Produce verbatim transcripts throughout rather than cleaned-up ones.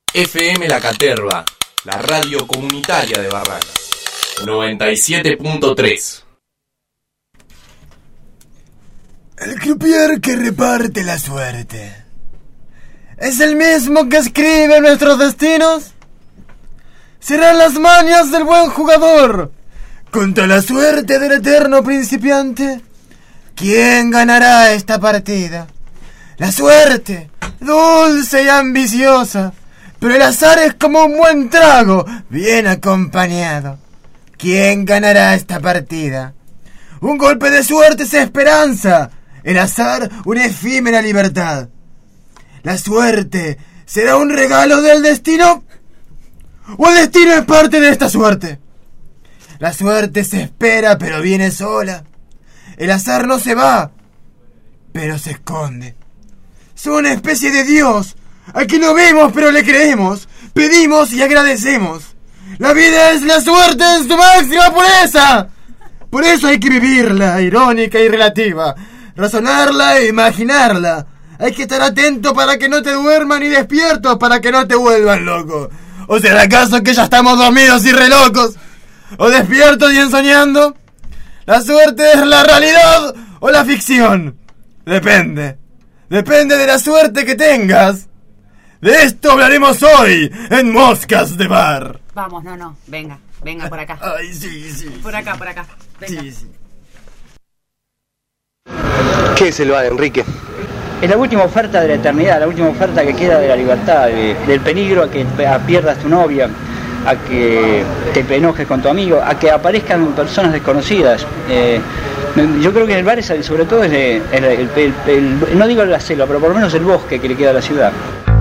F M La Caterva, la radio comunitaria de Barracas. noventa y siete punto tres. El croupier que reparte la suerte ¿es el mismo que escribe nuestros destinos? Serán las mañas del buen jugador contra la suerte del eterno principiante. ¿Quién ganará esta partida? La suerte, dulce y ambiciosa, pero el azar es como un buen trago, bien acompañado. ¿Quién ganará esta partida? Un golpe de suerte es esperanza, el azar una efímera libertad. ¿La suerte será un regalo del destino? ¿O el destino es parte de esta suerte? La suerte se espera pero viene sola. El azar no se va, pero se esconde. Es una especie de Dios, al que no vemos pero le creemos, pedimos y agradecemos. La vida es la suerte en su máxima pureza. Por eso hay que vivirla, irónica y relativa, razonarla e imaginarla. Hay que estar atento para que no te duerman y despierto para que no te vuelvan loco. ¿O será acaso que ya estamos dormidos y re locos? ¿O despiertos y ensoñando? ¿La suerte es la realidad o la ficción? Depende. Depende de la suerte que tengas. De esto hablaremos hoy en Moscas de Bar. Vamos, no, no, venga, venga por acá. Ay, sí, sí. Por acá, por acá. Venga. Sí, sí. ¿Qué es el bar, Enrique? Es la última oferta de la eternidad, la última oferta que queda de la libertad, de, del peligro a que a pierdas tu novia, a que te enojes con tu amigo, a que aparezcan personas desconocidas. Eh, yo creo que el bar es, sobre todo es de, el, el, el, el, no digo la selva, pero por lo menos el bosque que le queda a la ciudad.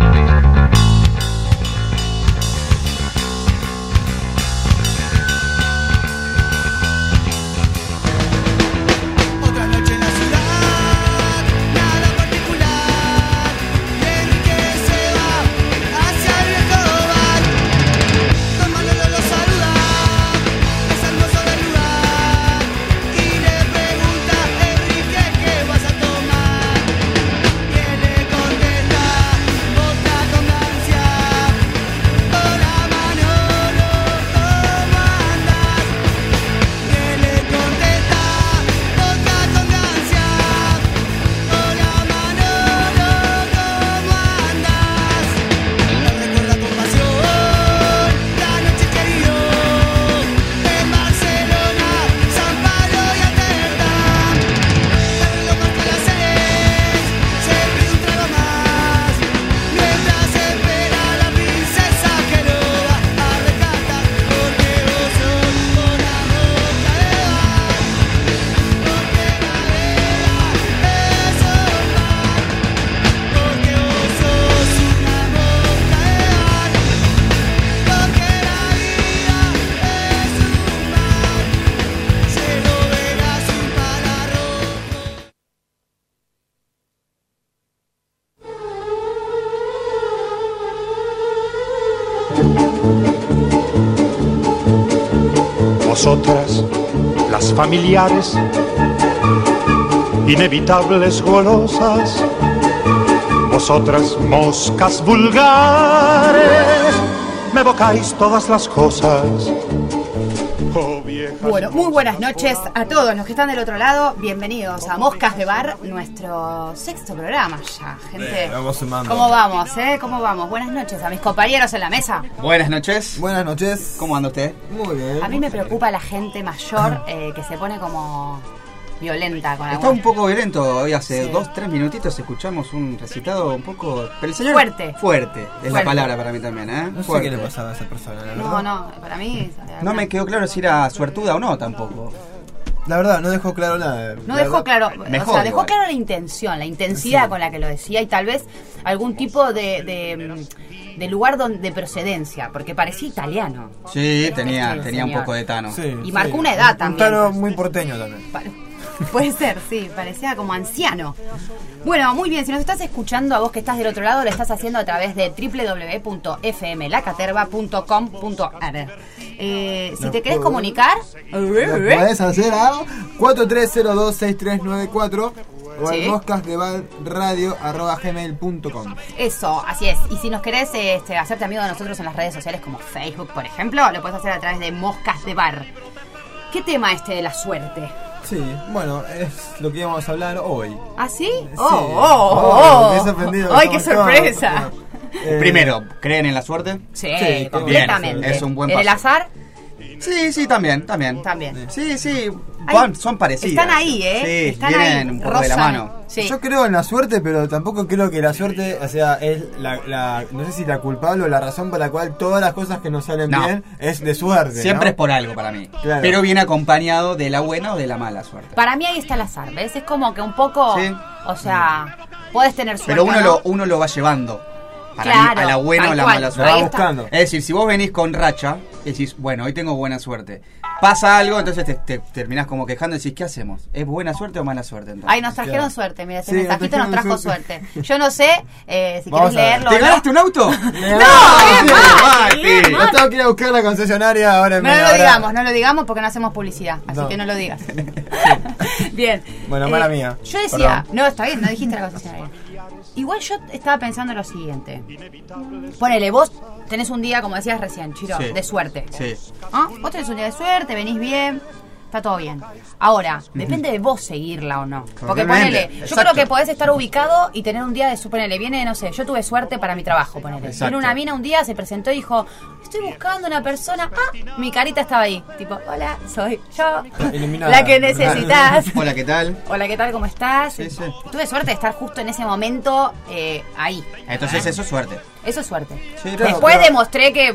Vosotras, las familiares, inevitables golosas, vosotras, moscas vulgares, me evocáis todas las cosas. Oh, bueno, muy buenas noches a todos los que están del otro lado. Bienvenidos a Moscas de Bar, nuestro sexto programa ya, gente. Eh, vamos sumando. ¿Cómo vamos, eh? ¿Cómo vamos? Buenas noches a mis compañeros en la mesa. Buenas noches. Buenas noches. ¿Cómo anda usted? Muy bien. A mí me preocupa la gente mayor eh, que se pone como violenta con Está alguna... un poco violento. Hoy hace Sí. dos, tres minutitos escuchamos un recitado un poco... Pero el señor... Fuerte. Fuerte. Es Fuerte. la palabra para mí también, ¿eh? No sé Fuerte. qué le pasaba a esa persona, la verdad. No, no, para mí... No me quedó claro si era suertuda o no tampoco. La verdad, no dejó claro nada. No La dejó verdad, claro, Mejor o sea, dejó igual. claro la intención, la intensidad Sí. con la que lo decía y tal vez algún tipo de, de, de lugar donde, de procedencia, porque parecía italiano. Sí, tenía, Sí, tenía un señor. poco de tano. Sí, Y sí. marcó una edad Un también. tano muy porteño también. Pa- Puede ser, sí, parecía como anciano. Bueno, muy bien, si nos estás escuchando, a vos que estás del otro lado, lo estás haciendo a través de doble u doble u doble u punto f m la caterva punto com punto a r. Eh, si No te querés puedo. comunicar... Lo podés hacer a cuatro tres cero dos seis tres nueve cuatro o Sí. al moscasdebarradio arroba gmail punto com. Eso, así es. Y si nos querés este, hacerte amigo de nosotros en las redes sociales como Facebook, por ejemplo, lo puedes hacer a través de Moscas de Bar. ¿Qué tema este de la suerte? Sí, bueno, es lo que íbamos a hablar hoy. ¿Ah, sí? Sí. Oh, oh, oh. qué sorprendido que ¡Ay, qué estamos sorpresa! todos. Eh, Primero, ¿creen en la suerte? Sí, Sí, completamente. bien, es un buen ¿En el paso. azar? Sí, sí, también, también. También. Sí, sí, Ay, van- son parecidas. están ahí, ¿eh? Sí, Están vienen ahí, un poco de la rozan. mano. Sí. Yo creo en la suerte, pero tampoco creo que la suerte, o sea, es la, la no sé si la culpable o la razón por la cual todas las cosas que nos salen No. bien es de suerte. Siempre ¿no? es por algo para mí. Claro. Pero viene acompañado de la buena o de la mala suerte. Para mí ahí está el azar, ¿ves? Es como que un poco, Sí. o sea, puedes tener suerte. Pero uno ¿no? lo, uno lo va llevando. Para Claro, mí, a la buena tal o la cual. mala Lo suerte. va Ahí está. buscando. Es decir, si vos venís con racha, decís, bueno, hoy tengo buena suerte. Pasa algo, entonces te, te terminás como quejando y decís, ¿qué hacemos? ¿Es buena suerte o mala suerte entonces? Ay, nos trajeron Claro. suerte, mira, ese Sí, mensajito nos nos trajo trajeron suerte. Yo no sé eh, si Vamos querés a ver. leerlo. ¿Te o no. ganaste un auto? ¡No! ¡Bien, Sí, Mati! Mati. ¡Bien, Lo Mati! tengo que ir a buscar a la concesionaria ahora en No, no media lo hora. digamos, no lo digamos porque no hacemos publicidad, así No. que no lo digas. Bien. Bueno, mala mía. Yo decía, Perdón. no, está bien, no dijiste la concesionaria. Igual yo estaba pensando lo siguiente. Ponele, vos tenés un día, como decías recién, Chiro, Sí. de suerte. Sí. ¿Ah? Vos tenés un día de suerte, venís bien, está todo bien. Ahora, depende de vos seguirla o no. Porque Totalmente. ponele, yo Exacto. creo que podés estar ubicado y tener un día de su, ponele, viene, no sé, yo tuve suerte para mi trabajo, ponele. Exacto. Viene una mina un día, se presentó y dijo, estoy buscando una persona, ah, mi carita estaba ahí. Tipo, hola, soy yo, Iluminada. la que necesitas. Hola, ¿qué tal? Hola, ¿qué tal? ¿Cómo estás? Sí, sí. Tuve suerte de estar justo en ese momento eh, ahí. Entonces eso es suerte. Eso es suerte. Sí, claro, Después pero- demostré que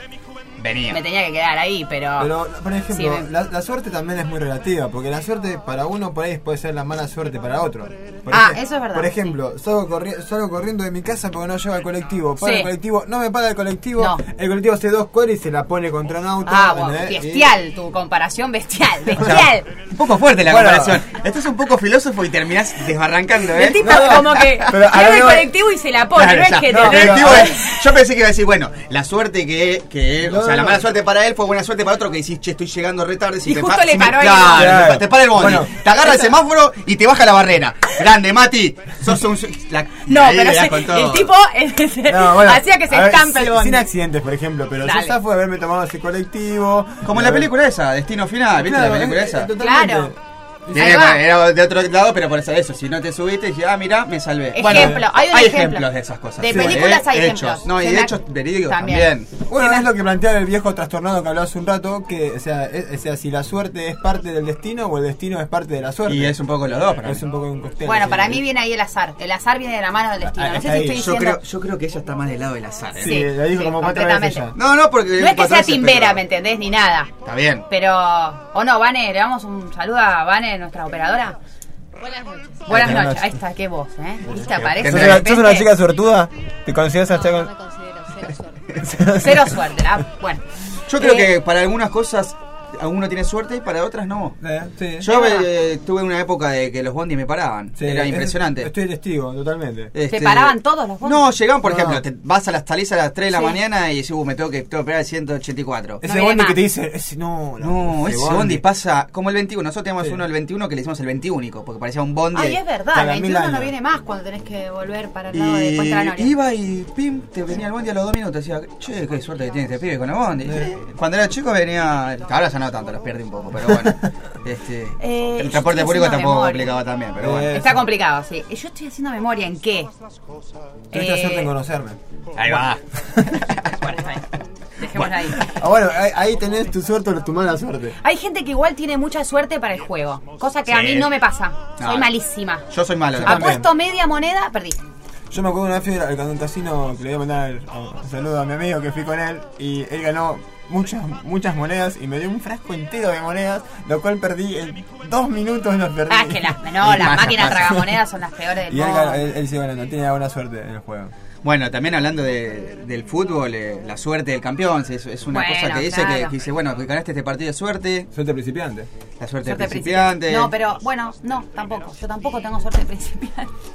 Venía. me tenía que quedar ahí, pero... Pero, por ejemplo, Sí, me- la, la suerte también es muy relativa, porque la suerte para uno por ahí puede ser la mala suerte para otro. Por Ah, ej- eso es verdad, Por ejemplo, salgo, corri- salgo corriendo de mi casa porque no llego al colectivo. Para Sí. el colectivo, no me para el colectivo, No. el colectivo hace dos cuadras y se la pone contra un auto. Ah, bueno, ¿entendés? Y- bestial, tu comparación, bestial, O sea, bestial. un poco fuerte la Bueno. comparación. Estás un poco filósofo y terminás desbarrancando, ¿eh? El tipo No, no. como que Pero a llega lo el que- colectivo y se la pone, Claro, no es ya. que No, te- pero- el colectivo a ver. es- yo pensé que iba a decir, bueno, la suerte que, que o No, sea, la no. mala suerte para él fue buena suerte para otro que decís, che, estoy llegando re tarde. Si Y te justo pa- le si me- paró ahí. claro, Claro. te, te para el bondi, Bueno, te agarra el semáforo y te baja la barrera. Grande, Mati, sos un... La, No, ahí pero le das se- con todo. el tipo No, bueno, hacía que se a ver, estampe el sin- bondi. Sin accidentes, por ejemplo, pero Dale. yo ya fue haberme tomado ese colectivo. Como en la película esa, Destino Final, ¿viste Claro, la película eh, esa? eh, totalmente. Claro. Tiene- Ahí va. era de otro lado, pero por eso, eso, si no te subiste, dije, ah, mira, me salvé. Ejemplo, hay un ejemplo. ejemplos de esas cosas. De Sí, películas ¿eh? hay Hechos. ejemplos. No, y Se de me- hechos verídicos También. también. Bueno, es lo que plantea el viejo trastornado que hablaba hace un rato, que, o sea, es- o sea, si la suerte es parte del destino o el destino es parte de la suerte. Y es un poco los dos para mí. Es un poco un cóctel. Bueno, sí. para mí viene ahí el azar. El azar viene de la mano del destino. No sé si Ahí. estoy Yo diciendo... creo, yo creo que ella está más del lado del azar. ¿eh? Sí, Sí, lo dijo sí, como cuatro veces completamente. ya. No, no, porque. No es que cuatro sea veces, timbera, pero- ¿me entendés? Ni nada. Está bien. Pero... O no, Vane, le damos un saludo a Vane, nuestra operadora. Buenas noches. Buenas Buenas noches. noches. Ahí está, qué voz, ¿eh? ¿Viste? ¿Sos Aparece ¿Sos de una, repente. sos una chica suertuda? ¿Te consideras una No, chica no me considero, cero suerte. Cero suerte. la- Bueno. Yo creo Eh, que para algunas cosas uno tiene suerte y para otras no. Eh, sí. Yo Es verdad. eh, tuve una época de que los bondis me paraban. Sí, Era es- impresionante. Estoy testigo, totalmente. Este, paraban todos los bondis? No, llegaban, por No. ejemplo, te vas a las salís a las tres de la Sí. mañana y decís, uh, me tengo que, tengo que esperar el ciento ochenta y cuatro. Ese viene bondi más. que te dice, ese, no, No, ese bondi pasa como el veintiuno. Nosotros teníamos Sí. uno el veintiuno que le hicimos el veintiúnico, porque parecía un bondi. Ay, es verdad, Cada el mil veintiuno no años. viene más cuando tenés que volver para el lado de Y Puente La Noria. iba y pim, te venía el bondi a los dos minutos. Decía, che, qué suerte que tiene este pibe con el bondi. Cuando era chico venía. Ahora ya no tanto, los pierde un poco, pero bueno. este, Eh, el yo transporte estoy público haciendo tampoco memoria. complicaba también, pero Eh, bueno. Está complicado, sí. Yo estoy haciendo memoria en qué. Tuviste Eh, suerte en conocerme. Ahí va. Bueno, está bien. Dejémosla ahí. Ah, bueno, ahí, ahí tenés tu suerte o tu mala suerte. Hay gente que igual tiene mucha suerte para el juego, cosa que a Sí. mí no me pasa. Soy No. malísima. Yo soy malo. Yo también. Apuesto media moneda, perdí. Yo me acuerdo una vez fui al al casino que le voy a mandar un saludo a mi amigo que fui con él y él ganó muchas muchas monedas y me dio un frasco entero de monedas, lo cual perdí en dos minutos los perdí. Ah, es que las, no, las Pasa, máquinas pasa. tragamonedas son las peores del Y él, mundo. ganó- él, él sí ganando, tiene buena suerte en el juego. Bueno, también hablando de, del fútbol, eh, la suerte del campeón, es, es una Bueno, cosa que dice claro. que, que dice, bueno, que ganaste este partido de suerte, Suerte principiante. la suerte, Suerte del principiante. No, pero bueno, no, tampoco. Yo tampoco tengo suerte de principiante.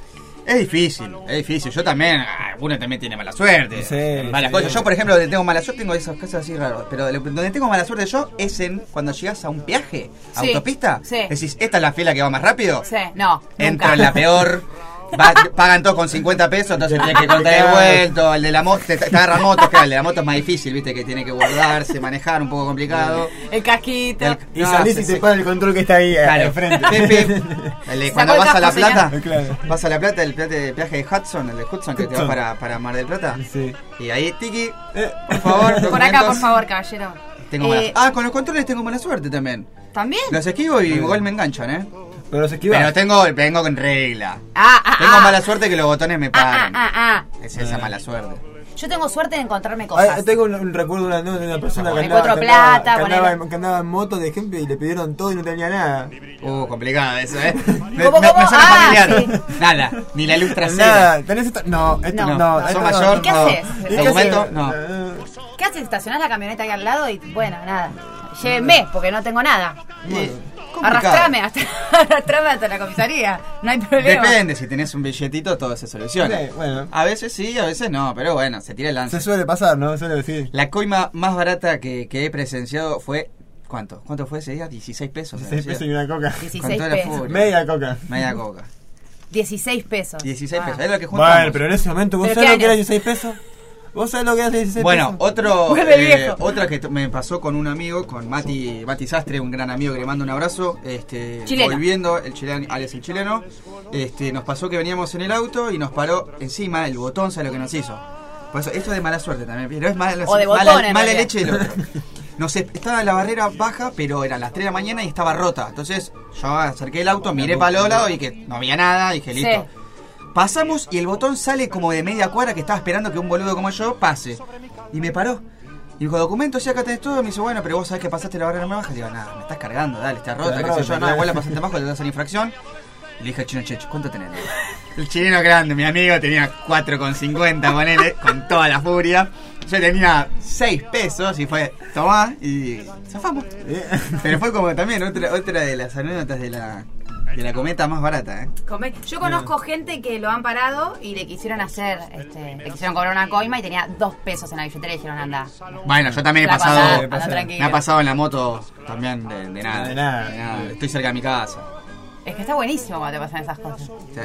Es difícil, es difícil. Yo también, uno también tiene mala suerte. Sí, en varias sí. cosas. Yo, por ejemplo, donde tengo mala suerte, tengo esos casos así raros. Pero donde tengo mala suerte yo es en cuando llegas a un viaje, a Sí, autopista. sí. Decís, ¿esta es la fila que va más rápido? Sí, no, Entro nunca. en la peor. Va, pagan todos con cincuenta pesos, entonces tienes que contar de vuelto. El de la moto, te, te agarran motos, claro, el de la moto es más difícil, viste, que tiene que guardarse, manejar, un poco complicado. El casquito. El- Y no, salís sí, y te sí. para el control que está ahí Claro, al frente. Pepe, el de- cuando Sacó el vas a La casco, señor. Plata, Claro. vas a La Plata, el peaje de peaje de Hudson, el de Hudson que te va Hudson. para, para Mar del Plata. Sí. Y ahí, Tiki, Eh, por favor, Por acá, documentos. por favor, caballero. Tengo Eh, mala- Ah, con los controles tengo mala suerte también. ¿También? Los esquivo y igual me enganchan, ¿eh? Pero los esquivás. Pero tengo, vengo con regla. Ah, ah, Tengo ah. mala suerte que los botones me Ah, paran. ah, ah, ah. Es esa mala suerte. Yo tengo suerte de encontrarme Ah, cosas. tengo un, un recuerdo de una, de una persona que Me andaba, encuentro que andaba- plata, que andaba, ponele. en- que andaba en moto, de ejemplo, y le pidieron todo y no tenía nada. Uh, complicado eso, ¿eh? Me, ¿Cómo, me- cómo? me suena Ah, familiar. sí. Nada, ni la luz trasera. Nada, ¿tenés esto? No, esto No, no. no, esto ¿Sos no. mayor? ¿Y qué no. haces? ¿Y qué ¿Documento? haces? No. Eh, ¿Qué haces? Estacionás la camioneta ahí al lado y bueno, nada. Llévenme, porque no tengo nada. Bueno, complicado. Arrastrame hasta, arrastrame hasta la comisaría. No hay problema. Depende, si tenés un billetito todo se soluciona. Sí, bueno. A veces sí, a veces no, pero bueno, se tira el lance. Se suele pasar, ¿no? Suele decir. La coima más barata que, que he presenciado fue... ¿Cuánto? ¿Cuánto fue ese día? dieciséis pesos. dieciséis pesos y una coca. Con dieciséis toda la pesos. furia. Media coca. Media coca. dieciséis pesos. dieciséis Ah. pesos. Es lo que juntamos. Bueno, pero en ese momento, ¿vos ¿Pero sabés qué lo que era año? dieciséis pesos? ¿Vos sabés lo que era dieciséis Bueno, pesos? otro, Vuelve el eh, viejo. otra que t- me pasó con un amigo, con Mati, Mati Sastre, un gran amigo que le mando un abrazo. Este, Chileno. Volviendo, el chileno, Alex el chileno, este, nos pasó que veníamos en el auto y nos paró encima el botón, ¿sabe lo que nos hizo? Por eso, esto es de mala suerte también, pero es mala, O de mala, botón, en mala realidad. leche del otro. No sé, estaba la barrera baja, pero eran las tres de la mañana y estaba rota. Entonces yo acerqué el auto, miré para los lados y que no había nada, dije Sí. listo. Pasamos y el botón sale como de media cuadra que estaba esperando que un boludo como yo pase. Y me paró. Y dijo, documentos, sí, acá tenés todo. Y me dice, bueno, pero vos sabés que pasaste la barrera más baja. Y digo, nada, me estás cargando, dale, está rota, Está qué sé rota, yo. No, claro. igual la pasaste bajo, te das una infracción. Y le dije al chino, Checho, ¿cuánto tenés? El chileno grande, mi amigo, tenía cuatro con cincuenta con él, con toda la furia. Yo tenía seis pesos y fue, tomá, y zafamos. Pero fue como también otra, otra de las anécdotas de la, de la cometa más barata, ¿eh? Come- Yo conozco gente que lo han parado y le quisieron hacer, este, le quisieron cobrar una coima y tenía dos pesos en la billetera y dijeron, anda. Bueno, yo también he La pasado, pasada, me anda pasa. tranquilo. me ha pasado en la moto también de, de nada. De nada. Estoy cerca de mi casa. Es que está buenísimo cuando te pasan esas cosas. Sí.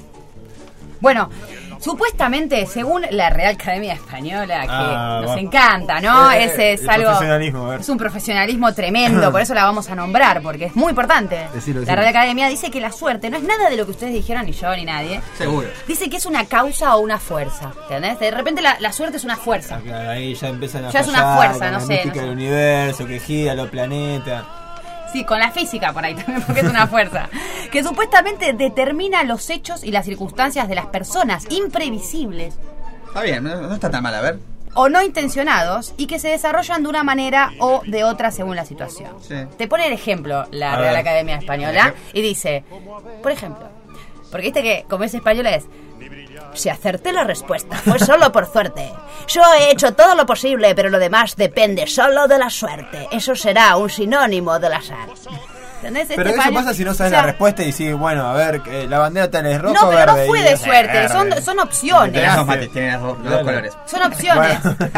Bueno, supuestamente, según la Real Academia Española, que Ah, nos bueno. encanta, ¿no? Eh, Ese es el algo. profesionalismo, a ver. Es un profesionalismo tremendo, por eso la vamos a nombrar, porque es muy importante. Decilo, La decilo. Real Academia dice que la suerte no es nada de lo que ustedes dijeron, ni yo ni nadie. Seguro. Dice que es una causa o una fuerza. ¿Entendés? De repente la, la suerte es una fuerza. Claro, ahí ya empiezan a Ya es una fallar fuerza, con no la sé, mística no sé. del universo, que gira los planetas. Sí, con la física por ahí también, porque es una fuerza. Que supuestamente determina los hechos y las circunstancias de las personas, imprevisibles Está bien, no, no está tan mal, a ver. o no intencionados, y que se desarrollan de una manera o de otra según la situación. Sí. Te pone el ejemplo la A Real ver. Academia Española y dice, por ejemplo, porque viste que como es española es, si acerté la respuesta fue solo por suerte. Yo he hecho todo lo posible, pero lo demás depende solo de la suerte. Eso será un sinónimo del azar. ¿Entendés? Pero Este eso español- pasa si no sabes o sea, la respuesta y sí, bueno, a ver, que la bandera tal es roja No, o pero no verde. fue y- de suerte, verde. son, son opciones. Tenés dos Sí. mates, tenés los dos, los dos Claro. colores. Son opciones. Bueno.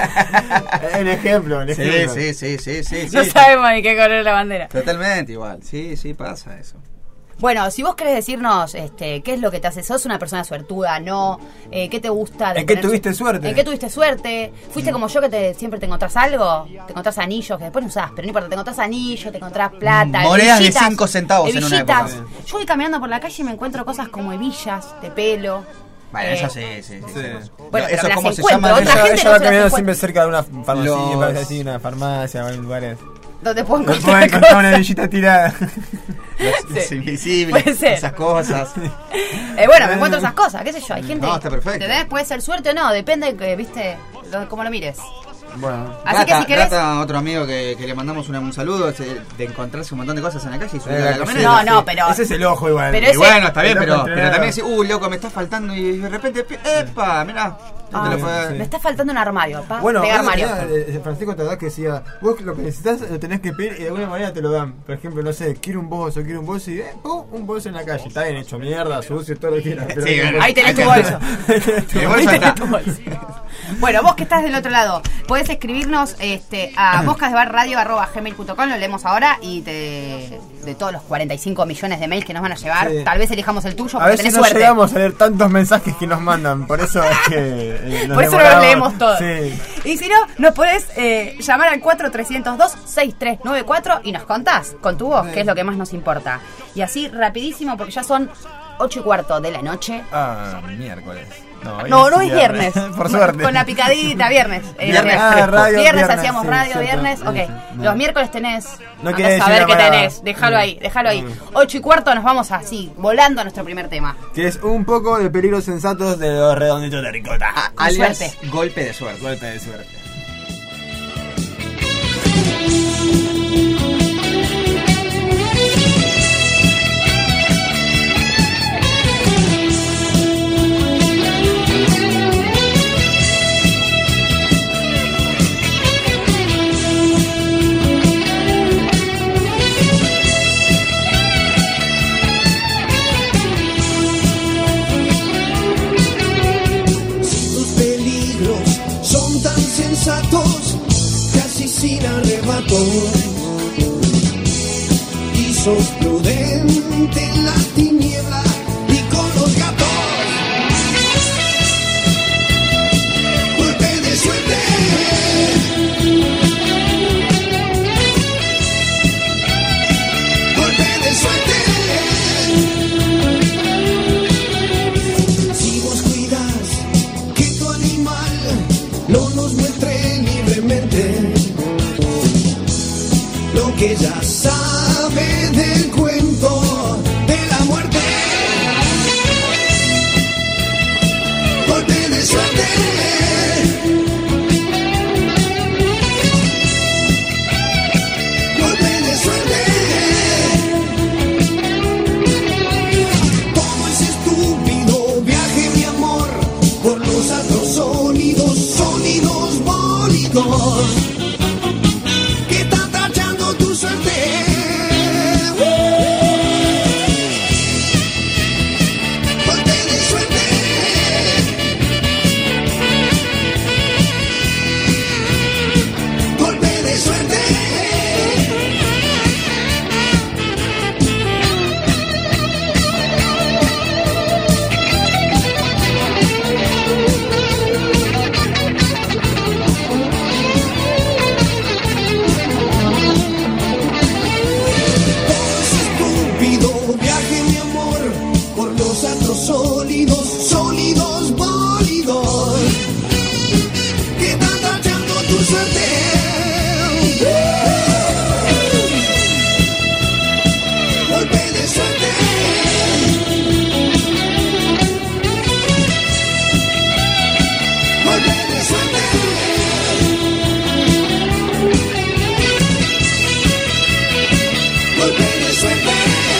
En ejemplo, en Sí, ejemplo. sí, sí, sí, sí. No sí. sabemos ni qué color es la bandera. Totalmente igual. Sí, sí, pasa eso. Bueno, si vos querés decirnos este, qué es lo que te hace, sos una persona suertuda, no, eh, qué te gusta. de ¿En qué tener tuviste su- suerte? ¿En qué tuviste suerte? ¿Fuiste como yo que te, siempre te encontrás algo? ¿Te encontrás anillos que después no usás? Pero no importa, te encontrás anillos, te encontrás plata. Monedas de hebillitas, cinco centavos en una hebillitas. época. Yo voy caminando por la calle y me encuentro cosas como hebillas de pelo. Bueno, eh, eso sí, sí, sí. Sí. sí. Bueno, eso pero me cómo las se encuentro, llama. otra Ella, gente ella no va se las caminando encuentra. siempre cerca de una farmacia, Los- parece así, una farmacia, varios lugares. Donde puedo No encontrar pueden encontrar cosas. una vellita tirada. Los, los Sí. invisibles, Puede ser. esas cosas. Eh, bueno, me encuentro esas cosas, qué sé yo, hay gente... No, está perfecto. ¿Entendés? Puede ser suerte o no, depende, que, viste, lo- cómo lo mires. Bueno. Así Rata, que si querés... Rata, otro amigo que, que le mandamos un, un saludo de, de encontrarse un montón de cosas en la calle y subir Eh, a la la camioneta. No, sí. no, pero... Ese es el ojo igual. Pero Y ese- bueno, está bien, el pero, ojo pero entrenado. también decir, uh, loco, me está faltando y de repente, pi- epa, mirá. Ah, te lo puede- sí. Me está faltando un armario, papá. Bueno, Pegar ahora Mario. tenía, eh, Francisco Tadá que decía, vos lo que necesitas lo tenés que pedir y de alguna manera te lo dan. Por ejemplo, no sé, quiero un bolso, quiero un bolso y eh, pum, un bolso en la calle. Está bien hecho mierda, sucio, todo lo que quieras. pero Sí, un bueno, bolso. Ahí tenés tu Ahí bolso. El Ahí bolso tenés está. tu bolso. Bueno, vos que estás del otro lado, podés escribirnos este, a moscasdebarradio arroba gmail punto com, lo leemos ahora y te, de todos los cuarenta y cinco millones de mails que nos van a llevar, Sí. tal vez elijamos el tuyo A porque veces tenés no suerte. llegamos a leer tantos mensajes que nos mandan, por eso es que eh, nos Por eso no los demoramos. leemos todos. Sí. Y si no, nos podés eh, llamar al cuatro tres cero dos seis tres nueve cuatro y nos contás con tu voz, que es lo que más nos importa. Y así, rapidísimo, porque ya son ocho y cuarto de la noche. Ah, miércoles. No, hoy No, no es viernes. Por suerte. Con la picadita, viernes. Eh, Viernes viernes, fresco. radio, Viernes viernes, hacíamos sí, radio, cierto. viernes. Sí, Ok. sí, no. Los miércoles tenés. No andás querés a ver decir qué la palabra. tenés. Déjalo Mm. ahí, déjalo ahí. Mm. Ocho y cuarto nos vamos así, volando a nuestro primer tema. Que es un poco de peligros sensatos de los redonditos de ricota. A- Con alias suerte. golpe de suerte. Golpe de suerte. Si tus peligros son tan sensatos, casi sin arrebato, y sos prudente en la tiniebla y con los gatos, golpe de suerte. Golpe de suerte. Si vos cuidas que tu animal no nos muestre libremente lo que ya sabe del cuento de la muerte. Golpe de suerte. Golpe de suerte. Todo ese estúpido viaje, mi amor, por los astros sólidos, sólidos bólidos, que están tachando tu suerte. Golpe de suerte. Golpe de suerte. Estúpido viaje, mi amor, por los astros sólidos, sólidos bólidos, que están tachando tu suerte. Golpe de suerte. Golpe de suerte. Golpe de suerte.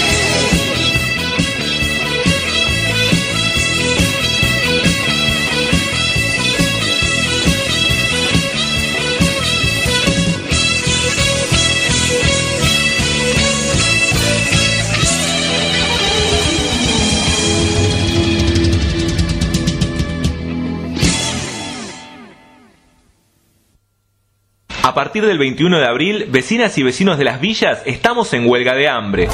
A partir del veintiuno de abril, vecinas y vecinos de las villas estamos en huelga de hambre.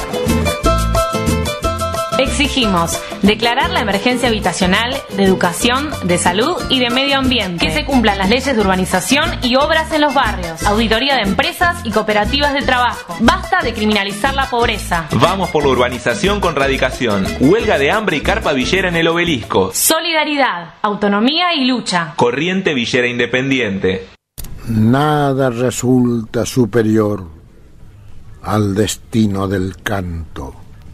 Exigimos declarar la emergencia habitacional, de educación, de salud y de medio ambiente. Que se cumplan las leyes de urbanización y obras en los barrios. Auditoría de empresas y cooperativas de trabajo. Basta de criminalizar la pobreza. Vamos por la urbanización con radicación. Huelga de hambre y carpa villera en el Obelisco. Solidaridad, autonomía y lucha. Corriente Villera Independiente. Nada resulta superior al destino del canto.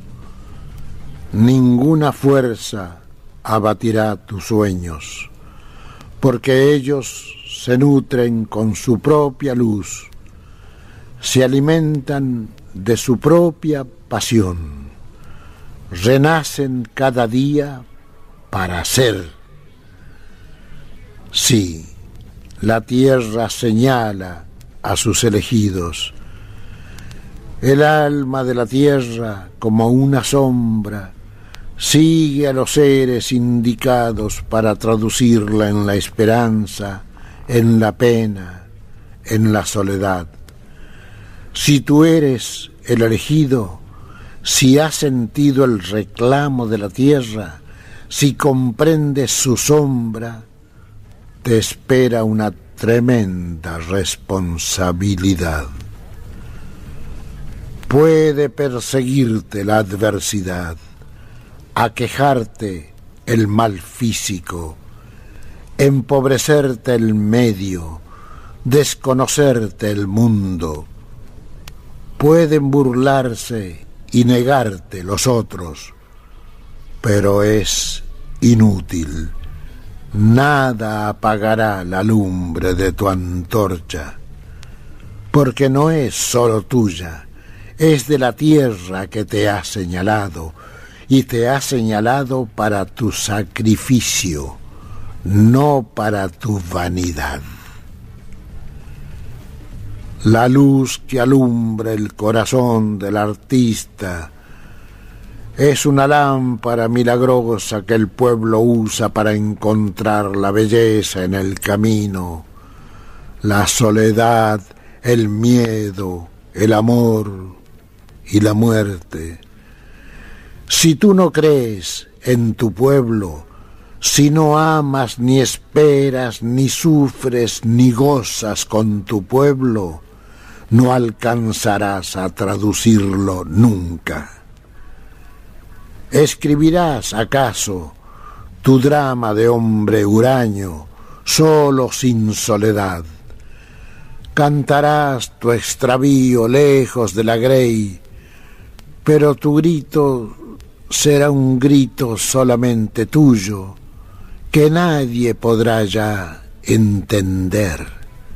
Ninguna fuerza abatirá tus sueños, porque ellos se nutren con su propia luz, se alimentan de su propia pasión, renacen cada día para ser. Sí, la tierra señala a sus elegidos. El alma de la tierra, como una sombra, sigue a los seres indicados para traducirla en la esperanza, en la pena, en la soledad. Si tú eres el elegido, si has sentido el reclamo de la tierra, si comprendes su sombra, te espera una tremenda responsabilidad. Puede perseguirte la adversidad, aquejarte el mal físico, empobrecerte el medio, desconocerte el mundo. Pueden burlarse y negarte los otros, pero es inútil. Nada apagará la lumbre de tu antorcha, porque no es solo tuya, es de la tierra que te ha señalado, y te ha señalado para tu sacrificio, no para tu vanidad. La luz que alumbra el corazón del artista es una lámpara milagrosa que el pueblo usa para encontrar la belleza en el camino, la soledad, el miedo, el amor y la muerte. Si tú no crees en tu pueblo, si no amas, ni esperas, ni sufres, ni gozas con tu pueblo, no alcanzarás a traducirlo nunca. ¿Escribirás acaso tu drama de hombre huraño, solo sin soledad? Cantarás tu extravío lejos de la grey, pero tu grito será un grito solamente tuyo, que nadie podrá ya entender.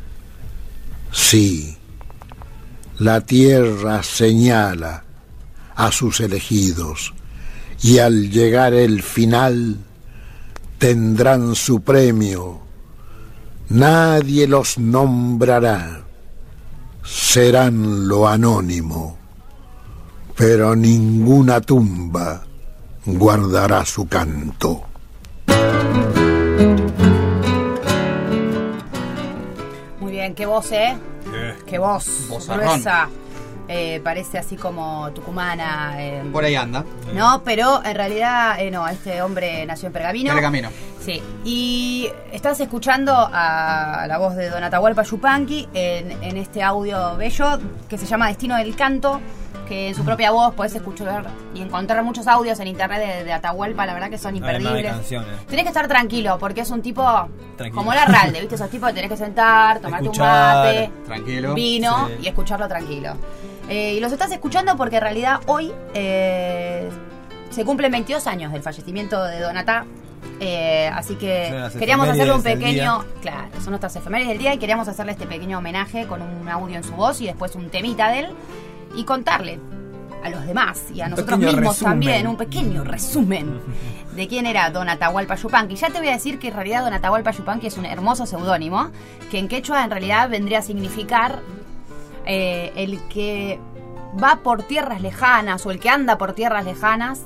Sí, la tierra señala a sus elegidos, y al llegar el final tendrán su premio. Nadie los nombrará, serán lo anónimo, pero ninguna tumba guardará su canto. Muy bien, qué voz, ¿eh? Eh. Qué voz, Vozarrón. gruesa. Eh, parece así como tucumana. Eh, Por ahí anda. No, pero en realidad, eh, no, este hombre nació en Pergamino. Pergamino. Sí, y estás escuchando a la voz de Don Atahualpa Yupanqui en, en este audio bello que se llama Destino del Canto, que en su propia voz podés escuchar y encontrar muchos audios en internet de, de Atahualpa, la verdad que son imperdibles. Además de canciones. Tenés que estar tranquilo, porque es un tipo Tranquilo. como Larralde, ¿viste? Esos tipos que tenés que sentar, tomarte Escuchar, un mate, tranquilo. vino Sí. y escucharlo tranquilo. Eh, y los estás escuchando porque en realidad hoy eh, se cumplen veintidós años del fallecimiento de Donatá. Eh, así que Son las queríamos hacerle un efemérides del pequeño, claro, son nuestras efemérides del día y queríamos hacerle este pequeño homenaje con un audio en su voz y después un temita de él y contarle a los demás y a Un nosotros pequeño mismos resumen. también un pequeño resumen de quién era Don Atahualpa Yupanqui. Ya te voy a decir que en realidad Don Atahualpa Yupanqui es un hermoso seudónimo que en quechua en realidad vendría a significar eh, el que va por tierras lejanas o el que anda por tierras lejanas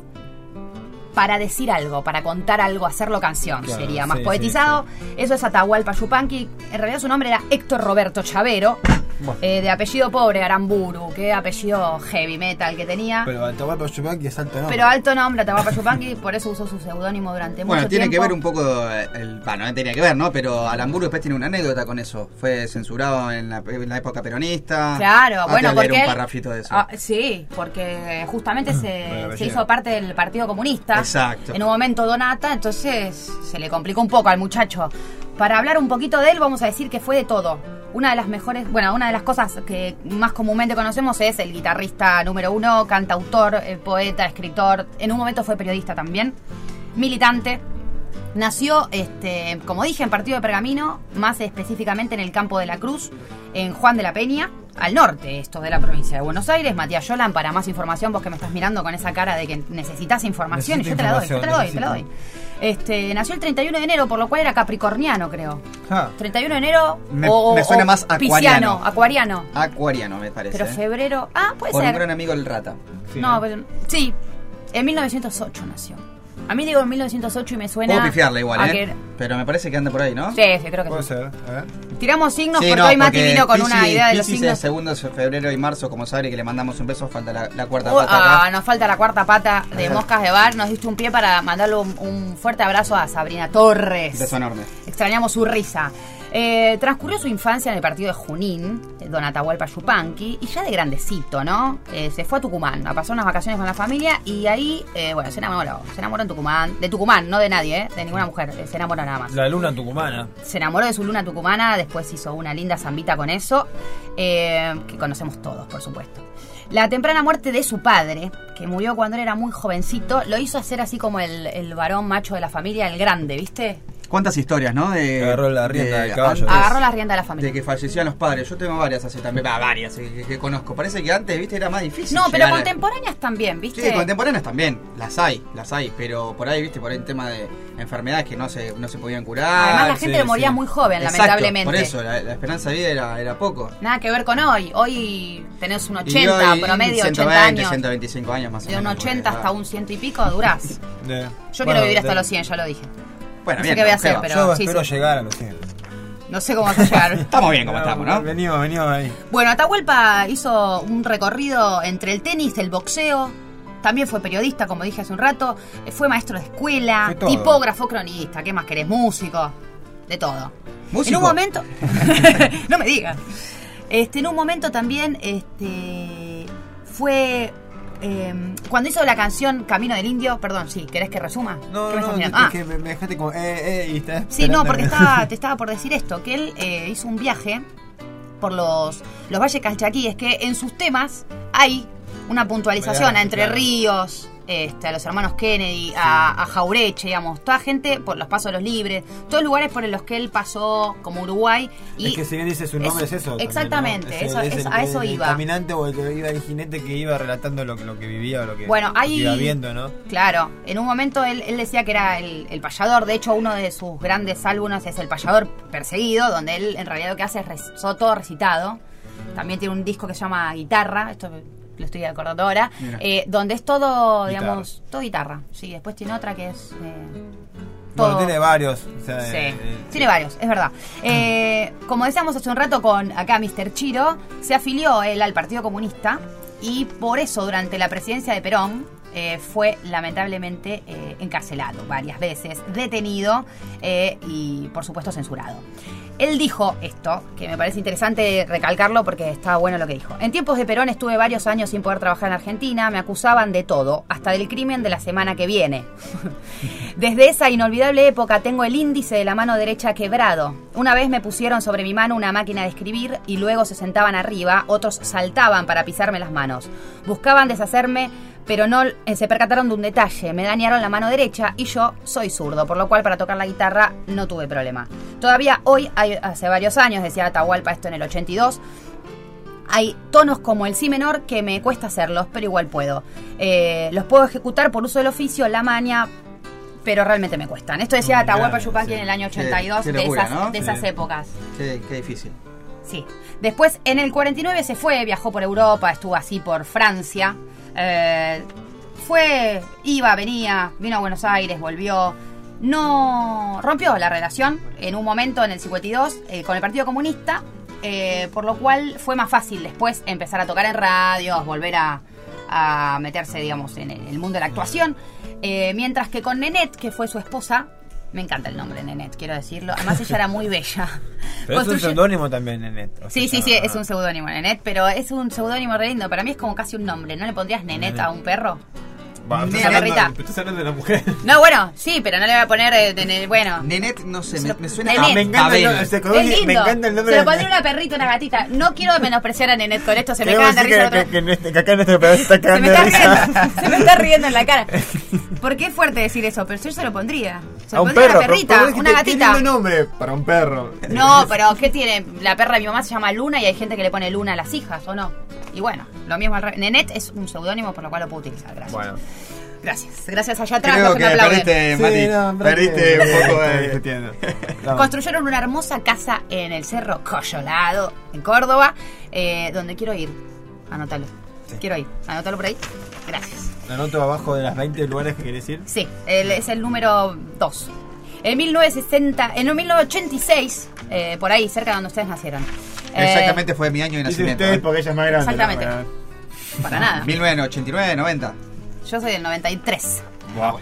para decir algo, para contar algo, hacerlo canción, Claro, sería más sí, poetizado. sí, Eso es Atahualpa Yupanqui. En realidad su nombre era Héctor Roberto Chavero, Bueno. eh, de apellido pobre, Aramburu, qué apellido heavy metal que tenía. Pero Atahualpa Yupanqui es alto, ¿no? Pero alto nombre, Atahualpa Yupanqui, por eso usó su seudónimo durante Bueno, mucho tiene tiempo. que ver un poco, el, bueno, no tenía que ver, ¿no? Pero Alamburu después tiene una anécdota con eso. Fue censurado en la, en la época peronista. Claro, Antes bueno, de leer porque un él- parrafito de eso. Ah, sí, porque justamente Por la se, se belleza. hizo parte del Partido Comunista. Exacto. En un momento Donata, entonces se le complicó un poco al muchacho. Para hablar un poquito de él, vamos a decir que fue de todo. Una de las mejores, bueno, una de las cosas que más comúnmente conocemos es el guitarrista número uno, cantautor, eh, poeta, escritor. En un momento fue periodista también, militante, Nació, este, como dije, en Partido de Pergamino, más específicamente en el Campo de la Cruz, en Juan de la Peña, al norte, esto de la provincia de Buenos Aires. Matías Yolan, para más información, vos que me estás mirando con esa cara de que necesitas información, Necesito y yo te la doy, yo te la doy, te necesito. la doy. Este, nació el treinta y uno de enero, por lo cual era capricorniano, creo. Ah. treinta y uno de enero Me, o, me suena o más pisciano, acuariano. acuariano. Acuariano, me parece. Pero febrero, ah, puede Por un ser. gran amigo del Rata. No, pero sí, en mil novecientos ocho nació. A mí digo en mil novecientos ocho y me suena... Puedo pifiarle igual, a ¿eh? que- Pero me parece que anda por ahí, ¿no? Sí, sí, creo que Puede sí. ser, a ver. Tiramos signos Sí, porque no, hoy Mati porque vino con Piscis- una idea de los Piscis signos. es segundo de febrero y marzo, como sabe, que le mandamos un beso, falta la, la cuarta Oh, pata ah, acá. nos falta la cuarta pata de Moscas de Bar. Nos diste un pie para mandarle un, un fuerte abrazo a Sabrina Torres. Beso enorme. Extrañamos su risa. Eh, transcurrió su infancia en el partido de Junín, eh, Don Atahualpa Yupanqui, y ya de grandecito, ¿no? Eh, se fue a Tucumán a pasar unas vacaciones con la familia y ahí, eh, bueno, se enamoró. Se enamoró en Tucumán. De Tucumán, no de nadie, ¿eh? De ninguna mujer. eh, Se enamoró nada más. La luna tucumana. Se enamoró de su luna tucumana, después hizo una linda zambita con eso, eh, que conocemos todos, por supuesto. La temprana muerte de su padre, que murió cuando él era muy jovencito, lo hizo hacer así como el, el varón macho de la familia, el grande, ¿viste? ¿Cuántas historias, no? De, Agarró la rienda de- del caballo. antes Agarró la rienda de la familia. De que fallecían los padres. Yo tengo varias así también. Ah, varias eh, que, que conozco. Parece que antes, viste, era más difícil. No, pero llegar a- contemporáneas también, ¿viste? Sí, contemporáneas también. Las hay, las hay. Pero por ahí, viste, por ahí el tema de enfermedades que no se, no se podían curar. Además la gente Sí, moría sí. muy joven, Exacto, lamentablemente. Por eso, la, la esperanza de vida era, era poco. Nada que ver con hoy. Hoy tenés un Y ochenta, hoy, promedio, ciento ochenta veinte, años. ciento veinticinco años más o De un menos. ochenta porque, hasta ah, un ciento y pico durás. De- Yo Bueno, quiero vivir hasta de- los cien, ya lo dije. Bueno, no bien, sé qué voy a no, hacer, Jeva. pero Yo sí, espero sí. llegar a los cien. No sé cómo vas a llegar. Estamos bien como estamos, ¿no? Venimos, venimos ahí. Bueno, Atahualpa hizo un recorrido entre el tenis, el boxeo. También fue periodista, como dije hace un rato. Fue maestro de escuela, Fue todo. tipógrafo, cronista. ¿Qué más querés? Músico. De todo. ¿Músico? En un momento. No me digas. Este, en un momento también este, fue. eh, cuando hizo la canción Camino del Indio. Perdón, sí, ¿querés que resuma? No, ¿Qué me no, estás no, mirando? es Ah. que me, me dejaste como, eh, eh, y estás Sí, no, esperando. porque estaba, te estaba por decir esto, que él eh, hizo un viaje por los, los valles calchaquíes, que en sus temas hay una puntualización Claro, a Entre claro. Ríos, este, a los hermanos Kennedy, a, a Jaureche, digamos, toda gente por los Pasos de los Libres, todos lugares por los que él pasó, como Uruguay. Y Es que si bien dice su nombre es, eso. también, exactamente, ¿no? Es eso- el- es es- el- a eso el iba. caminante o el que iba el jinete que iba relatando lo que, lo que vivía o lo que, Bueno, lo que hay- iba viendo, ¿no? Claro, en un momento él, él decía que era el, el payador. De hecho, uno de sus grandes álbumes es El Payador Perseguido, donde él en realidad lo que hace es rec- todo recitado. También tiene un disco que se llama Guitarra, esto lo estoy acordando ahora, Mira. eh, donde es todo, Guitarra. digamos, todo guitarra. Sí, después tiene otra que es... eh, Bueno, todo- tiene varios. O sea, Sí, eh, eh, tiene varios, es verdad. Eh, como decíamos hace un rato con acá mister Chiro, se afilió él al Partido Comunista y por eso durante la presidencia de Perón eh, fue lamentablemente eh, encarcelado varias veces, detenido eh, y por supuesto censurado. Él dijo esto, que me parece interesante recalcarlo porque está bueno lo que dijo. En tiempos de Perón estuve varios años sin poder trabajar en Argentina, me acusaban de todo, hasta del crimen de la semana que viene. Desde esa inolvidable época tengo el índice de la mano derecha quebrado. Una vez me pusieron sobre mi mano una máquina de escribir y luego se sentaban arriba, otros saltaban para pisarme las manos. Buscaban deshacerme, pero no eh, se percataron de un detalle. Me dañaron la mano derecha y yo soy zurdo, por lo cual para tocar la guitarra no tuve problema. Todavía hoy, hay, hace varios años, decía Atahualpa esto en el ochenta y dos, hay tonos como el si menor que me cuesta hacerlos, pero igual puedo. Eh, los puedo ejecutar por uso del oficio, la maña, pero realmente me cuestan. Esto decía Muy Atahualpa grave, Yupanqui sí. en el año ochenta y dos, Qué- qué de locura, esas, ¿no? de esas Sí. épocas. Qué, qué difícil. Sí. Después, en el cuarenta y nueve se fue, viajó por Europa, estuvo así por Francia. Eh, fue, iba, venía, vino a Buenos Aires, volvió. No rompió la relación en un momento en el cincuenta y dos eh, con el Partido Comunista, eh, por lo cual fue más fácil después empezar a tocar en radios, volver a, a meterse, digamos, en el mundo de la actuación. Eh, mientras que con Nenette, que fue su esposa, me encanta el nombre Nenette, quiero decirlo. Además ella era muy bella. Pero es un Construye- seudónimo también, Nenet. o sea, Sí, sí, ya- sí, es un seudónimo, Nenette, pero es un seudónimo re lindo. Para mí es como casi un nombre. ¿No le pondrías Nenette a un perro? Va, de estás la hablando- perrita. Estás hablando de la mujer. No, bueno, sí, pero no le voy a poner, eh, de- de- bueno. Nenet, no sé, me, me suena Nenet. a Me encanta el Abel. nombre, se- Es lindo. me encanta el nombre Se lo de- pondría una perrita, una gatita. No quiero menospreciar a Nenet con esto, se me Queremos cagan de decir risa. que, que, que, en este- que acá nuestro pedazo está Se cagando me de está risa. riendo, se me está riendo en la cara. Porque es fuerte decir eso, pero yo se lo pondría. Se A lo un pondría perro. una perrita, pero- pero una dijiste, gatita. Qué lindo nombre para un perro. No, pero ¿qué tiene? La perra de mi mamá se llama Luna y hay gente que le pone Luna a las hijas, ¿o no? Y bueno, lo mismo al revés. Nenet es un seudónimo por lo cual lo puedo utilizar. Gracias. Bueno. Gracias. Gracias allá atrás Creo los que que me aplauden. perdiste, Sí, Mati. no, perdiste un poco Estoy de... discutiendo. No. Construyeron una hermosa casa en el Cerro Collolado, en Córdoba, eh, donde quiero ir. Anótalo. Sí. Quiero ir. Anótalo por ahí. Gracias. La anoto abajo de las veinte lugares que querés ir. Sí, el- es el número dos. En mil novecientos sesenta, en mil novecientos ochenta y seis, eh, por ahí, cerca de donde ustedes nacieron. Eh, Exactamente fue mi año de Dice nacimiento. usted ¿eh? porque ella es más grande. Exactamente. ¿no? Para nada. mil novecientos ochenta y nueve, noventa. Yo soy del noventa y tres. Wow.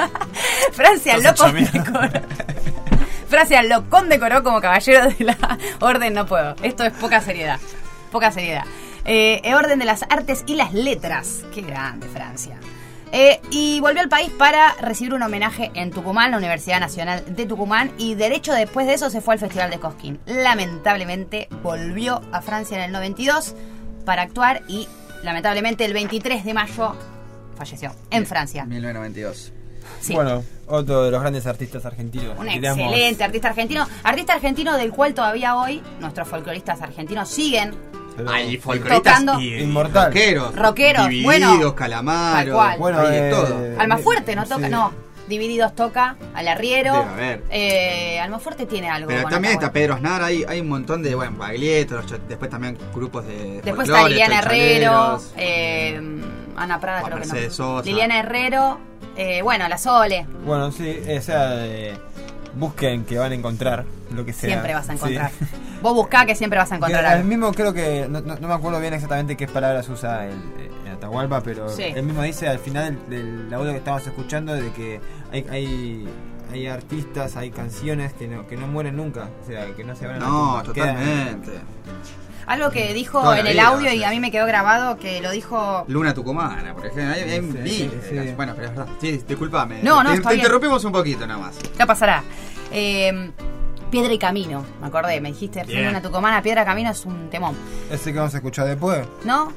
Francia lo Estás hecha condecoró. Francia lo condecoró como caballero de la Orden. No puedo. Esto es poca seriedad. Poca seriedad. Eh, Orden de las Artes y las Letras. Qué grande, Francia. Eh, y volvió al país para recibir un homenaje en Tucumán, la Universidad Nacional de Tucumán, y derecho después de eso se fue al Festival de Cosquín. Lamentablemente volvió a Francia en el noventa y dos para actuar y lamentablemente el veintitrés de mayo falleció en Francia. mil novecientos noventa y dos. Sí. Bueno, otro de los grandes artistas argentinos. Un Diríamos- excelente artista argentino. Artista argentino del cual todavía hoy nuestros folcloristas argentinos siguen pero- Hay folcloristas Tocando. y Inmortal. rockeros. Rockeros, Divididos, bueno, Calamaros. tal cual. Bueno, hay de eh, todo. Almafuerte no toca, sí. no. Divididos toca, al arriero. Debe haber. Eh, Almafuerte tiene algo. Pero bueno, también está está Pedro Aznar, hay, hay un montón de, bueno, Baglietto, los Ch- después también grupos de Después está folclore, Liliana Herrero, chalchaleros. eh, Ana Prada, Juan creo que Mercedes no. Sosa. Liliana Herrero, eh, bueno, la Sole. Bueno, sí, eh, o sea, eh, busquen que van a encontrar lo que sea. Siempre vas a encontrar. Sí. Vos buscá que siempre vas a encontrar Que el algo. mismo creo que, no, no- no me acuerdo bien exactamente qué palabras usa el, en Atahualpa, pero Sí. él mismo dice al final del, del audio que estábamos escuchando de que hay, hay, hay artistas, hay canciones que no, que no mueren nunca, o sea, que no se van a la No, tumba, quedan- totalmente. Algo que dijo Toda la en el vida, audio o y sea. a mí me quedó grabado, que lo dijo... Luna Tucumana, por ejemplo. Hay, hay Sí, miles sí. de- Bueno, pero es verdad. Sí, disculpame. No, no, te, está te bien. interrumpimos un poquito nada más. ¿Qué pasará? Eh, Piedra y Camino, me acordé, me dijiste, Bien. una tucumana, Piedra y Camino es un temón. Ese que vamos a escuchar después. ¿No?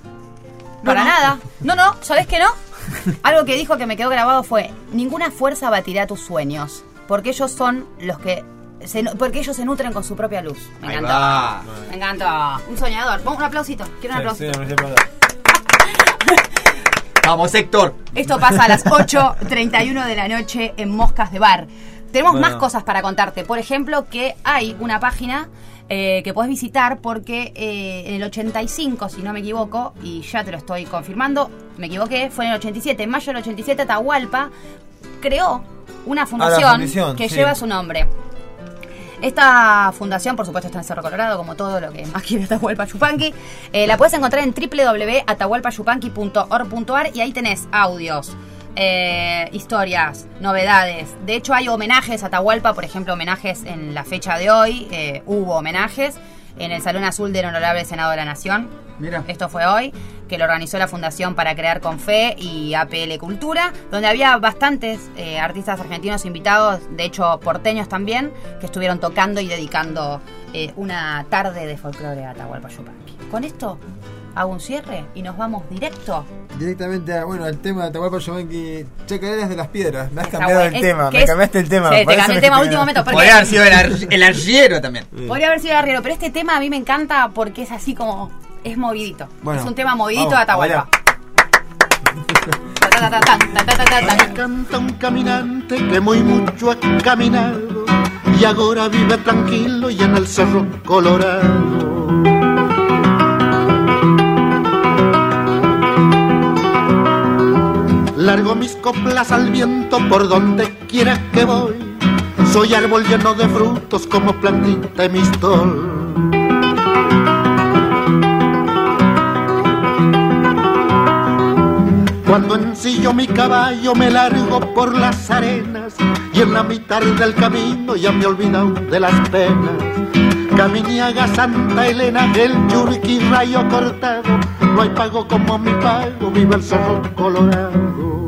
Para nada. No, no, ¿sabés qué no? Algo que dijo que me quedó grabado fue, ninguna fuerza batirá tus sueños, porque ellos son los que... Se, porque ellos se nutren con su propia luz. Me Ahí encantó. va. Me encantó. Un soñador. Vamos, un aplausito. Quiero un Sí, aplausito. sí, no sé por- Vamos, Héctor. Esto pasa a las ocho treinta y uno de la noche en Moscas de Bar. Tenemos Bueno. más cosas para contarte. Por ejemplo, que hay una página eh, que podés visitar porque eh, en el ochenta y cinco, si no me equivoco, y ya te lo estoy confirmando, me equivoqué, fue en el ochenta y siete. En mayo del ochenta y siete, Atahualpa creó una fundación, fundación, que sí. lleva su nombre. Esta fundación, por supuesto, está en Cerro Colorado, como todo lo que más quiere Atahualpa Yupanqui. Eh, la puedes encontrar en w w w punto atahualpa yupanqui punto org punto a r y ahí tenés audios, eh, historias, novedades. De hecho, hay homenajes a Atahualpa, por ejemplo, homenajes en la fecha de hoy. Eh, hubo homenajes en el Salón Azul del Honorable Senado de la Nación. Mira. Esto fue hoy, que lo organizó la Fundación para Crear con Fe y A P L Cultura, donde había bastantes eh, artistas argentinos invitados, de hecho porteños también, que estuvieron tocando y dedicando eh, una tarde de folclore a Atahualpa Yupanqui. Con esto hago un cierre y nos vamos directo. Directamente a, bueno, al tema de Atahualpa Yupanqui, Chacareras de las Piedras. Me has Está cambiado bueno. el Es- tema, que me es- cambiaste el tema. Sí, te por eso cambié el me tema a dijiste último que no. momento. porque- Podría haber sido el, ar- el arriero también. Podría haber sido el arriero, pero este tema a mí me encanta porque es así como... es movidito. Bueno, es un tema movidito vamos, de Atahualpa. Ta, ta, ta, ta, ta, ta, ta, ta, ta. Canta un caminante que muy mucho ha caminado y ahora vive tranquilo y en el Cerro Colorado. Largo mis coplas al viento por donde quiera que voy. Soy árbol lleno de frutos como plantita de mistol. Cuando ensillo mi caballo me largo por las arenas y en la mitad del camino ya me he olvidado de las penas. Caminiaga, Santa Elena, el Yurqui, Rayo Cortado, no hay pago como mi pago, viva el Cerro Colorado.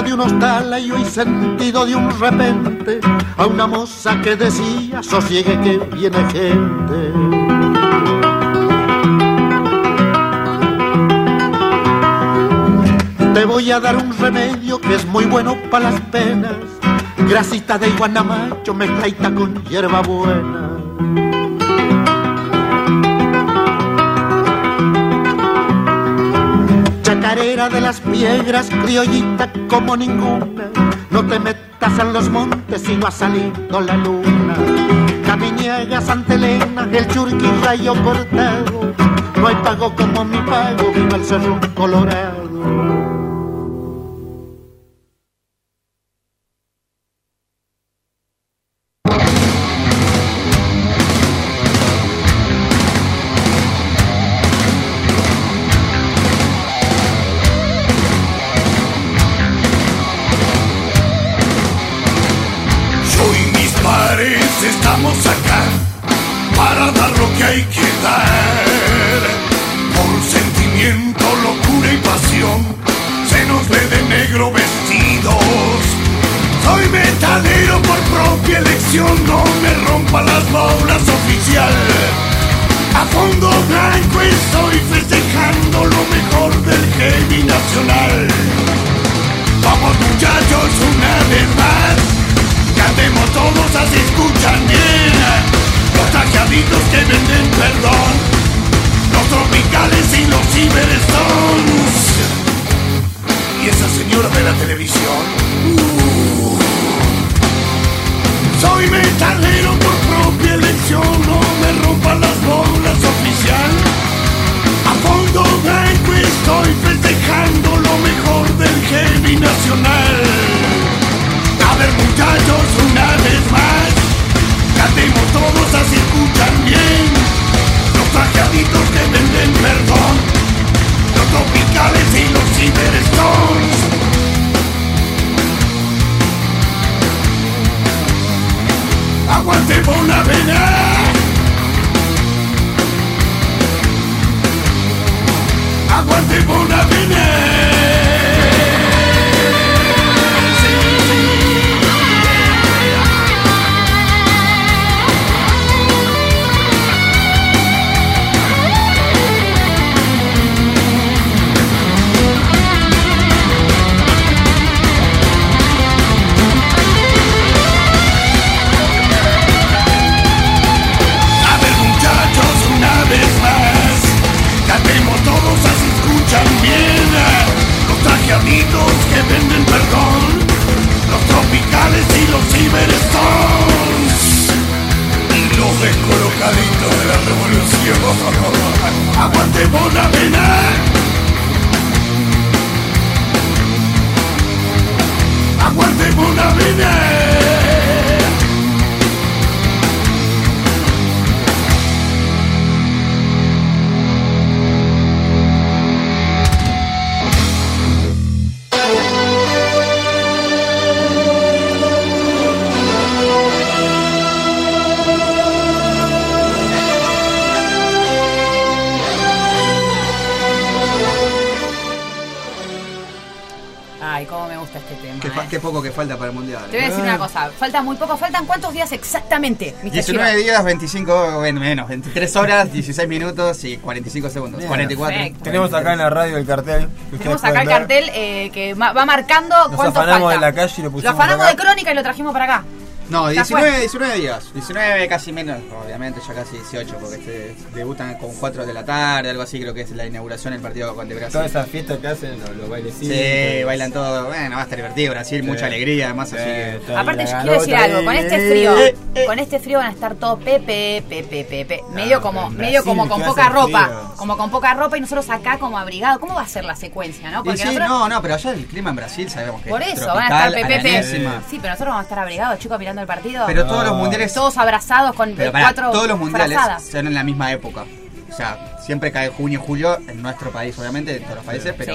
de un hostal y oí sentido de un repente a una moza que decía: sosiegue que viene gente. Te voy a dar un remedio que es muy bueno para las penas, grasita de iguanamacho mezcladita con hierba buena. Chacarera de las piedras, criollita como ninguna, no te metas en los montes si no ha salido la luna. Caminiega, Santa Elena, el Churqui, Rayo Cortado, no hay pago como mi pago, viva el Cerro Colorado. Estamos acá para dar lo que hay que dar. Por sentimiento, locura y pasión se nos ve de negro vestidos. Soy metalero por propia elección, no me rompa las bolas oficial. A fondo blanco estoy festejando lo mejor del heavy nacional. Vamos muchachos, una vez más, cantemos todos, así escuchan bien. Los trajeaditos que venden perdón, los tropicales y los cyberstones. Y esa señora de la televisión. uh. Soy metalero por propia elección, no me rompan las bolas oficial. A fondo blanco estoy festejando lo mejor del heavy nacional. A ver muchachos, una vez más, cantemos todos, así escuchan bien. Los trajeaditos que venden perdón, los tropicales y los cyberstones. Aguante Bonavena. Aguante Bonavena. Cantemos todos, así escuchan bien. Los trajeaditos que venden perdón, los tropicales y los cyberstones. Y los descolocaditos de la revolución. Aguante Bonavena. Aguante Bonavena. Ay, cómo me gusta este tema. Qué, fa- eh. qué poco que falta para el mundial. Te voy a decir una cosa, falta muy poco, faltan cuántos días exactamente, mister diecinueve Chiro? días, veinticinco, bueno, menos, veintitrés horas, dieciséis minutos y cuarenta y cinco segundos. Bien. cuarenta y cuatro. Perfecto. Tenemos acá en la radio el cartel. que ustedes Tenemos acá pueden el ver. cartel eh, que ma- va marcando Nos cuánto afanamos falta. de la calle y lo Lo pusimos afanamos acá. de crónica y lo trajimos para acá. No, Ya diecinueve, fue. diecinueve días. diecinueve casi menos, obviamente ya casi dieciocho, porque se debutan con cuatro de la tarde, algo así, creo que es la inauguración del partido contra Brasil. Todas esas fiestas que hacen, los, los bailecitos. Sí, bailan todo, bueno, va a estar divertido, Brasil, mucha alegría, además, así que... Aparte, yo quiero decir algo, con este frío, con este frío van a estar todos pepe, pepe, pepe, medio como, en medio como Brasil, con ¿qué poca hace ropa, frío? como con poca ropa y nosotros acá como abrigados. ¿Cómo va a ser la secuencia, no? Y sí, nosotros- no, no, pero allá el clima en Brasil sabemos que por es eso tropical, van a estar pepe, pepe. arañísima. Sí, pero nosotros vamos a estar abrigados, chicos, mirando el partido. Pero todos los mundiales... todos abrazados con Pero pará, cuatro todos los mundiales frazadas. son en la misma época. O sea, siempre cae junio, julio, en nuestro país, obviamente, en todos los países, pero Sí.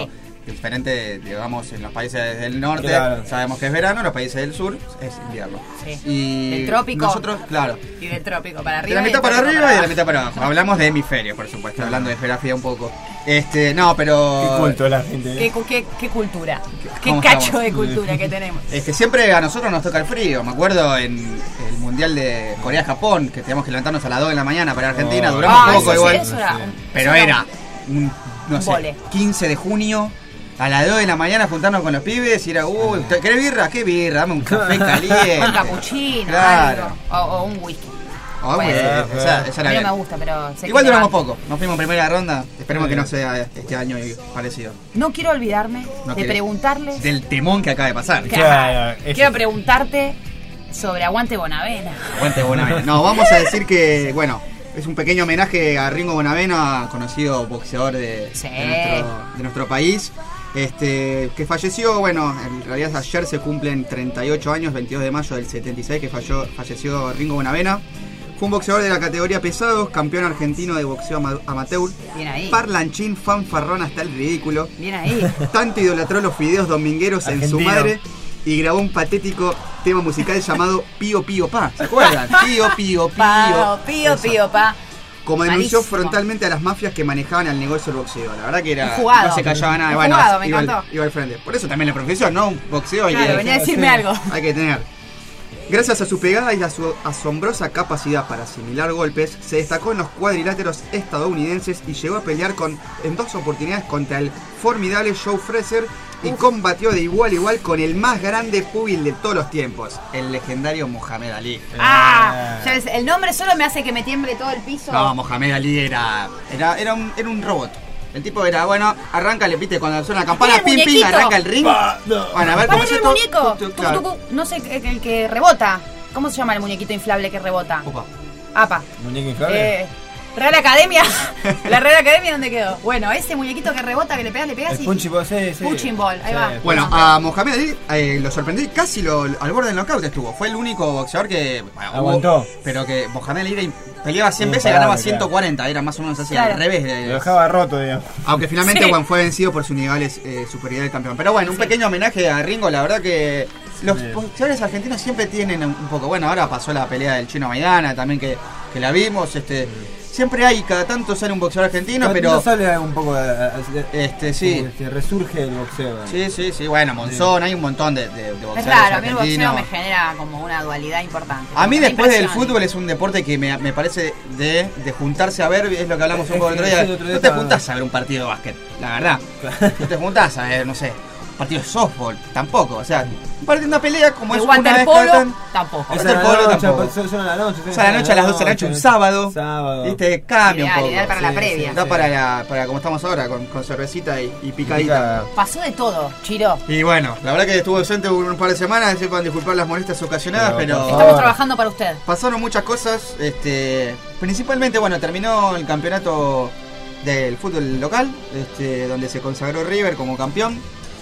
diferente, digamos, en los países del norte Claro. sabemos que es verano, en los países del sur es invierno. Sí. Y Del trópico. nosotros, claro, Y del trópico para de arriba. la y mitad del para trópico arriba y de la abajo. mitad para abajo. Hablamos de hemisferio, por supuesto, hablando de geografía un poco. Este, no, pero... Qué culto la gente. ¿Qué, cu- qué, qué cultura? ¿Qué ¿Cómo cacho estamos? de cultura que tenemos? Es que siempre a nosotros nos toca el frío. Me acuerdo en el Mundial de Corea-Japón, que teníamos que levantarnos a las dos de la mañana para Argentina. Oh. Duramos Ah, poco eso sí, igual. eso era un- Pero eso era un, no un sé, vole. quince de junio. A las dos de la mañana juntarnos con los pibes y era, uy, ¿querés birra? ¿Qué birra? Dame un café caliente. Un capuchino, Claro. algo. O, o un whisky. Ah, Puede bueno, ser. esa, esa A era mí no bien. me gusta, pero sé Igual que duramos levanta. poco. Nos fuimos en primera ronda. Esperemos que no sea este año parecido. No quiero olvidarme No de quiere- preguntarles. Del temón que acaba de pasar. Claro, quiero preguntarte sobre Aguante Bonavena. Aguante Bonavena. No, vamos a decir que, bueno, es un pequeño homenaje a Ringo Bonavena, conocido boxeador de, Sí. de, nuestro, de nuestro país. Este, que falleció, bueno, en realidad ayer se cumplen treinta y ocho años, veintidós de mayo del setenta y seis, que falló, falleció Ringo Bonavena. Fue un boxeador de la categoría pesados, campeón argentino de boxeo ama- amateur, Bien ahí. parlanchín, fanfarrón hasta el ridículo. Bien ahí. Tanto idolatró los fideos domingueros en su Argentino. madre y grabó un patético tema musical llamado Pío Pío Pa. ¿Se acuerdan? Pío Pío Pío. Pao, pío, Eso. pío, pa. Como denunció Malísimo. frontalmente a las mafias que manejaban el negocio del boxeo. La verdad que era. Un jugado. No se callaba nada. Un Bueno, jugado, me iba, al, encantó. iba al frente. Por eso también la profesión, ¿no? Un boxeo hay Claro, que. venía a decirme algo. Hay que tener. Gracias a su pegada y a su asombrosa capacidad para asimilar golpes, se destacó en los cuadriláteros estadounidenses y llegó a pelear con, en dos oportunidades contra el formidable Joe Frazier y combatió de igual a igual con el más grande púgil de todos los tiempos, el legendario Mohamed Ali. Ah, ya ves, el nombre solo me hace que me tiemble todo el piso. No, Mohamed Ali era, era, era, un, era un robot. El tipo era, bueno, arranca, le pite cuando suena la campana, Mira el pim pim, muñequito. arranca el ring. Bueno, a ver cómo ¿Cuál es es el esto. muñeco? Tu, tu, Tucu, claro. tucu. No sé, el, el que rebota. ¿Cómo se llama el muñequito inflable que rebota? Opa. Apa. ¿Muñeco inflable? Eh, Real Academia. La Real Academia, ¿dónde quedó? Bueno, ese muñequito que rebota, que le pegas, le pegas El y... punching ball, sí, sí. Punching ball, ahí Sí. va. Bueno, a Mohamed Ali eh, lo sorprendí, casi lo, al borde del knockout estuvo. Fue el único boxeador que bueno, hubo- Aguantó. pero que Mohamed Ali era- peleaba cien veces y Imparable, ganaba claro. ciento cuarenta, era más o menos así, Claro. al revés. Lo De, dejaba roto, digamos. aunque finalmente Sí. bueno, fue vencido por su innegable eh, superioridad del campeón. Pero bueno, un Sí. pequeño homenaje a Ringo, la verdad que los Sí. boxeadores argentinos siempre tienen un un poco, bueno, ahora pasó la pelea del Chino Maidana también que, que la vimos, este siempre hay, cada tanto sale un boxeador argentino, pero No sale un poco de, de- este sí. como que resurge el boxeo. Sí, sí, sí, bueno, Monzón, hay un montón de, de, de Es boxeadores raro, a mí el boxeo argentinos. me genera como una dualidad importante. A mí Me da después del impresión. fútbol es un deporte que me, me parece de, de juntarse a ver, es lo que hablamos un Es poco el que otro día. sí, el otro día No te estaba- juntás a ver un partido de básquet, la verdad. No te juntás a ver, no sé, un partido de softball, tampoco. O sea, un partido, una pelea como El es una vez waterpolo, cada tan- tampoco. Esa- Esa es la Waterpolo noche, tampoco. son- son a la noche. O sea, a la noche a las doce de la noche, un sábado. Sábado. Viste, cambia Ideal, un poco. ideal para la Sí, previa. sí, Da sí. para, la, para como estamos ahora, con, con cervecita y, y picadita. Pasó de todo, Chiro. Y bueno, la verdad que estuvo ausente un par de semanas, sepan disculpar las molestias ocasionadas, Pero, pero... por Estamos favor. trabajando para usted. Pasaron muchas cosas, este, principalmente, bueno, terminó el campeonato del fútbol local, este, donde se consagró River como campeón.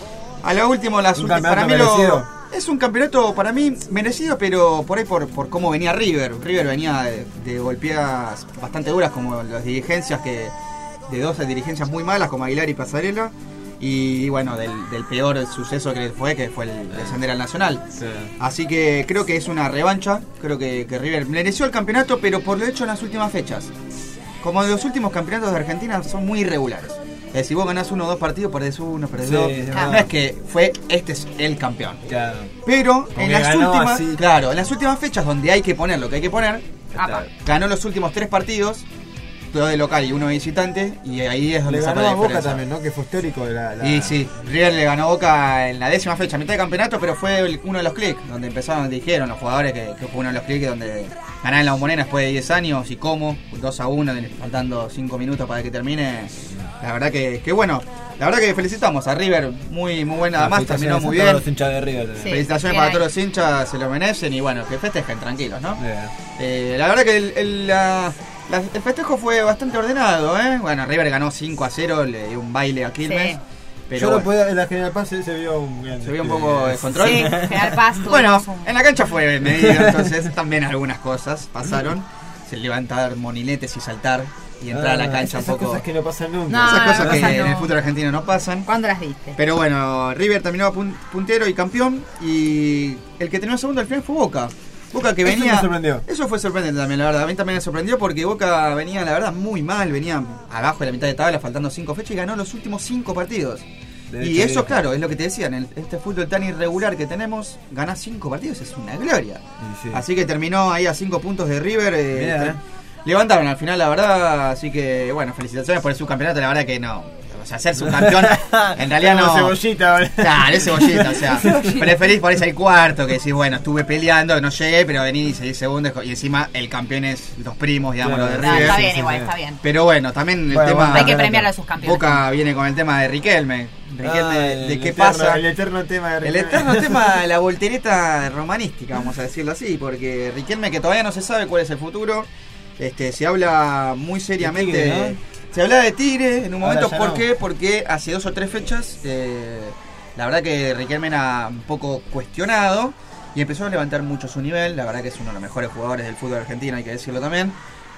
A lo último, las Un últimas, para mí campeonato lo- merecido. es un campeonato para mí merecido, pero por ahí por, por cómo venía River. River venía de, de golpeadas bastante duras, como las dirigencias que de dos dirigencias muy malas, como Aguilar y Pasarela. Y bueno, del, del peor suceso que fue, que fue el descender al Nacional. Sí. Así que creo que es una revancha. Creo que, que River mereció el campeonato, pero por lo hecho en las últimas fechas. Como los últimos campeonatos de Argentina son muy irregulares. Es decir, vos ganás uno o dos partidos, perdés uno, perdés Sí, dos. es No verdad. es que fue, este es el campeón. Claro. Pero Porque en las ganó últimas, así. claro, en las últimas fechas donde hay que poner lo que hay que poner, Apa. ganó los últimos tres partidos, dos de local y uno de visitante, y ahí es donde Le saca ganó la a Boca diferencia. también, ¿no? Que fue histórico. La, la... Y sí, River le ganó a Boca en la décima fecha, mitad de campeonato, pero fue el- uno de los clics, donde empezaron, dijeron los jugadores que, que fue uno de los clics donde ganaron en la Bombonera después de diez años y cómo, dos a uno, faltando cinco minutos para que termine. La verdad que, que bueno, la verdad que felicitamos a River, muy muy buena, además terminó muy Todos bien. los hinchas de River. también. Sí. Felicitaciones bien para ahí. todos los hinchas, se lo merecen y bueno, que festejen tranquilos, ¿no? Bien. Eh, la verdad que el, el, la- la- el festejo fue bastante ordenado, ¿eh? Bueno, River ganó cinco a cero, le dio un baile a Quilmes. Sí. Pero Yo lo bueno, podía, en la General Paz se, se vio un bien, se vio un este, poco de control. Sí, General Paz. Bueno, tuvimos un- en la cancha fue medido, entonces también algunas cosas pasaron. Se levantar moniletes y saltar. y entrar Ah, a la cancha un esas poco. cosas que no pasan nunca. No, Esas no, cosas no que pasan, en el no. fútbol argentino no pasan. ¿Cuándo las viste? Pero bueno, River terminó pun- puntero y campeón, y el que terminó segundo al final fue Boca. Boca que Eso venía... me sorprendió. Eso fue sorprendente también, la verdad. A mí también me sorprendió porque Boca venía, la verdad, muy mal. Venía abajo de la mitad de tabla, faltando cinco fechas, y ganó los últimos cinco partidos. De Y hecho, eso, sí. claro, es lo que te decía, en el- este fútbol tan irregular que tenemos, ganar cinco partidos es una gloria. Sí, sí. Así que terminó ahí a cinco puntos de River. eh, Mirá, tre- eh. Levantaron al final, la verdad. Así que, bueno, felicitaciones por el subcampeonato. La verdad que no. O sea, ser subcampeón, en realidad Como no. Cebollita, boludo. Claro, es cebollita, o sea, preferís por ahí el cuarto, que decís, bueno, estuve peleando, no llegué, pero vení y seguí segundo, y encima el campeón es los primos, digamos, Claro. los de No, River. está Sí, bien, sí, igual, sí. está bien. Pero bueno, también el Bueno, tema... bueno, Hay que no, premiar no. a sus campeones. Boca viene con el tema de Riquelme. Riquelme, Ah, de el qué eterno- pasa. El eterno tema de El Riquelme. eterno tema de la voltereta romanística, vamos a decirlo así, porque Riquelme, que todavía no se sabe cuál es el futuro, este se habla muy seriamente. De Tigre, ¿no? Se hablaba de Tigre en un Ahora momento, ya ¿por no. qué? Porque hace dos o tres fechas, eh, la verdad que Riquelme era un poco cuestionado y empezó a levantar mucho su nivel. La verdad que es uno de los mejores jugadores del fútbol argentino, hay que decirlo también.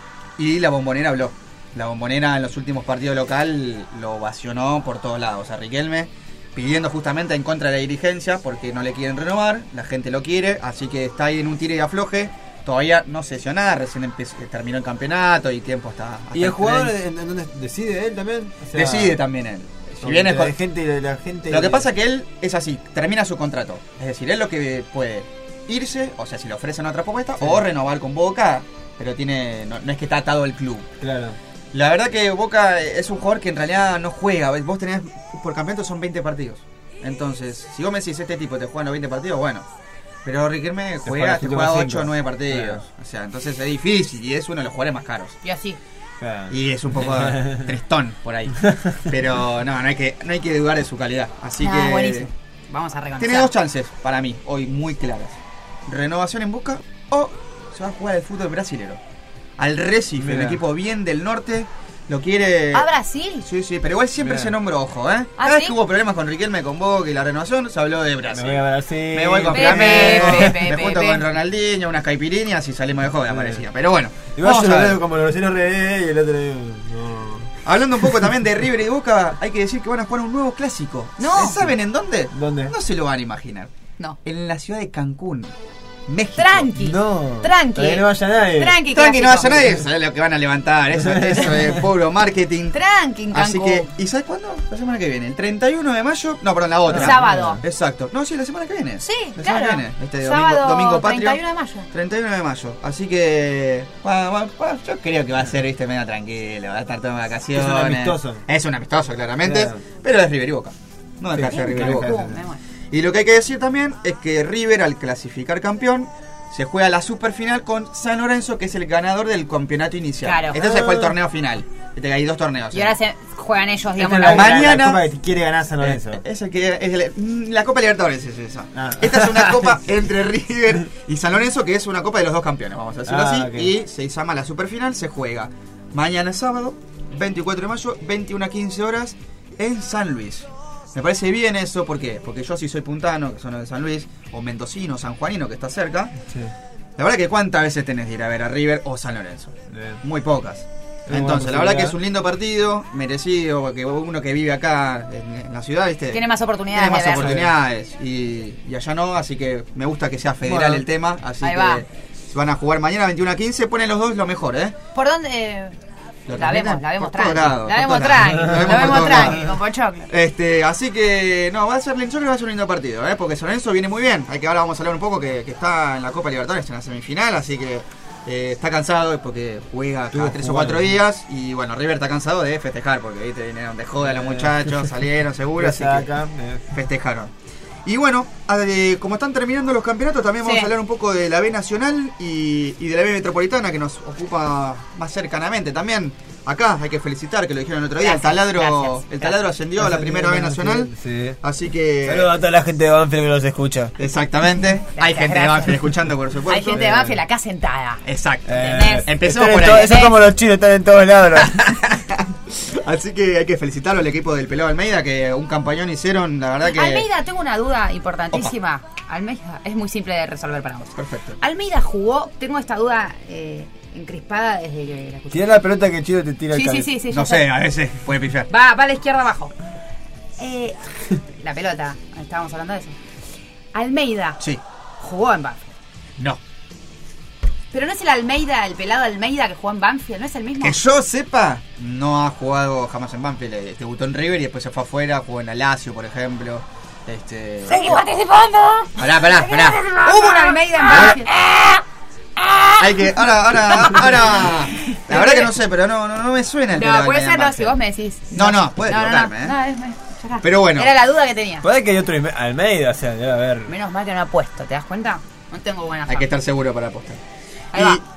Y la Bombonera habló. La Bombonera en los últimos partidos local lo ovacionó por todos lados a Riquelme, pidiendo justamente en contra de la dirigencia porque no le quieren renovar, la gente lo quiere, así que está ahí en un tire y afloje. Todavía no se hizo nada, recién empezó, terminó el campeonato y tiempo está. hasta ¿Y el jugador treinta. en, en dónde decide él también? O sea, Decide también él. Si porque bien es la con- gente, la gente Lo que pasa es que él es así, termina su contrato. Es decir, él lo que puede irse, o sea, si le ofrecen otra propuesta, Sí. o renovar con Boca, pero tiene no, no es que está atado al club. Claro. La verdad que Boca es un jugador que en realidad no juega. Vos tenés, por campeonato son veinte partidos. Entonces, si vos me decís, este tipo te juega los veinte partidos, bueno. Pero Riquelme juega juega, los te últimos juega cinco. ocho o nueve partidos. Claro. O sea, entonces es difícil y es uno de los jugadores más caros. Y así. Claro. Y es un poco tristón por ahí. Pero no, no hay que, no hay que dudar de su calidad. Así Ah, que buenísimo. Vamos a reconocer. tiene dos chances para mí, hoy muy claras. Renovación en Boca o se va a jugar al fútbol brasilero. Al Recife, Mira. un equipo bien del norte. Lo quiere... ¿A Brasil? Sí, sí, pero igual siempre Mira. se nombró, ojo, ¿eh? ¿Ah, Cada vez sí? que hubo problemas con Riquelme, con Boca y la renovación, se habló de Me Brasil. voy a Brasil. Me voy con Pepe, Flamengo, Pepe, me junto Pepe. con Ronaldinho, unas caipiriñas y salimos de joda, Sí. parecía. Pero bueno, Igual vamos yo a lo ver. veo como los brasileños re y el otro no. Hablando un poco también de River y Boca, hay que decir que van a jugar un nuevo clásico. No. ¿Saben en dónde? ¿Dónde? No se lo van a imaginar. No. En la ciudad de Cancún, México. Tranqui. No. Tranqui. Todavía no vaya nadie. Tranqui, Tranqui, no clásico. vaya nadie. ¿Sabes lo que van a levantar? Eso, eso es puro marketing. Tranqui, en Así Cancún. que, ¿y sabes cuándo? La semana que viene. El treinta y uno de mayo. No, perdón, la otra. Sábado. Exacto. No, sí, la semana que viene. Sí, la claro. semana que viene. Este Sábado domingo, domingo patrio. treinta y uno de mayo. treinta y uno de mayo. Así que. Bueno, bueno, bueno, yo creo que va a ser, viste, medio tranquilo. Va a estar todo en vacaciones. Es un amistoso. Es un amistoso, claramente. Claro. Pero es River y Boca. No Sí, deja de ser River y claro, Boca. claro. Uh, me muero. Y lo que hay que decir también es que River, al clasificar campeón, se juega la superfinal con San Lorenzo, que es el ganador del campeonato inicial. Claro. Este fue el Ah. torneo final. Este, hay dos torneos. Y ahora se juegan ellos, digamos, Esta es la la, mañana- la, la copa que quiere ganar San Lorenzo. Eh, es el que es el- mm, la Copa Libertadores es esa. Ah. Esta es una copa entre River y San Lorenzo, que es una copa de los dos campeones, vamos a decirlo Ah, así. ok. Y se llama la superfinal, se juega mañana sábado, veinticuatro de mayo, veintiuna a quince horas, en San Luis. Me parece bien eso, ¿por qué? Porque yo sí soy puntano, que son los de San Luis, o mendocino, sanjuanino, que está cerca. Sí. La verdad que ¿cuántas veces tenés de ir a ver a River o San Lorenzo? Bien. Muy pocas. buena Entonces, la verdad que posibilidad. es un lindo partido, merecido, porque uno que vive acá en, en la ciudad, ¿viste? Tiene más oportunidades Tiene más de verlo. oportunidades y, y allá no, así que me gusta que sea federal Bueno. el tema, así Ahí que va. se van a jugar mañana veintiuna a quince, ponen los dos lo mejor, ¿eh? ¿Por dónde? eh, ¿Lo la transmiten? vemos, la vemos Por todos tranqui. lados, La por vemos todos tranqui. lados. La Lo vemos por vemos todos tranqui, lados. con pochoclo. Este, así que, no, va a ser, yo creo que va a ser un lindo partido, ¿eh? Porque San Lorenzo viene muy bien. Hay que ahora vamos a hablar un poco que, que está en la Copa Libertadores en la semifinal, así que eh, está cansado porque juega cada Estuvo tres o jugando. cuatro días. Y bueno, River está cansado de festejar porque viste, vinieron de joda los muchachos, salieron seguro, así que Acá, eh. festejaron. Y bueno, eh, como están terminando los campeonatos, también vamos Sí. a hablar un poco de la B Nacional y, y de la B Metropolitana, que nos ocupa más cercanamente también. Acá hay que felicitar, que lo dijeron el otro día, Gracias, el taladro, gracias, el taladro ascendió a la primera B Nacional. Sí. Así que. Saludos a toda la gente de Banfield que los escucha. Exactamente. Hay gente de gracias. Banfield escuchando, por supuesto. Hay gente de Banfield acá sentada. Exacto. ¿Entendés? Empecemos Están por en todo- ahí. Eso es como los chinos, están en todos lados. Así que hay que felicitarlo al equipo del Pelado Almeida, que un campañón hicieron, la verdad que. Almeida, tengo una duda importantísima. Almeida, es muy simple de resolver para vos. Perfecto. Almeida jugó, tengo esta duda eh, encrispada desde que la escuché. Tira la pelota que Chiro te tira Sí, el sí, cable. sí, sí, No ya sé, está. a veces puede pifiar. Va, va a la izquierda abajo. Eh, la pelota, estábamos hablando de eso. Almeida Sí. jugó en Banfield. No. Pero no es el Almeida, el pelado Almeida que jugó en Banfield, ¿no es el mismo? Que yo sepa, no ha jugado jamás en Banfield. Eh, Debutó en River y después se fue afuera, jugó en Lazio, por ejemplo. Este... ¡Seguí participando! Pará, pará, pará. Hubo un Almeida en Banfield. Hay que, ahora, ahora, ahora. La verdad que no sé, pero no, no, no me suena el pelado No, puede Almeida en ser, no, si Banfield. vos me decís. No, no, puede No, no, equivocarme, no, ¿eh? no, es- ya está. Pero bueno. Era la duda que tenía. Puede que hay otro Alme- Almeida, o sea, debe haber. Menos mal que no ha puesto, ¿te das cuenta? No tengo buena Hay fama. que estar seguro para apostar. Ahí va. Y,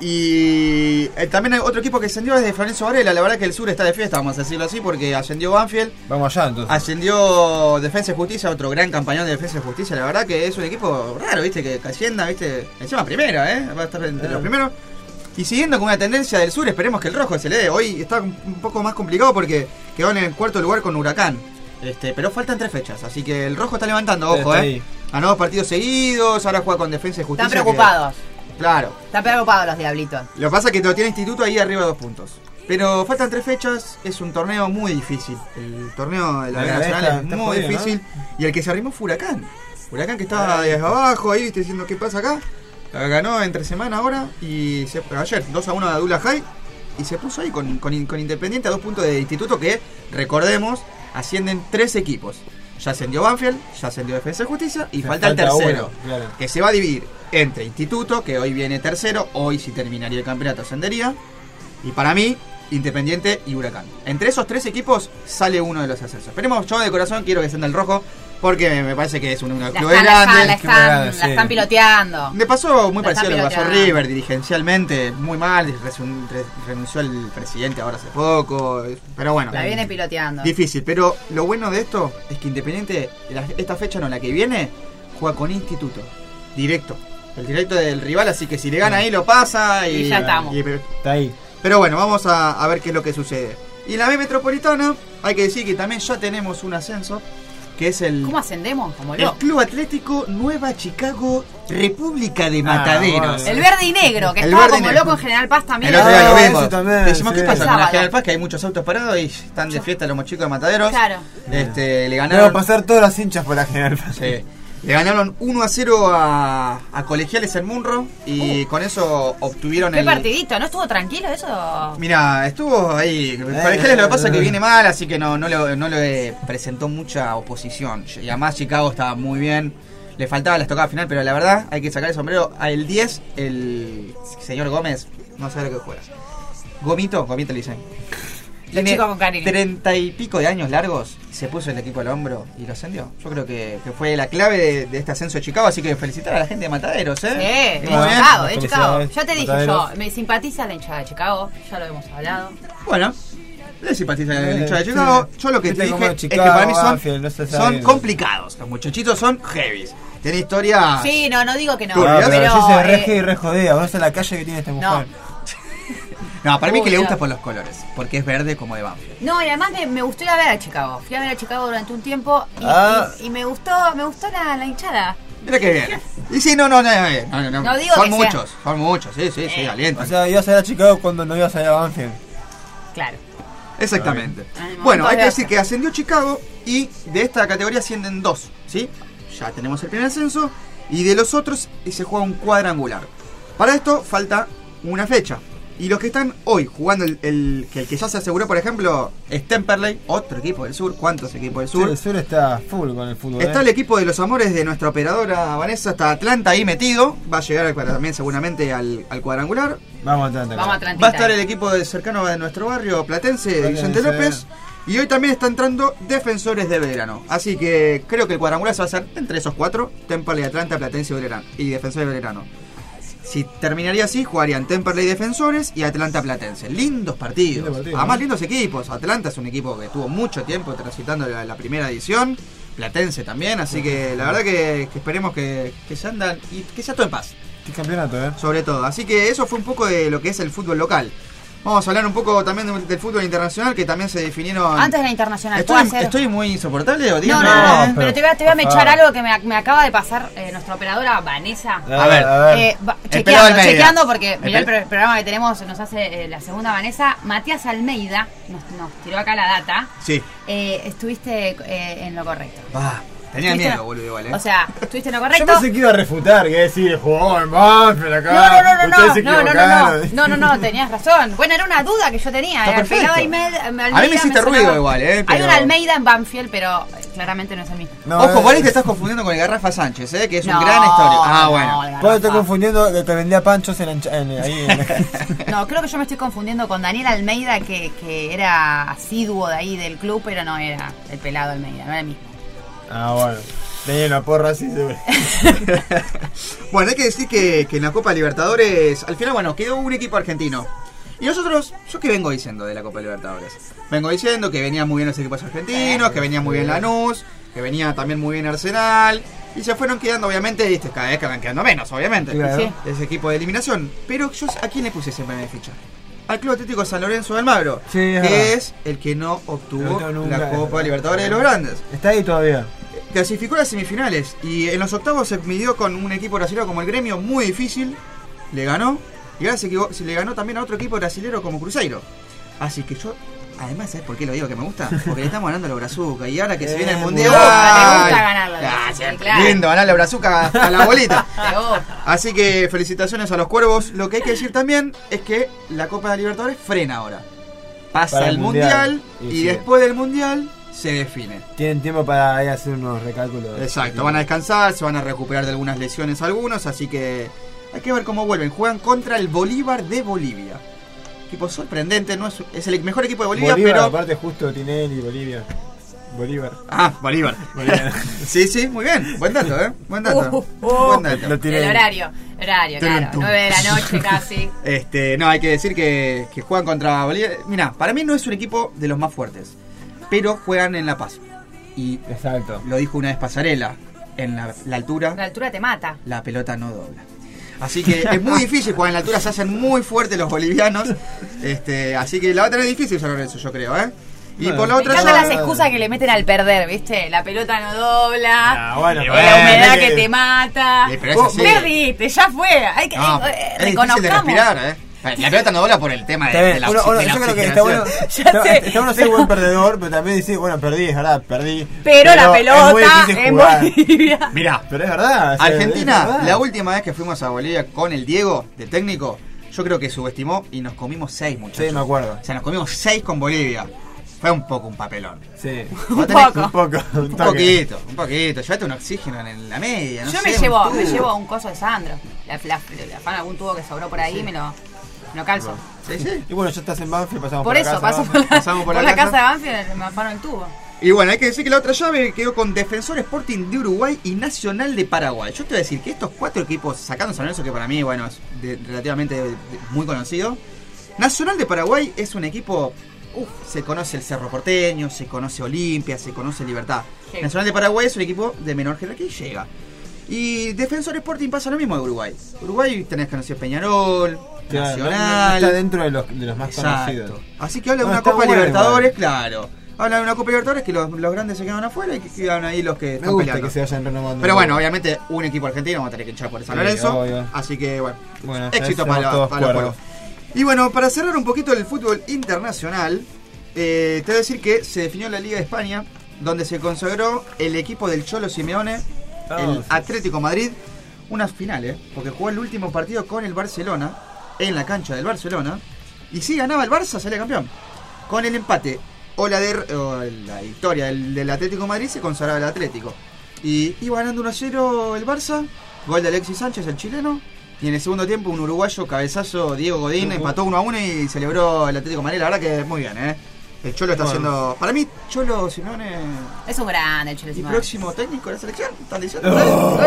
y eh, también hay otro equipo que ascendió desde Florencio Varela. La verdad que el sur está de fiesta, vamos a decirlo así, porque ascendió Banfield. Vamos allá entonces. Ascendió Defensa y Justicia, otro gran campañón de Defensa y Justicia. La verdad que es un equipo raro, viste, que ascienda, viste, encima primero, ¿eh? Va a estar entre los primeros. Y siguiendo con una tendencia del sur, esperemos que el rojo se le dé. Hoy está un poco más complicado porque quedó en el cuarto lugar con Huracán. Este, pero faltan tres fechas, así que el rojo está levantando, ojo, Está eh. ahí. Ganó dos partidos seguidos, ahora juega con Defensa y Justicia. Están preocupados. que- claro. Están preocupados los diablitos. Lo que pasa es que lo tiene Instituto ahí arriba de dos puntos. Pero faltan tres fechas, es un torneo muy difícil. El torneo de la Liga La Nacional está- es está muy jodido, difícil. Y el que se arrimó fue Huracán. Huracán que estaba desde abajo ahí, viste, diciendo qué pasa acá. Ganó entre semana ahora y se, ayer dos a uno de Adula High. Y se puso ahí con, con, con Independiente a dos puntos de Instituto que, recordemos, ascienden tres equipos. Ya ascendió Banfield, ya ascendió Defensa y Justicia y Se falta el falta tercero. uno, claro. Que se va a dividir entre Instituto, que hoy viene tercero, hoy si terminaría el campeonato ascendería. Y para mí, Independiente y Huracán. Entre esos tres equipos sale uno de los ascensos. Esperemos, yo de corazón quiero que sea el rojo, porque me parece que es un, una La club están, la grande. están, la están, la sí. están piloteando. Me pasó muy La parecido a lo que están pasó piloteando. River, dirigencialmente, muy mal, resu- re- renunció el presidente ahora hace poco, pero bueno. La viene piloteando. Difícil, pero lo bueno de esto es que Independiente, la- esta fecha no, la que viene, juega con Instituto, directo. El directo del rival, así que si le gana ahí lo pasa y, Y ya estamos. y- pero, Está ahí. pero bueno, vamos a, a ver qué es lo que sucede. Y en la B Metropolitana, hay que decir que también ya tenemos un ascenso, que es el... ¿Cómo ascendemos? Como El loco. Club Atlético Nueva Chicago, República de Mataderos. El verde y negro, que El estaba verde y como negro. loco en General Paz también. El otro día lo Ah, vimos. eso también, Decimos, sí. ¿qué pasa El con la sábado. General Paz? Que hay muchos autos parados y están de fiesta los chicos de Mataderos. Claro. Este, le Debo ganaron. pasar todas las hinchas por la General Paz. Sí. Le ganaron uno a cero a, a Colegiales en Munro y con eso obtuvieron Uh. Qué el. partidito, ¿no estuvo tranquilo eso? Mira, estuvo ahí. Colegiales lo que pasa es que viene mal, así que no, no, le, no le presentó mucha oposición. Y además Chicago estaba muy bien. Le faltaba la estocada final, pero la verdad hay que sacar el sombrero. Al diez, el señor Gómez, no sabe lo que juega. Gomito, Gomito le dicen. Tiene chico con cariño. treinta y pico de años largos, se puso el equipo al hombro y lo ascendió. Yo creo que, que fue la clave de, de este ascenso de Chicago, así que felicitar a la gente de Mataderos, ¿eh? Sí, de Muy bien. Chicago, de Chicago. Felicidades, Ya te dije Mataderos. yo, me simpatiza la hinchada de Chicago, ya lo hemos hablado. Bueno, le simpatiza la Eh, hinchada de sí. Chicago. Yo lo que Viste te cómo dije es Chicago, que para mí son, Banfield, no se sabe. son complicados. Los muchachitos son heavies. Tienen historia. Sí, no, no digo que no. Turbio, Ah, pero pero, allí se re eh, heavy y re jodida. Vamos a la calle que tiene esta mujer. No. No, para mí Uy, que le gusta no. por los colores, porque es verde como de Banfield. No, y además me, me gustó ir a ver a Chicago. Fui a ver a Chicago durante un tiempo y, Ah. y- y me gustó, me gustó la, la hinchada. Mira que bien. Y sí, no, no, no, no, no, no. No digo son que sea. muchos, son muchos, sí, sí, sí, Eh. alientan. O sea, ibas a ir a Chicago cuando no ibas a ir a Banfield. Claro. Exactamente. Ah, en el Bueno, momento hay de que decir Oscar. que ascendió Chicago y de esta categoría ascienden dos, ¿sí? Ya tenemos el primer ascenso y de los otros se juega un cuadrangular. Para esto falta una fecha. Y los que están hoy jugando, el, el que el que ya se aseguró, por ejemplo, es Temperley, otro equipo del sur. ¿Cuántos equipos del Sí, sur? el sur está full con el fútbol. Está ¿eh? el equipo de los amores de nuestra operadora Vanessa, hasta Atlanta ahí metido. Va a llegar al- también seguramente al, al cuadrangular. Vamos a Atlanta. Vamos a Va Atlantita. a estar el equipo de cercano de nuestro barrio, Platense, de Platense. Vicente López. Y hoy también está entrando Defensores de Belgrano. Así que creo que el cuadrangular se va a hacer entre esos cuatro: Temperley, Atlanta, Platense y Belgrano. Y Defensores de Belgrano. Si terminaría así, jugarían Temperley Defensores y Atlanta Platense. Lindos partidos. Lindo partido, Además, ¿no? lindos equipos. Atlanta es un equipo que tuvo mucho tiempo transitando la, la primera edición. Platense también. Así que la verdad que, que esperemos que, que se andan y que sea todo en paz. Qué campeonato, ¿eh? Sobre todo. Así que eso fue un poco de lo que es el fútbol local. Vamos a hablar un poco también del, del fútbol internacional, que también se definieron... Antes de la internacional, ¿Estoy, ¿puedo hacer? ¿Estoy muy insoportable o No, no, no, no, pero te voy a, te voy a mechar algo que me, me acaba de pasar eh, nuestra operadora Vanessa. A ver, a ver. Eh, va, El chequeando, pelado Almeida. chequeando porque mirá el, El pro- el programa que tenemos, nos hace eh, la segunda Vanessa. Matías Almeida nos, nos tiró acá la data. Sí. Eh, estuviste eh, en lo correcto. Ah, tenía ¿Estuviste- miedo, boludo, igual, ¿eh? O sea, estuviste en lo Yo correcto. pensé que iba a refutar, que decir, jugó en Banfield acá. No, no, no, no, ustedes se no, no, no, no, equivocaron. no, no, no, tenías razón. Bueno, era una duda que yo tenía. Está El perfecto. pelado Almeida, Almeida A mí me hiciste ruido sonaba. igual, ¿eh? Hay Pero- un Almeida en Banfield, pero eh, claramente no es el mismo. Ojo, por ahí te estás confundiendo con el Garrafa Sánchez, ¿eh? Que es No, un gran histórico. Ah, no, bueno. el Vos te estás confundiendo que te vendía panchos en, ancha- en- ahí en... No, creo que yo me estoy confundiendo con Daniel Almeida, que, que era asiduo de ahí del club, pero no era el pelado Almeida, no era el mismo. Ah, bueno. Tenía una porra así, seguro. Bueno, hay que decir que, que en la Copa Libertadores, al final, bueno, quedó un equipo argentino. Y nosotros, ¿yo qué vengo diciendo de la Copa Libertadores? Vengo diciendo que venían muy bien los equipos argentinos, que venía muy bien Lanús, que venía también muy bien Arsenal. Y se fueron quedando, obviamente, ¿viste? Cada vez que van quedando menos, obviamente. Claro. Sí. Ese equipo de eliminación. Pero yo, ¿a quién le puse siempre en ficha? Al Club Atlético San Lorenzo de Almagro, Sí, es que verdad. es el que no obtuvo No, nunca, la Copa es Libertadores de los verdad. Grandes. Está ahí todavía. Clasificó a las semifinales y en los octavos se midió con un equipo brasileño como el Gremio, muy difícil, le ganó y ahora se, equivo- se le ganó también a otro equipo brasileño como Cruzeiro. Así que yo, además, ¿sabes por qué lo digo que me gusta? Porque le estamos ganando a la Brazuca y ahora que se viene el Eh, Mundial... te gusta ganar la Ah, Brazuca, sí, claro. lindo, ganar la Brazuca a la bolita. Te gusta. Así que felicitaciones a los Cuervos. Lo que hay que decir también es que la Copa de Libertadores frena ahora. Pasa Para el el Mundial, Mundial, y y sí. después del Mundial se define. Tienen tiempo para ahí hacer unos recálculos. Exacto, van a descansar, se van a recuperar de algunas lesiones algunos, así que hay que ver cómo vuelven. Juegan contra el Bolívar de Bolivia. Equipo sorprendente, no es, es el mejor equipo de Bolivia, Bolívar, pero... aparte justo Tinelli, Bolivia. Bolívar. Ah, Bolívar. Bolívar. Sí, sí, muy bien. Buen dato, ¿eh? Buen dato. Uh, uh, Buen dato. Lo tiré. El horario, horario, Tum, claro. tum. nueve de la noche casi. Este, no, hay que decir que, que juegan contra Bolivia. Mira, para mí no es un equipo de los más fuertes, pero juegan en La Paz. Y Exacto. lo dijo una vez Pasarela, en la, la altura, La altura te mata. la pelota no dobla. Así que es muy difícil jugar en la altura, se hacen muy fuertes los bolivianos. Este, así que la va a tener difícil San Lorenzo, yo creo, ¿eh? Y Bueno, por la Me otra encantan yo- las excusas que le meten al perder, ¿viste? La pelota no dobla, Ah, bueno, eh, pero la bueno, humedad que- que te mata. Sí, pero es Vos así. perdiste, ya fue. Hay que, No, eh, es difícil de reconozcamos. respirar, ¿eh? La pelota no dobla por el tema de, Está bien, de la, uno- uno- de la yo creo que está bueno, oxigenación. está, sé, está bueno ser pero- buen perdedor, pero también decir, bueno, perdí, es verdad, perdí. Pero la pelota es muy difícil en jugar. Bolivia. Mirá, Pero es verdad. o sea, Argentina, es verdad. la última vez que fuimos a Bolivia con el Diego, de técnico, yo creo que subestimó y nos comimos seis, muchachos. Sí, me acuerdo. O sea, nos comimos seis con Bolivia. Fue un poco un papelón. Sí. Vos tenés- poco. Un poco. Un, Un toque. poquito, un poquito. Llévate un oxígeno en la media, no Yo sé, me un llevo, me tubo. llevo un coso de Sandro. La, la, la, fan algún tubo que sobró por ahí, me lo, me lo calzo. Sí, sí. Y bueno, ya estás en Banfield, pasamos Por por, eso, la casa, paso Banfield. por la, Pasamos por por la la casa casa. de Banfield, me afano el tubo. Y bueno, hay que decir que la otra llave quedó con Defensor Sporting de Uruguay y Nacional de Paraguay. Yo te voy a decir que estos cuatro equipos, sacando San Lorenzo, que para mí, bueno, es de- relativamente de- de- muy conocido, Nacional de Paraguay es un equipo... Uf, se conoce el Cerro Porteño, se conoce Olimpia, se conoce Libertad. Sí. Nacional de Paraguay es un equipo de menor jerarquía y llega. Y Defensor Sporting pasa lo mismo de Uruguay. Uruguay tenés conocido Peñarol, Claro, no- no- no Nacional... está dentro de los, de los más Exacto. conocidos. Así que habla de No, una está Copa bueno Libertadores, igual. claro. Habla de una Copa Libertadores que los, los grandes se quedan afuera y que quedan ahí los que Me están gusta peleando. que se vayan renovando. Pero bueno, obviamente un equipo argentino vamos a tener que echar por San Sí, Lorenzo. obvio. Así que bueno, Bueno, ya éxito estamos para, todos para los cuerdos. pueblos. Y bueno, para cerrar un poquito el fútbol internacional, eh, te voy a decir que se definió la Liga de España, donde se consagró el equipo del Cholo Simeone, Oh, el sí. Atlético Madrid, unas finales, porque jugó el último partido con el Barcelona, en la cancha del Barcelona, y si ganaba el Barça salía campeón. Con el empate o la, der- o la victoria del, del Atlético de Madrid se consagraba el Atlético. Y iba ganando uno a cero el Barça, gol de Alexis Sánchez, el chileno, y en el segundo tiempo un uruguayo cabezazo, Diego Godín, Uh-huh. empató uno a uno y celebró el Atlético de Madrid. La verdad que muy bien, ¿eh? El Cholo está Bueno. haciendo... Para mí, Cholo Simeone... Es un grande el Cholo ¿Y Simeone. próximo técnico de la selección? ¿Están diciendo? Oh.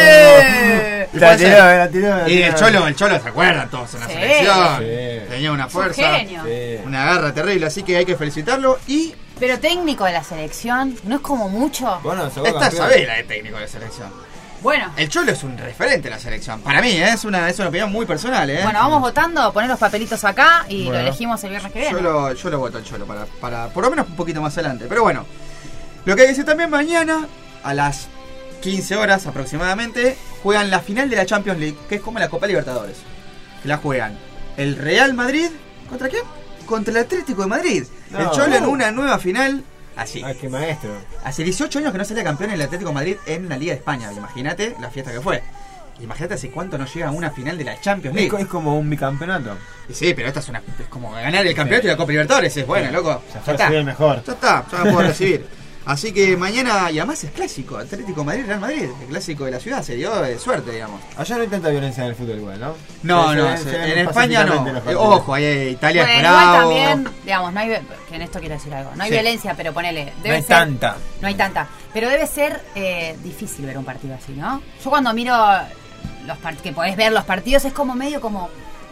¡Eh! Y La puede tiró, ser. la tiró, la Y tiró. el Cholo, el Cholo se acuerdan todos en la Sí. selección. Sí. Tenía una Es un fuerza, genio. Sí. una garra terrible, así que hay que felicitarlo. Y Pero técnico de la selección, ¿no es como mucho? Bueno, se va esta campeón. Sabela es técnico de selección. Bueno. El Cholo es un referente de la selección. Para mí, ¿eh? es, una, es una opinión muy personal. ¿eh? Bueno, vamos votando, poner los papelitos acá y Bueno. lo elegimos el viernes que viene. Yo lo, yo lo voto al Cholo, para, para por lo menos un poquito más adelante. Pero bueno, lo que hay que decir también, mañana a las quince horas aproximadamente juegan la final de la Champions League, que es como la Copa Libertadores. Que la juegan el Real Madrid, ¿contra quién? Contra el Atlético de Madrid. No. El Cholo en una nueva final. Así. Ah, qué maestro. Hace dieciocho años que no salía campeón el Atlético de Madrid en la Liga de España. Imagínate la fiesta que fue. Imagínate hace cuánto no llega a una final de la Champions Es, League. co- es como un bicampeonato. Y sí, pero esta es una es como ganar el campeonato Sí. y la Copa Libertadores. Es bueno, Sí. loco. Se Ya fue a está. recibir mejor. Ya está, ya me puedo recibir. Así que mañana, y además es clásico, Atlético de Madrid, Real Madrid, el clásico de la ciudad, se dio de suerte, digamos. Allá no hay tanta violencia en el fútbol igual, ¿no? No, Se- no, se- se- se ven en España no. pacíficamente los Eh, partidos. Ojo, ahí Italia Bueno, es igual bravo. también, digamos, no hay, que en esto quiero decir algo, no hay Sí. violencia, pero ponele, debe No hay ser, tanta. no hay tanta, pero debe ser eh, difícil ver un partido así, ¿no? Yo cuando miro los part- que podés ver los partidos es como medio como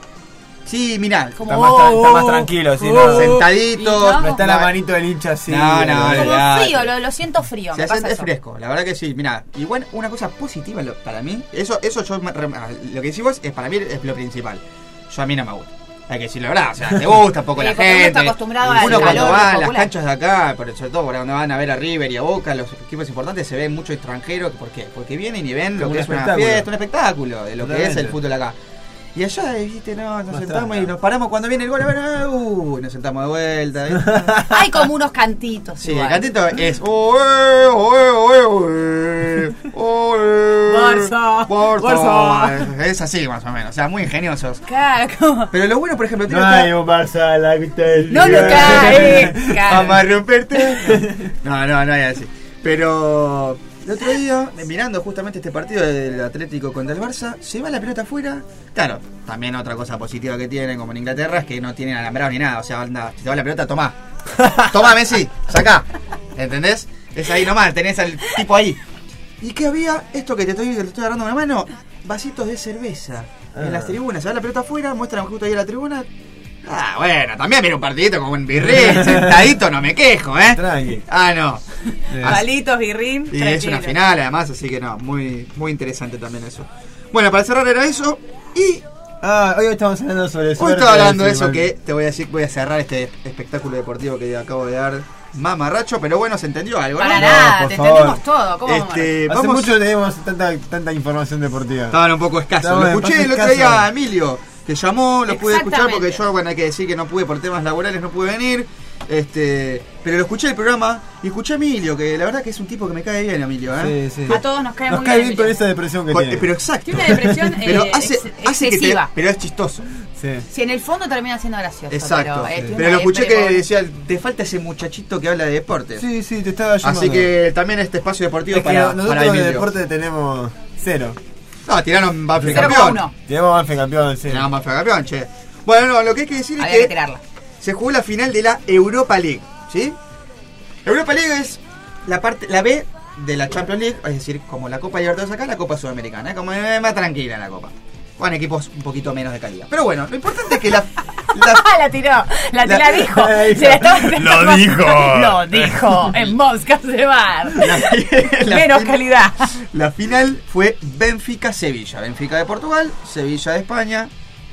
Sí, mirá, Como, Está más, tra- oh, está más tranquilo, sí, oh, no. sentaditos. ¿no? No está la manito del hincha así. No, no, eh, no. como ya. frío, lo, lo siento frío, Se me hace- pasa es eso. fresco, la verdad que sí. Mira, igual una cosa positiva lo- para mí, eso eso yo me- re- lo que decís vos es para mí es lo principal. Yo a mí no me gusta. Hay que decirlo la verdad, o sea, te gusta un poco Sí, la porque uno gente. está acostumbrado al Uno cuando calor va a las popular. canchas de acá, pero sobre todo por donde van a ver a River y a Boca, los equipos importantes, se ven mucho extranjero. ¿Por qué? Porque vienen y ven lo Como que un es una espectáculo. fiesta, un espectáculo de lo que es el Totalmente. fútbol acá. Y allá, viste, no, nos Más sentamos tranca. y nos paramos cuando viene el gol, a ver, ah, uh, nos sentamos de vuelta. ¿viste? Hay como unos cantitos Sí, igual. el cantito es oe, oe, oe, oe, oe, Barça, Barça. Es así más o menos, o sea, muy ingeniosos. Claro, como- Pero lo bueno, por ejemplo, tiene No esta- hay un Barça la victoria. No lo cae. Vamos a romperte. No, no, no hay así. Pero el otro día, mirando justamente este partido del Atlético contra el Barça, se va la pelota afuera. Claro, también otra cosa positiva que tienen, como en Inglaterra, es que no tienen alambrado ni nada. O sea, anda, si te va la pelota, tomá. Tomá, Messi, sacá. ¿Entendés? Es ahí nomás, tenés al tipo ahí. ¿Y qué había? Esto que te estoy, te estoy agarrando una mano, vasitos de cerveza. En Ah. las tribunas, se va la pelota afuera, muestran justo ahí a la tribuna. Ah, bueno, también mira un partidito con un birrín, sentadito, no me quejo, ¿eh? Tranqui. Ah, no. Palitos, birrín, Y es una final, además, así que no, muy, muy interesante también eso. Bueno, para cerrar era eso. Y Ah, hoy estamos hablando sobre hoy suerte, estaba hablando de sí, eso mal- que te voy a decir, voy a cerrar este espectáculo deportivo que acabo de dar. Mamarracho, pero bueno, se entendió algo, ¿no? Para No, nada, por te favor. entendimos todo. ¿Cómo vamos a ver? Este, Hace vamos, mucho tenemos tanta, tanta información deportiva. estaban un poco escasos. Estaban Lo escuché el otro escasos. día a Emilio, que llamó, lo pude escuchar porque Exactamente. yo, bueno, hay que decir que no pude por temas laborales, no pude venir. Este, pero lo escuché el programa y escuché a Emilio, que la verdad que es un tipo que me cae bien, Emilio, ¿eh? Sí, sí. A todos nos cae Nos muy cae bien. bien con Emilio. esa depresión que Con- tiene. pero exacto. Tiene una depresión pero eh, hace, ex- hace que te, excesiva. pero es chistoso. Sí. Si en el fondo termina siendo gracioso. Exacto. Pero, eh, tiene Pero una lo escuché depre, que pobre. decía, te falta ese muchachito que habla de deportes. Sí, sí, te estaba llamando. Así que también este espacio deportivo Es que para, nosotros para de Emilio. deporte tenemos cero. No, tiraron Banfield cero coma campeón. uno. Tenemos Banfield campeón, sí. Tiraron Banfield campeón, che. Bueno, no, lo que hay que decir Había es que que tirarla. se jugó la final de la Europa League, ¿sí? Europa League es la parte, la B de la Champions League, es decir, como la Copa Libertadores acá, la Copa Sudamericana, ¿eh? Como eh, más tranquila la Copa. Con equipos un poquito menos de calidad. Pero bueno, lo importante es que la... la la tiró, la, La- la dijo. la dijo. Se la estaba Lo dijo. Lo dijo en Moscas de Bar. la Menos fin- calidad. La final fue Benfica-Sevilla. Benfica de Portugal, Sevilla de España.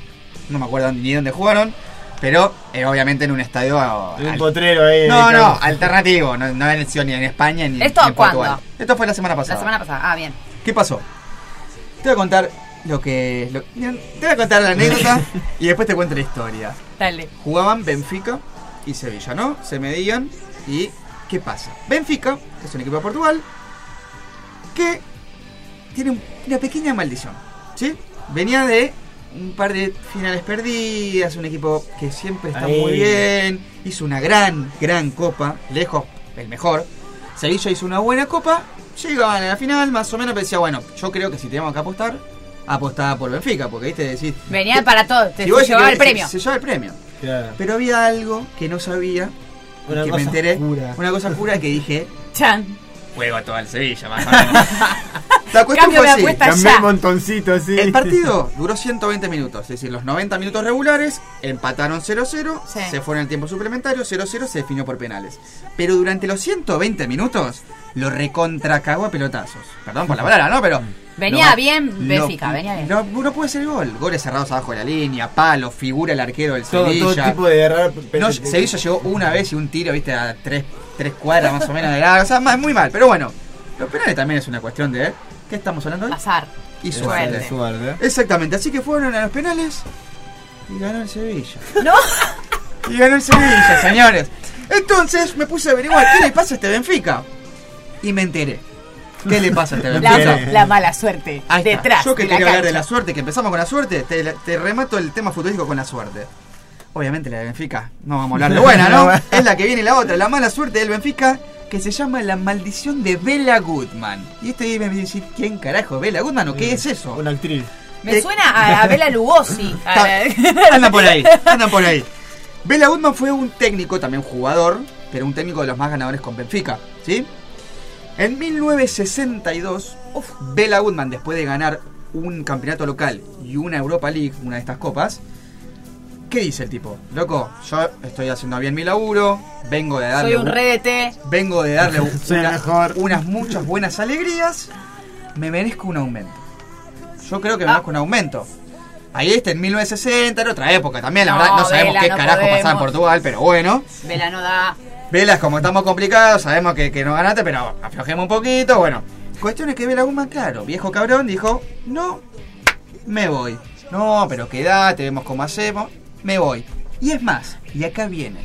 No me acuerdo ni dónde jugaron, pero eh, obviamente en un estadio... En un al- potrero ahí. No, de no, campo. alternativo. No, no había sido ni en España ni, ¿Esto ni en Portugal. cuándo? Esto fue la semana pasada. La semana pasada. Ah, bien. ¿Qué pasó? Te voy a contar lo que... lo- te voy a contar la anécdota y después te cuento la historia. Dale. Jugaban Benfica y Sevilla, ¿no? Se medían y... ¿qué pasa? Benfica, que es un equipo de Portugal, que tiene un- una pequeña maldición, ¿sí? Venía de un par de finales perdidas, un equipo que siempre está Ahí. muy bien, hizo una gran, gran copa, lejos el mejor. Sevilla hizo una buena copa, llegaban a la final, más o menos, pero decía, bueno, yo creo que si tenemos que apostar, apostaba por Benfica, porque viste, decís... Venía para todo. Te si vos decís llevaba que el premio. Se, se lleva el premio. Claro. Pero había algo que no sabía, Una que cosa me enteré, oscura. una cosa oscura que dije, Chan. juego a todo el Sevilla, más o menos. La cuestión Cambio fue de así. apuesta Cambié ya. el montoncito así. El partido duró ciento veinte minutos, es decir, los noventa minutos regulares, empataron cero cero, Sí. se fueron al tiempo suplementario, cero cero, se definió por penales. Pero durante los ciento veinte minutos lo recontra cagó a pelotazos. Perdón por la palabra, ¿no? Pero Venía no, bien Benfica, no, venía bien. No, no puede ser gol. Goles cerrados abajo de la línea, palo, figura el arquero del Todo, Sevilla. todo tipo de error. No, Sevilla llegó una vez y un tiro, viste, a tres, tres cuadras más o menos de largo. O sea, más- muy mal. Pero bueno, los penales también es una cuestión de... ¿eh? ¿Qué estamos hablando hoy? Azar. Y Suerte. suerte. Suerte. Exactamente, así que fueron a los penales y ganó el Sevilla. No. Y ganó el Sevilla, señores. Entonces me puse a averiguar qué le pasa a este Benfica. Y me enteré. ¿Qué le pasa a este La, Benfica? la mala suerte. Ahí está. Detrás. Yo que de quería la hablar de cancha. la suerte, que empezamos con la suerte, te, te remato el tema futbolístico con la suerte. Obviamente la de Benfica, no vamos a hablar de buena, ¿no? Es la que viene la otra, la mala suerte del Benfica, que se llama la maldición de Bella Goodman. Y este me viene a decir, ¿quién carajo? ¿Bella Goodman o qué es eso? Una actriz. Me suena a, a Bela Lugosi. A la- Andan por ahí, andan por ahí. Bella Goodman fue un técnico, también jugador, pero un técnico de los más ganadores con Benfica, ¿sí? En mil novecientos sesenta y dos, uf, Bella Goodman, después de ganar un campeonato local y una Europa League, una de estas copas, ¿qué dice el tipo? Loco, yo estoy haciendo bien mi laburo, vengo de darle, Soy un re de té. vengo de darle Soy el una- mejor. unas muchas buenas alegrías, me merezco un aumento. Yo creo que me Ah. merezco un aumento. Ahí está, en mil novecientos sesenta, era otra época también, la No, verdad, no sabemos Vela, qué no carajo pasaba en podemos. Portugal, pero bueno. Vela no da. Velas, como estamos complicados, sabemos que, que no ganaste, pero aflojemos un poquito, bueno. Cuestión es que Bella Goodman, claro, viejo cabrón, dijo, no, me voy. No, pero quedate, vemos cómo hacemos, me voy. Y es más, y acá viene,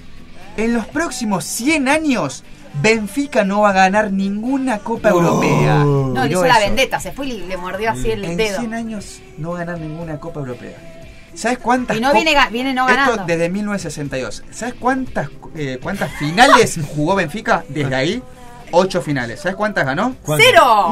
en los próximos cien años, Benfica no va a ganar ninguna Copa Europea. No, le Miró hizo la eso. vendetta, se fue y le mordió así el En dedo. cien años no va a ganar ninguna Copa Europea. ¿Sabes cuántas? Y no co- viene, ga- viene no ganando. Esto desde mil novecientos sesenta y dos. ¿Sabes cuántas, eh, cuántas finales jugó Benfica desde ahí? Ocho finales. ¿Sabes cuántas ganó? ¡Cero!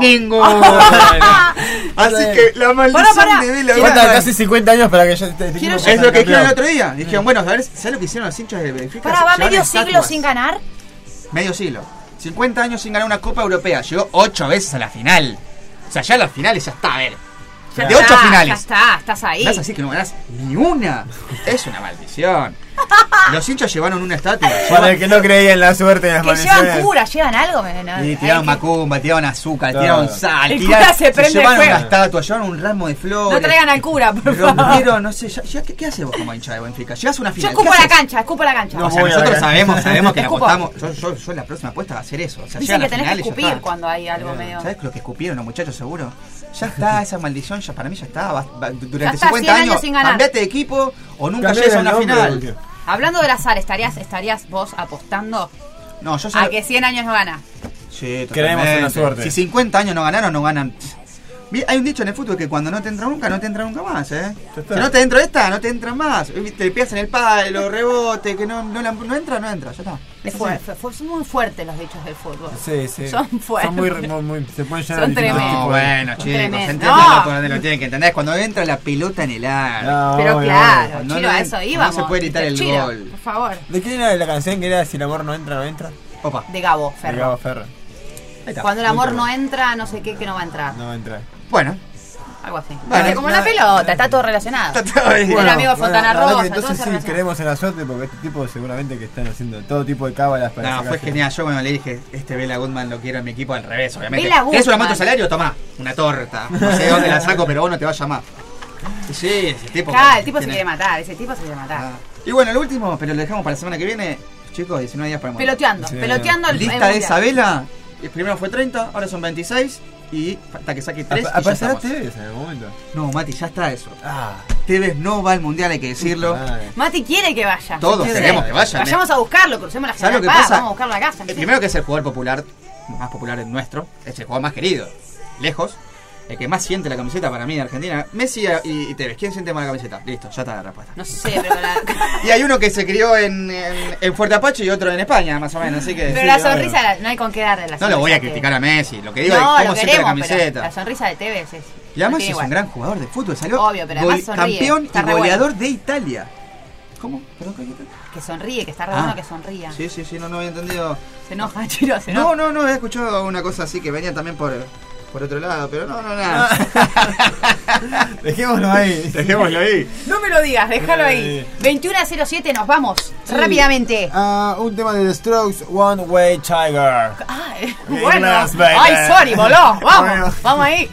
Ninguna. Así que la maldición Pará, pará. de Bella Faltan Goodman casi cincuenta años para que ya te, te Quiero- es lo que dijeron el otro día. Dijeron, bueno, a ver, ¿sabes lo que hicieron los hinchas de Benfica? Pará, va Llevaron medio siglo estatuas. sin ganar. Medio siglo. cincuenta años sin ganar una Copa Europea. Llegó ocho veces a la final. O sea, ya a las finales ya está, a ver. Ya de está, ocho finales. Ya está, estás ahí. ¿Vas así que no ganás ni una? Es una maldición. Los hinchas llevaron una estatua. Para llevan- el que no creía en la suerte y en las Que llevan maldiciones. cura, llevan algo. me- no, Y hay tiraron que- macumba, tiraron azúcar, Todo. tiraron sal, El tiraron, cura se prende llevaron fuego. una estatua, llevaron un ramo de flores. No traigan al cura, por favor. rompieron, no sé, ya, ya- ¿qué, qué haces vos como hincha de Benfica? Llegás a una Yo final. escupo ¿qué la haces? cancha, escupo la cancha. O sea, voy a nosotros la sabemos, sabemos que la Escupo. apostamos. Yo, yo, yo la próxima apuesta va a ser eso. O sea, Dicen llega que a la tenés que final y ya escupir está. cuando hay algo medio. ¿Sabes lo que escupieron los muchachos seguro? Ya está, esa maldición ya para mí ya está. va- va- durante Ya está, cincuenta cien años años, sin ganar. cambiate de equipo o nunca Cambiar llegues a el una nombre, final. porque- Hablando del azar, ¿estarías, estarías vos apostando No, yo a sé. que cien años no gana? Sí, Creemos en la totalmente. suerte. Si cincuenta años no ganaron, no ganan. Vi- Hay un dicho en el fútbol que cuando no te entra nunca, no te entra nunca más, ¿eh? Ya está. Si no te entra esta, no te entra más. Te pegas en el palo, rebote, que no, no, la- no entra, no entra, ya está. Es fuerte, fue- son muy fuertes los dichos del fútbol. Sí, sí. Son fuertes. Son muy, muy, muy- se pueden llenar Son de distintos tremendos. No, tipos de- bueno, Son chicos, tremendos. entiendan No. por donde lo tienen que entender. Cuando entra la pelota en el ar. No, Pero bueno, claro, bueno. no, Chiro, no, a eso no íbamos. se puede gritar el Chiro, gol. por favor. ¿De quién era la canción que era Si el amor no entra, no entra? Opa. De Gabo De Ferro. Gabo Ferro. Ahí está. Cuando el amor no entra, no sé qué, que no va a entrar. No va a entrar. Bueno. Algo así. Bueno, Viste, como nada- la pelota, está todo relacionado. Está todo bien. el Bueno, amigo de Fontana la verdad Rosa, que todo entonces se sí relaciona. creemos en la suerte porque este tipo seguramente que están haciendo todo tipo de cábalas para No, fue sacarse- genial. Yo cuando le dije, este Bella Goodman lo quiero en mi equipo al revés, obviamente. Bella ¿Querés un Goodman. aumento de salario? Tomá, una torta. No sé de dónde la saco, pero vos no te vas a llamar. Sí, ese tipo. Claro, el tipo se tiene- quiere matar, ese tipo se quiere matar. Ah. Y bueno, lo último, pero lo dejamos para la semana que viene. Chicos, diecinueve días para morir. Peloteando, Sí. peloteando el el Lista de mundial. Isabela. eh, Primero fue treinta, ahora son veintiséis. Y hasta que saque tres. Apa- y ya ¿Aparecerá estamos. Tevez en algún momento? No, Mati, ya está eso. Ah, Tevez no va al mundial, hay que decirlo. madre. Mati quiere que vaya. Todos Sí. queremos que vaya. Vayamos a buscarlo, crucemos la ¿Sabes lo General que Paz, pasa? vamos a buscarlo a la casa. El primero que es el jugador popular, más popular en nuestro, es el jugador más querido, lejos. El que más siente la camiseta para mí de Argentina, Messi y, y Tevez. ¿Quién siente más la camiseta? Listo, ya está la respuesta. No sé, pero la, Y hay uno que se crió en, en, en Fuerte Apache y otro en España, más o menos, así que... pero sí, la obvio. sonrisa la- no hay con qué darle la No lo voy a sonrisa criticar a Messi, lo que que- digo No, es cómo lo siente la queremos, pero camiseta. la sonrisa de Tevez es... Y además no es tiene un igual. gran jugador de fútbol, salió Obvio, pero además sonríe, campeón está y re goleador bueno. de Italia. ¿Cómo? ¿Perdón, Carlita? Que sonríe, que está re Ah. bueno que sonría. Sí, sí, sí, no, no había entendido. Se enoja, Chiro, se enoja. No, no, no, he escuchado una cosa así que venía también por, por otro lado, pero no, no, nada. Dejémoslo ahí. Dejémoslo ahí. No me lo digas, déjalo ahí. veintiuno a cero siete, nos vamos. Sí. Rápidamente. Uh, un tema de The Strokes, One Way Tiger. Ay, bueno. Las, baby. Ay, sorry, voló. Vamos, Bueno. vamos ahí.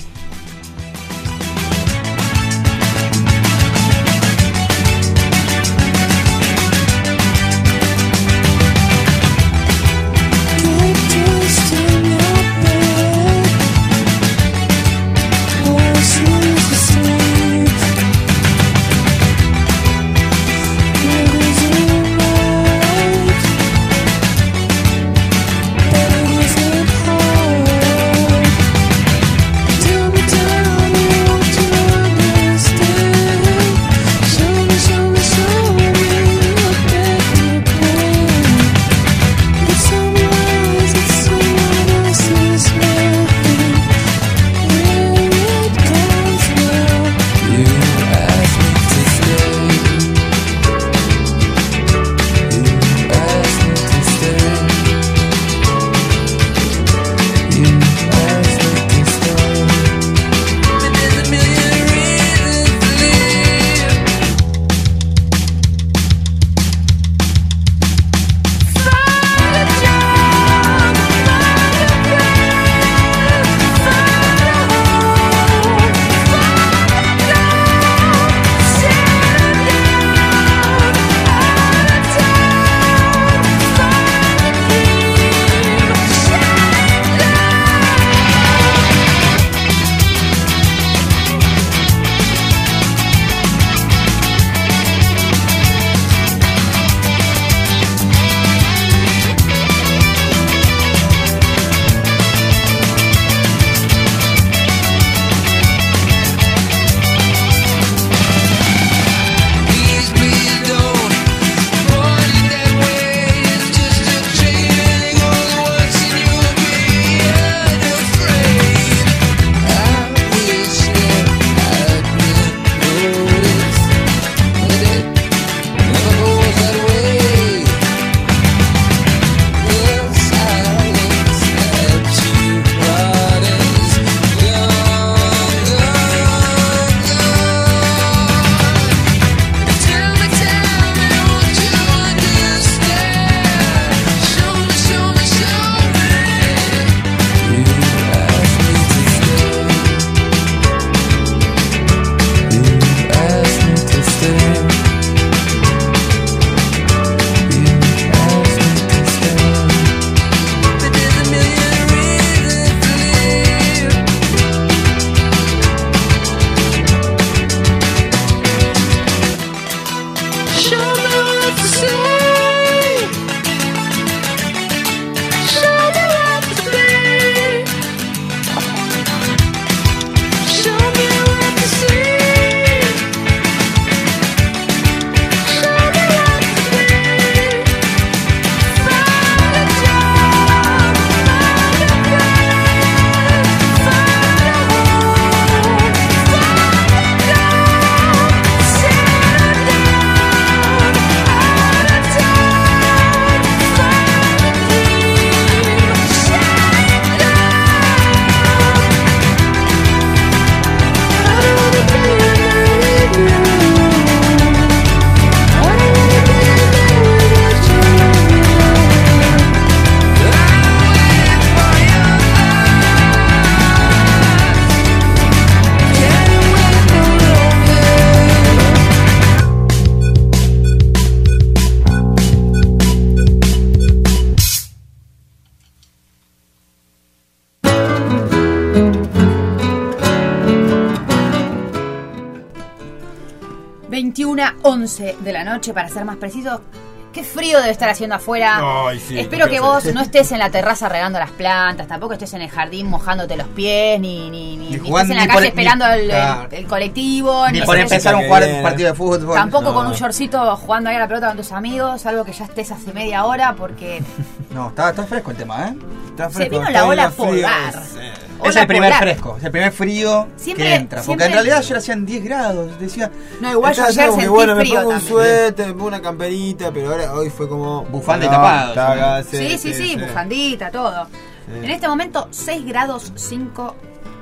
veintiuno once de la noche, para ser más precisos. Qué frío debe estar haciendo afuera. Ay, sí, Espero no que sé. vos no estés en la terraza regando las plantas, tampoco estés en el jardín mojándote los pies, ni, ni, ni, Ni ni jugando- estés en la ni calle por- esperando ni- el, el- claro. el colectivo. Ni ni por estés- empezar un jugar- partido de fútbol. Tampoco No. con un shortcito jugando ahí a la pelota con tus amigos, algo que ya estés hace media hora, porque No, está, está fresco el tema, ¿eh? Está se vino la ola polar. Es Ola el primer polar. fresco, es el primer frío Siempre- que entra. Porque siempre- en realidad ayer hacían diez grados. Decía, No, igual yo Estaba ayer como que, sentí bueno, me frío pongo un también. suéter, me pongo una camperita, pero ahora hoy fue como Bufanda y no, tapado, taga, Sí, sí, sí, bufandita, todo. Sí. En este momento, seis grados cinco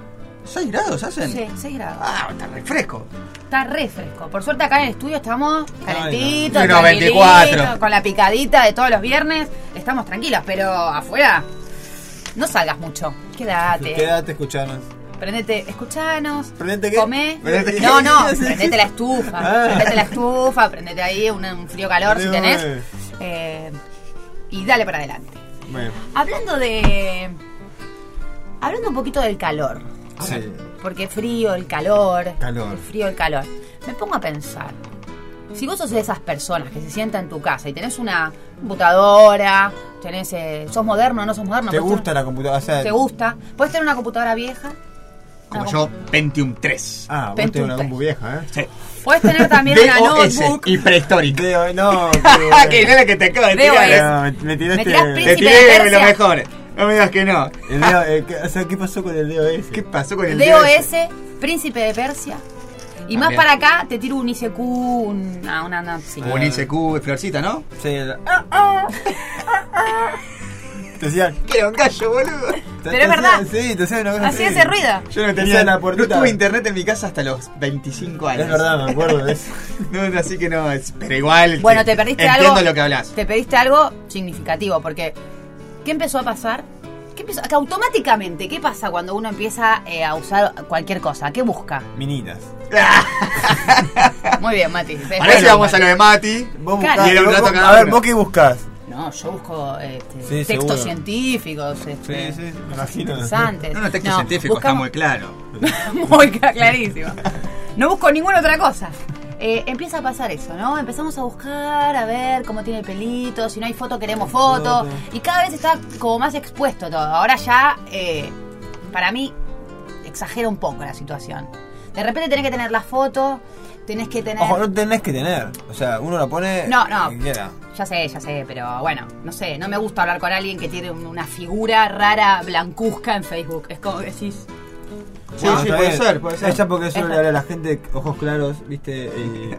¿seis grados hacen? Sí, seis grados. Ah, está re fresco. Está re fresco. Por suerte acá en el estudio estamos calentitos, Ay, no. tranquilitos, veinticuatro. con la picadita de todos los viernes. Estamos tranquilos, pero afuera no salgas mucho. Quédate. Quédate, escuchanos. Prendete, escuchanos. ¿Prendete qué? Comé. ¿Prendete No, qué? no, prendete la estufa. Ah. Prendete la estufa, prendete ahí un, un frío calor si Dios, tenés. eh. Eh, y dale para adelante. Bueno. Hablando de. Hablando un poquito del calor. Sí. Porque frío, el calor. Calor. El frío, el calor. Me pongo a pensar. Si vos sos de esas personas que se sientan en tu casa y tenés una computadora, tenés, eh, sos moderno o no sos moderno. ¿Te podés gusta la computadora? O sea, tener- ¿Te gusta? Puedes tener una computadora vieja. Como una yo, Pentium tres. Ah, vos Pentium tenés una tres. compu vieja, ¿eh? Sí. Puedes tener también una D O S notebook. y prehistórica. De- no, Que no es la que te acabo de D O S. tirar. no, me, me tiraste. Me tirás Te Príncipe tiré de de Persia. lo mejor. No me digas que no. El D O S, eh, ¿qué, o sea, ¿qué pasó con el D O S? ¿Qué pasó con el D O S, Príncipe de Persia. Y más También. para acá te tiro un I C Q, una, una, una sí. Un I C Q, Florcita, ¿no? Sí, la- te decían, Que era un gallo, boludo. te- Pero te es verdad. hacían- Sí, te hacían una cosa Hacía así. ese ruido. Yo no Esa tenía es la no puertita. tuve internet en mi casa hasta los veinticinco años. Es verdad, me acuerdo de eso. No, así que no, es- pero igual. Bueno, te perdiste entiendo algo. lo que hablas. Te pediste algo significativo, porque ¿qué empezó a pasar? ¿Qué empezó? Que automáticamente, ¿qué pasa cuando uno empieza eh, a usar cualquier cosa? ¿Qué busca? Minitas. Muy bien, Mati. Ahora sí vamos a lo de Mati. Vos Claro. buscás- Y era un rato vos- cada a ver, uno. ¿vos qué buscás? No, yo busco este, Sí, textos seguro. científicos. Sí, Este, sí, me imagino. interesantes. No, no, texto No, científico, está buscamos- muy claro. Muy cla- clarísimo. No busco ninguna otra cosa. Eh, empieza a pasar eso, ¿no? Empezamos a buscar, a ver cómo tiene el pelito, si no hay foto queremos foto. Foto. Y cada vez está como más expuesto todo. Ahora ya, eh, para mí, exagera un poco la situación. De repente tenés que tener la foto, tenés que tener... Ojo, no tenés que tener. O sea, uno la pone. No, no. que quiera. Ya sé, ya sé, pero bueno, no sé, no me gusta hablar con alguien que tiene un- una figura rara blancuzca en Facebook. Es como que decís... Sí, Bueno, sí, está puede bien. ser, puede ser. Es ya porque eso Es le habla a la gente ojos claros, viste. Y...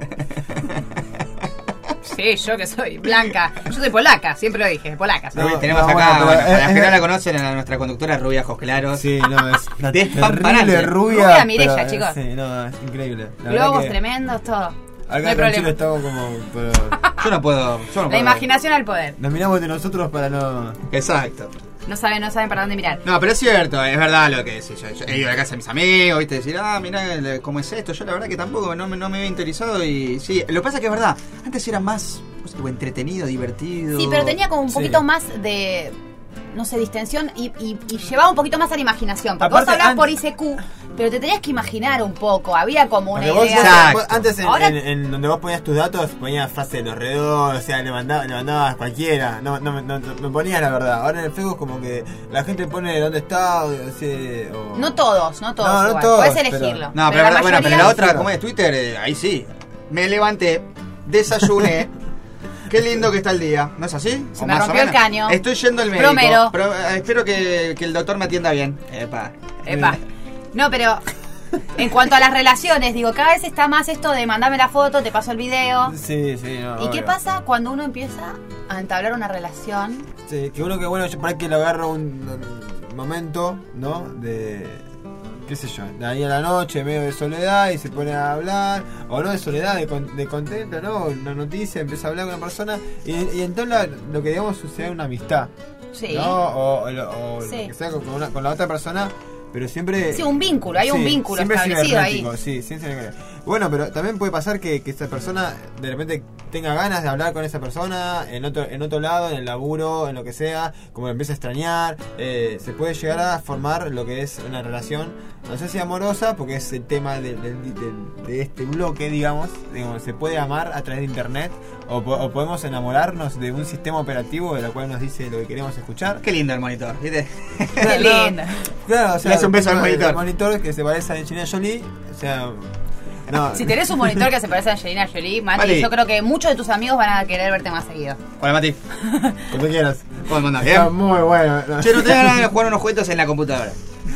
Sí, yo que soy blanca. Yo soy polaca, siempre lo dije, polaca. soy. No, Tenemos no, acá, bueno, pero bueno, es- a las que es- no la conocen, a nuestra conductora rubia ojos claros. Sí, no, es una Despampanante. terrible rubia. Rubia Mireya, pero, eh, chicos. Sí, no, es increíble. La verdad Globos que tremendos, todo. Acá No hay en Chile problema. estamos como. Pero Yo no puedo. Yo no La puedo. imaginación al poder. nos miramos de nosotros para no. Exacto. No saben, no saben para dónde mirar. No, pero es cierto, es verdad lo que decís. Yo, yo he ido a la casa de mis amigos, viste, decir, ah, mirá el- cómo es esto. Yo la verdad que tampoco no, me- no me había interesado y sí, lo que pasa es que es verdad. Antes era más no sé, entretenido, divertido. Sí, pero tenía como un Sí. poquito más de, no sé, distensión y, y, y llevaba un poquito más a la imaginación. Porque Aparte, vos hablás an- por I C Q, pero te tenías que imaginar un poco. Había como una Porque vos, idea. vos- vos antes en, Ahora- en- en donde vos ponías tus datos ponías frase de los redondos, o sea, le mandabas, le mandabas cualquiera, no, no, no, no- me ponías la verdad. Ahora en el Facebook como que la gente pone dónde está, o, sea, o- No todos, no todos. No, no igual. todos, Podés pero- elegirlo. No, pero, la verdad, bueno, pero mayoría- la otra, como es Twitter, eh, ahí sí. Me levanté, desayuné. Qué lindo que está el día, ¿no es así? Se ¿O me más o rompió el menos? caño. Estoy yendo al médico. Bromero. Pero, eh, espero que, que el doctor me atienda bien. Epa. Epa. No, pero en cuanto a las relaciones, digo, cada vez está más esto de mandame la foto, te paso el video. Sí, sí, no. ¿Y qué obvio. pasa cuando uno empieza a entablar una relación? Sí, que uno que bueno, yo para que lo agarro un, un momento, ¿no? De, qué sé yo, de ahí a la noche, medio de soledad y se pone a hablar, o no de soledad, de, con- de contento, ¿no? Una noticia, empieza a hablar con una persona y, y entonces la- lo que digamos sucede una amistad, Sí. ¿no? O, o lo- o Sí. lo que sea con, con una- con la otra persona, pero siempre... Sí, un vínculo, hay un Sí, vínculo siempre establecido ahí. cibernético, sí, sí, cibernético. Bueno, pero también puede pasar que, que esa persona de repente tenga ganas de hablar con esa persona en otro en otro lado, en el laburo, en lo que sea, como que empieza a extrañar, eh, se puede llegar a formar lo que es una relación, no sé si amorosa, porque es el tema de, de- de- de este bloque, digamos, digamos, se puede amar a través de internet o, po- o podemos enamorarnos de un sistema operativo de lo cual nos dice lo que queremos escuchar. Qué lindo el monitor, ¿viste? Qué lindo. Claro, o sea, Le hace un beso al el- monitor. El monitor que se parece a Angelina Jolie, o sea, no. Si tenés un monitor que se parece a Angelina Jolie, Mati, Mati. yo creo que muchos de tus amigos van a querer verte más seguido. Hola, Mati. Cuando quieras. ¿Cómo andás? Está ¿Bien? muy bueno. Che, no te ganas de jugar unos juegos en la computadora.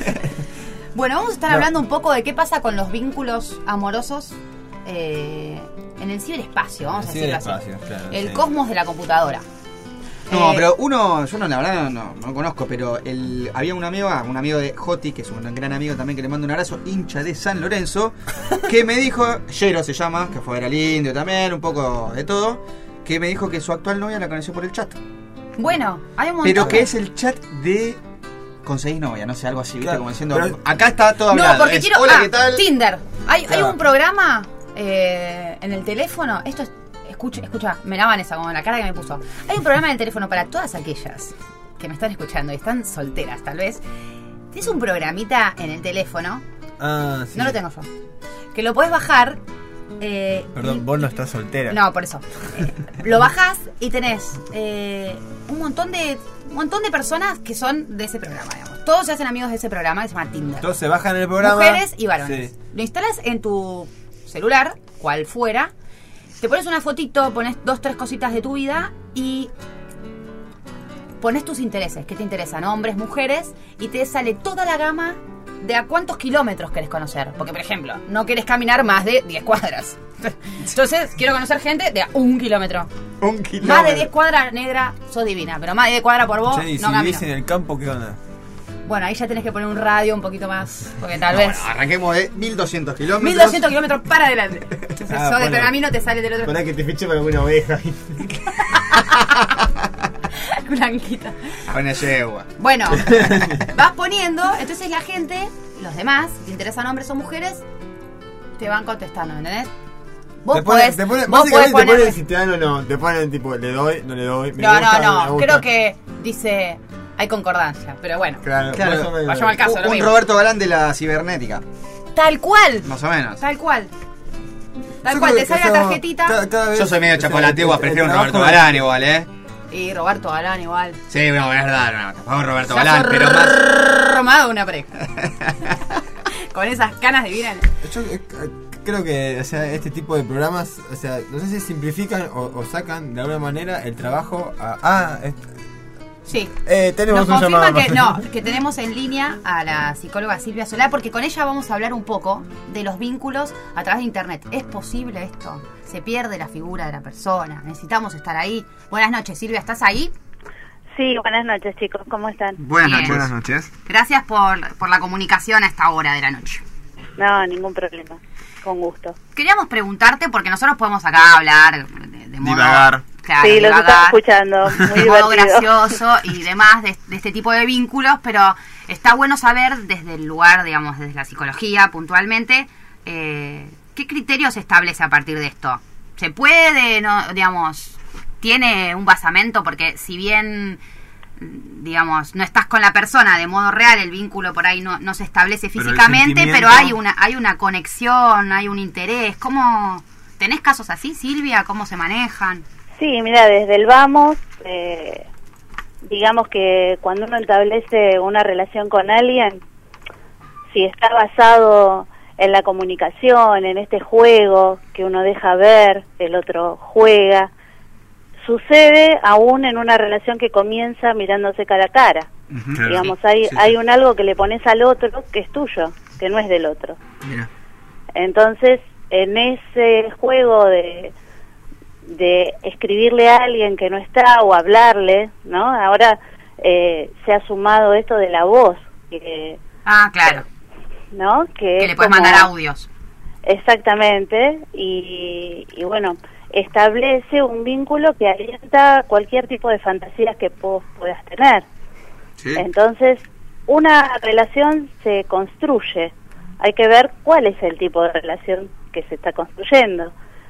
Bueno, vamos a estar No. hablando un poco de qué pasa con los vínculos amorosos eh, en el ciberespacio, vamos El a decirlo así. ciberespacio, claro, El sí. cosmos de la computadora. No, Eh, pero uno, yo no, la verdad no, no, no conozco, pero el, había un amigo, un amigo de Joti, que es un gran amigo también, que le mando un abrazo, hincha de San Lorenzo, que me dijo, Yero se llama, que fue al Indio también, un poco de todo, que me dijo que su actual novia la conoció por el chat. Bueno, hay un montón. Pero que de- es el chat de conseguís novia, no sé, algo así, ¿viste? Claro, Como diciendo, pero- acá está todo hablado. No, porque es, quiero. hola, ah, ¿qué tal? Tinder. Hay, hay Claro. un programa eh, en el teléfono. Esto es. Escucha, escucha, me la Vanessa como la cara que me puso. Hay un programa en el teléfono para todas aquellas que me están escuchando y están solteras, tal vez. Tienes un programita en el teléfono. Ah, sí. No lo tengo yo. Que lo podés bajar. Eh, Perdón, vos no estás soltera. No, por eso. Eh, lo bajás y tenés eh, un montón de un montón de personas que son de ese programa, digamos. Todos se hacen amigos de ese programa que se llama Tinder. Todos se bajan el programa. Mujeres y varones. Sí. Lo instalas en tu celular, cual fuera. Te pones una fotito, pones dos, tres cositas de tu vida y pones tus intereses. ¿Qué te interesan? Hombres, mujeres. Y te sale toda la gama de a cuántos kilómetros querés conocer. Porque, por ejemplo, no querés caminar más de diez cuadras. Entonces, quiero conocer gente de a un kilómetro. Un kilómetro. Más de diez cuadras, negra, sos divina. Pero más de diez cuadras por vos, Che, y no si camino. vivís en el campo, ¿qué onda? Bueno, ahí ya tenés que poner un radio un poquito más. Porque tal No, vez... bueno, arranquemos de mil doscientos kilómetros. mil doscientos kilómetros para adelante. Entonces, Ah, sos de bueno. pergamino, te sale del otro. Para que te fiche para alguna oveja. Blanquita. Buena yegua. Bueno, vas poniendo, entonces la gente, los demás, si te interesan hombres o mujeres, te van contestando, ¿entendés? Vos te ponen, podés, te ponen, vos básicamente podés te ponen poner... si te dan o no. Te ponen tipo, le doy, no le doy. Me No, gusta, no, me no, gusta. creo que dice, hay concordancia, pero bueno. Claro, Claro, más o menos. vayamos al caso, Un, lo un mismo. Roberto Galán de la cibernética, Tal cual, más o menos. tal cual. Tal Yo cual, creo te que sale la somos- tarjetita cada- cada vez- Yo soy medio o sea, chocolateo, el- prefiero el un Roberto trabajo- Galán igual, ¿eh? Y Roberto Galán igual. Sí, no, es verdad, no, tampoco Roberto Se ha Galán, pero más... formado una pareja. Con esas canas divinas. Yo eh, creo que, o sea, este tipo de programas, o sea, no sé si simplifican o, o sacan de alguna manera el trabajo a... Ah, es- Sí. eh, tenemos Nos un llamado. confirman que no, que tenemos en línea a la psicóloga Silvia Solá, porque con ella vamos a hablar un poco de los vínculos a través de internet. ¿Es posible esto? ¿Se pierde la figura de la persona? ¿Necesitamos estar ahí? Buenas noches, Silvia, ¿estás ahí? Sí, buenas noches, chicos, ¿cómo están? Buenas Bien. noches. Buenas noches. Gracias por, por la comunicación a esta hora de la noche. No, ningún problema, con gusto. Queríamos preguntarte, porque nosotros podemos acá hablar de, de modo... Divagar. Claro, Sí, los divagar, estaba escuchando, muy de modo divertido. gracioso y demás de, de este tipo de vínculos, pero está bueno saber desde el lugar, digamos, desde la psicología puntualmente, eh, ¿qué criterios se establece a partir de esto? ¿Se puede, no, digamos, tiene un basamento? Porque si bien, digamos, no estás con la persona de modo real, el vínculo por ahí no, no se establece Pero el físicamente, sentimiento- pero hay una, hay una conexión, hay un interés. ¿Cómo tenés casos así, Silvia? ¿Cómo se manejan? Sí, mira, desde el vamos, eh, digamos que cuando uno establece una relación con alguien, si está basado en la comunicación, en este juego que uno deja ver, el otro juega, sucede aún en una relación que comienza mirándose cara a cara. Ujú. Digamos, hay, Sí, sí. hay un algo que le pones al otro que es tuyo, que no es del otro. Mira. Entonces, en ese juego de, de escribirle a alguien que no está o hablarle, ¿no? Ahora eh, se ha sumado esto de la voz, que, Ah, claro. ¿no? Que, Que es le puedes como- mandar audios. Exactamente, y, y bueno, establece un vínculo que alienta cualquier tipo de fantasías que vos puedas tener. Sí. Entonces, una relación se construye. Hay que ver cuál es el tipo de relación que se está construyendo.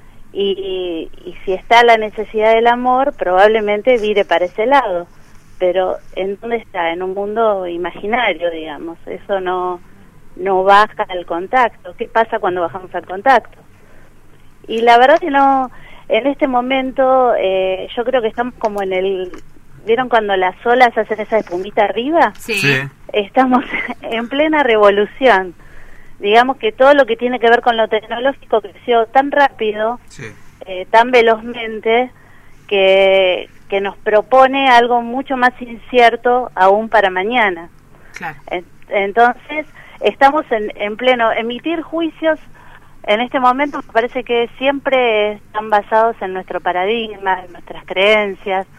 Y, y si está la necesidad del amor, probablemente vire para ese lado. Pero ¿en dónde está? En un mundo imaginario, digamos. Eso no, no baja al contacto. ¿Qué pasa cuando bajamos al contacto? Y la verdad que no, en este momento eh, yo creo que estamos como en el... ¿Vieron cuando las olas hacen esa espumita arriba? Sí. Sí. Estamos en plena revolución. Digamos que todo lo que tiene que ver con lo tecnológico creció tan rápido, Sí. eh, tan velozmente, que, que nos propone algo mucho más incierto aún para mañana. Claro. En- Entonces, estamos en, en pleno emitir juicios. En este momento me parece que siempre están basados en nuestro paradigma, en nuestras creencias,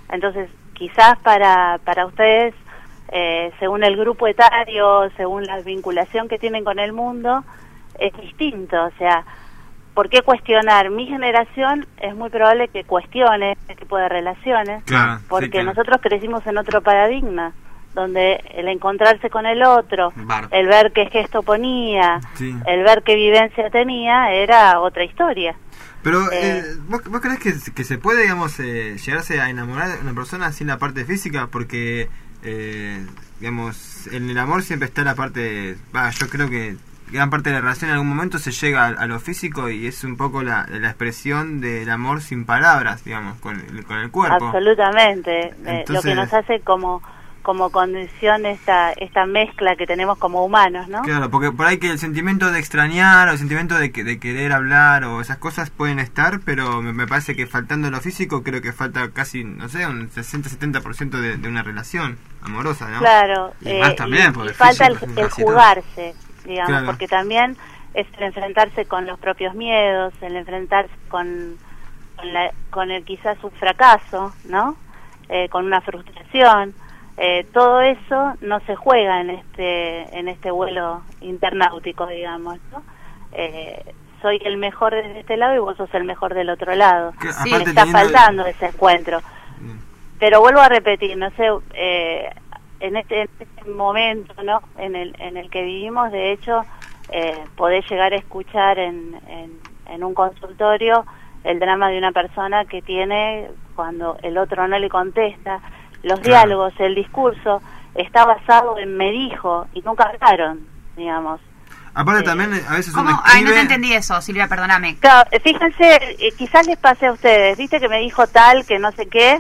Entonces, quizás para, para ustedes, eh, según el grupo etario, según la vinculación que tienen con el mundo, es distinto. O sea, ¿por qué cuestionar? Mi generación es muy probable que cuestione este tipo de relaciones, Claro, porque sí, claro. nosotros crecimos en otro paradigma, donde el encontrarse con el otro, Bar. el ver qué gesto ponía, Sí. el ver qué vivencia tenía, era otra historia. Pero, Eh, eh, ¿vos, ¿vos creés que, que se puede, digamos, eh, llegarse a enamorar de una persona sin la parte física? Porque, eh, digamos, en el amor siempre está la parte... Va, yo creo que gran parte de la relación en algún momento se llega a, a lo físico y es un poco la, la expresión del amor sin palabras, digamos, con el, con el cuerpo. Absolutamente. Eh, lo Entonces- que nos hace como como condición esta esta mezcla que tenemos como humanos, ¿no? Claro, porque por ahí que el sentimiento de extrañar o el sentimiento de, que, de querer hablar o esas cosas pueden estar, pero me, me parece que faltando lo físico creo que falta casi, no sé, un sesenta setenta por ciento de, de una relación amorosa, ¿no? Claro, Y eh, más también, y- porque y falta el, físico, el casi todo. jugarse, digamos, Claro. porque también es el enfrentarse con los propios miedos, el enfrentarse con, con, la, con el quizás un fracaso, ¿no? Eh, con una frustración. Eh, todo eso no se juega en este en este vuelo internautico, digamos, ¿no? Eh, soy el mejor desde este lado y vos sos el mejor del otro lado. Que, Sí, aparte me está teniendo- faltando ese encuentro. Pero vuelvo a repetir, no sé, eh, en, este, en este momento, ¿no? En el en el que vivimos, de hecho, eh, podés llegar a escuchar en, en, en un consultorio el drama de una persona que tiene cuando el otro no le contesta. Los Claro. diálogos, el discurso, está basado en me dijo y nunca hablaron, digamos. Aparte también a veces uno ¿Cómo? Ay, no escribe... te entendí eso, Silvia, perdóname. Claro, eh, fíjense, eh, quizás les pase a ustedes, viste que me dijo tal, que no sé qué,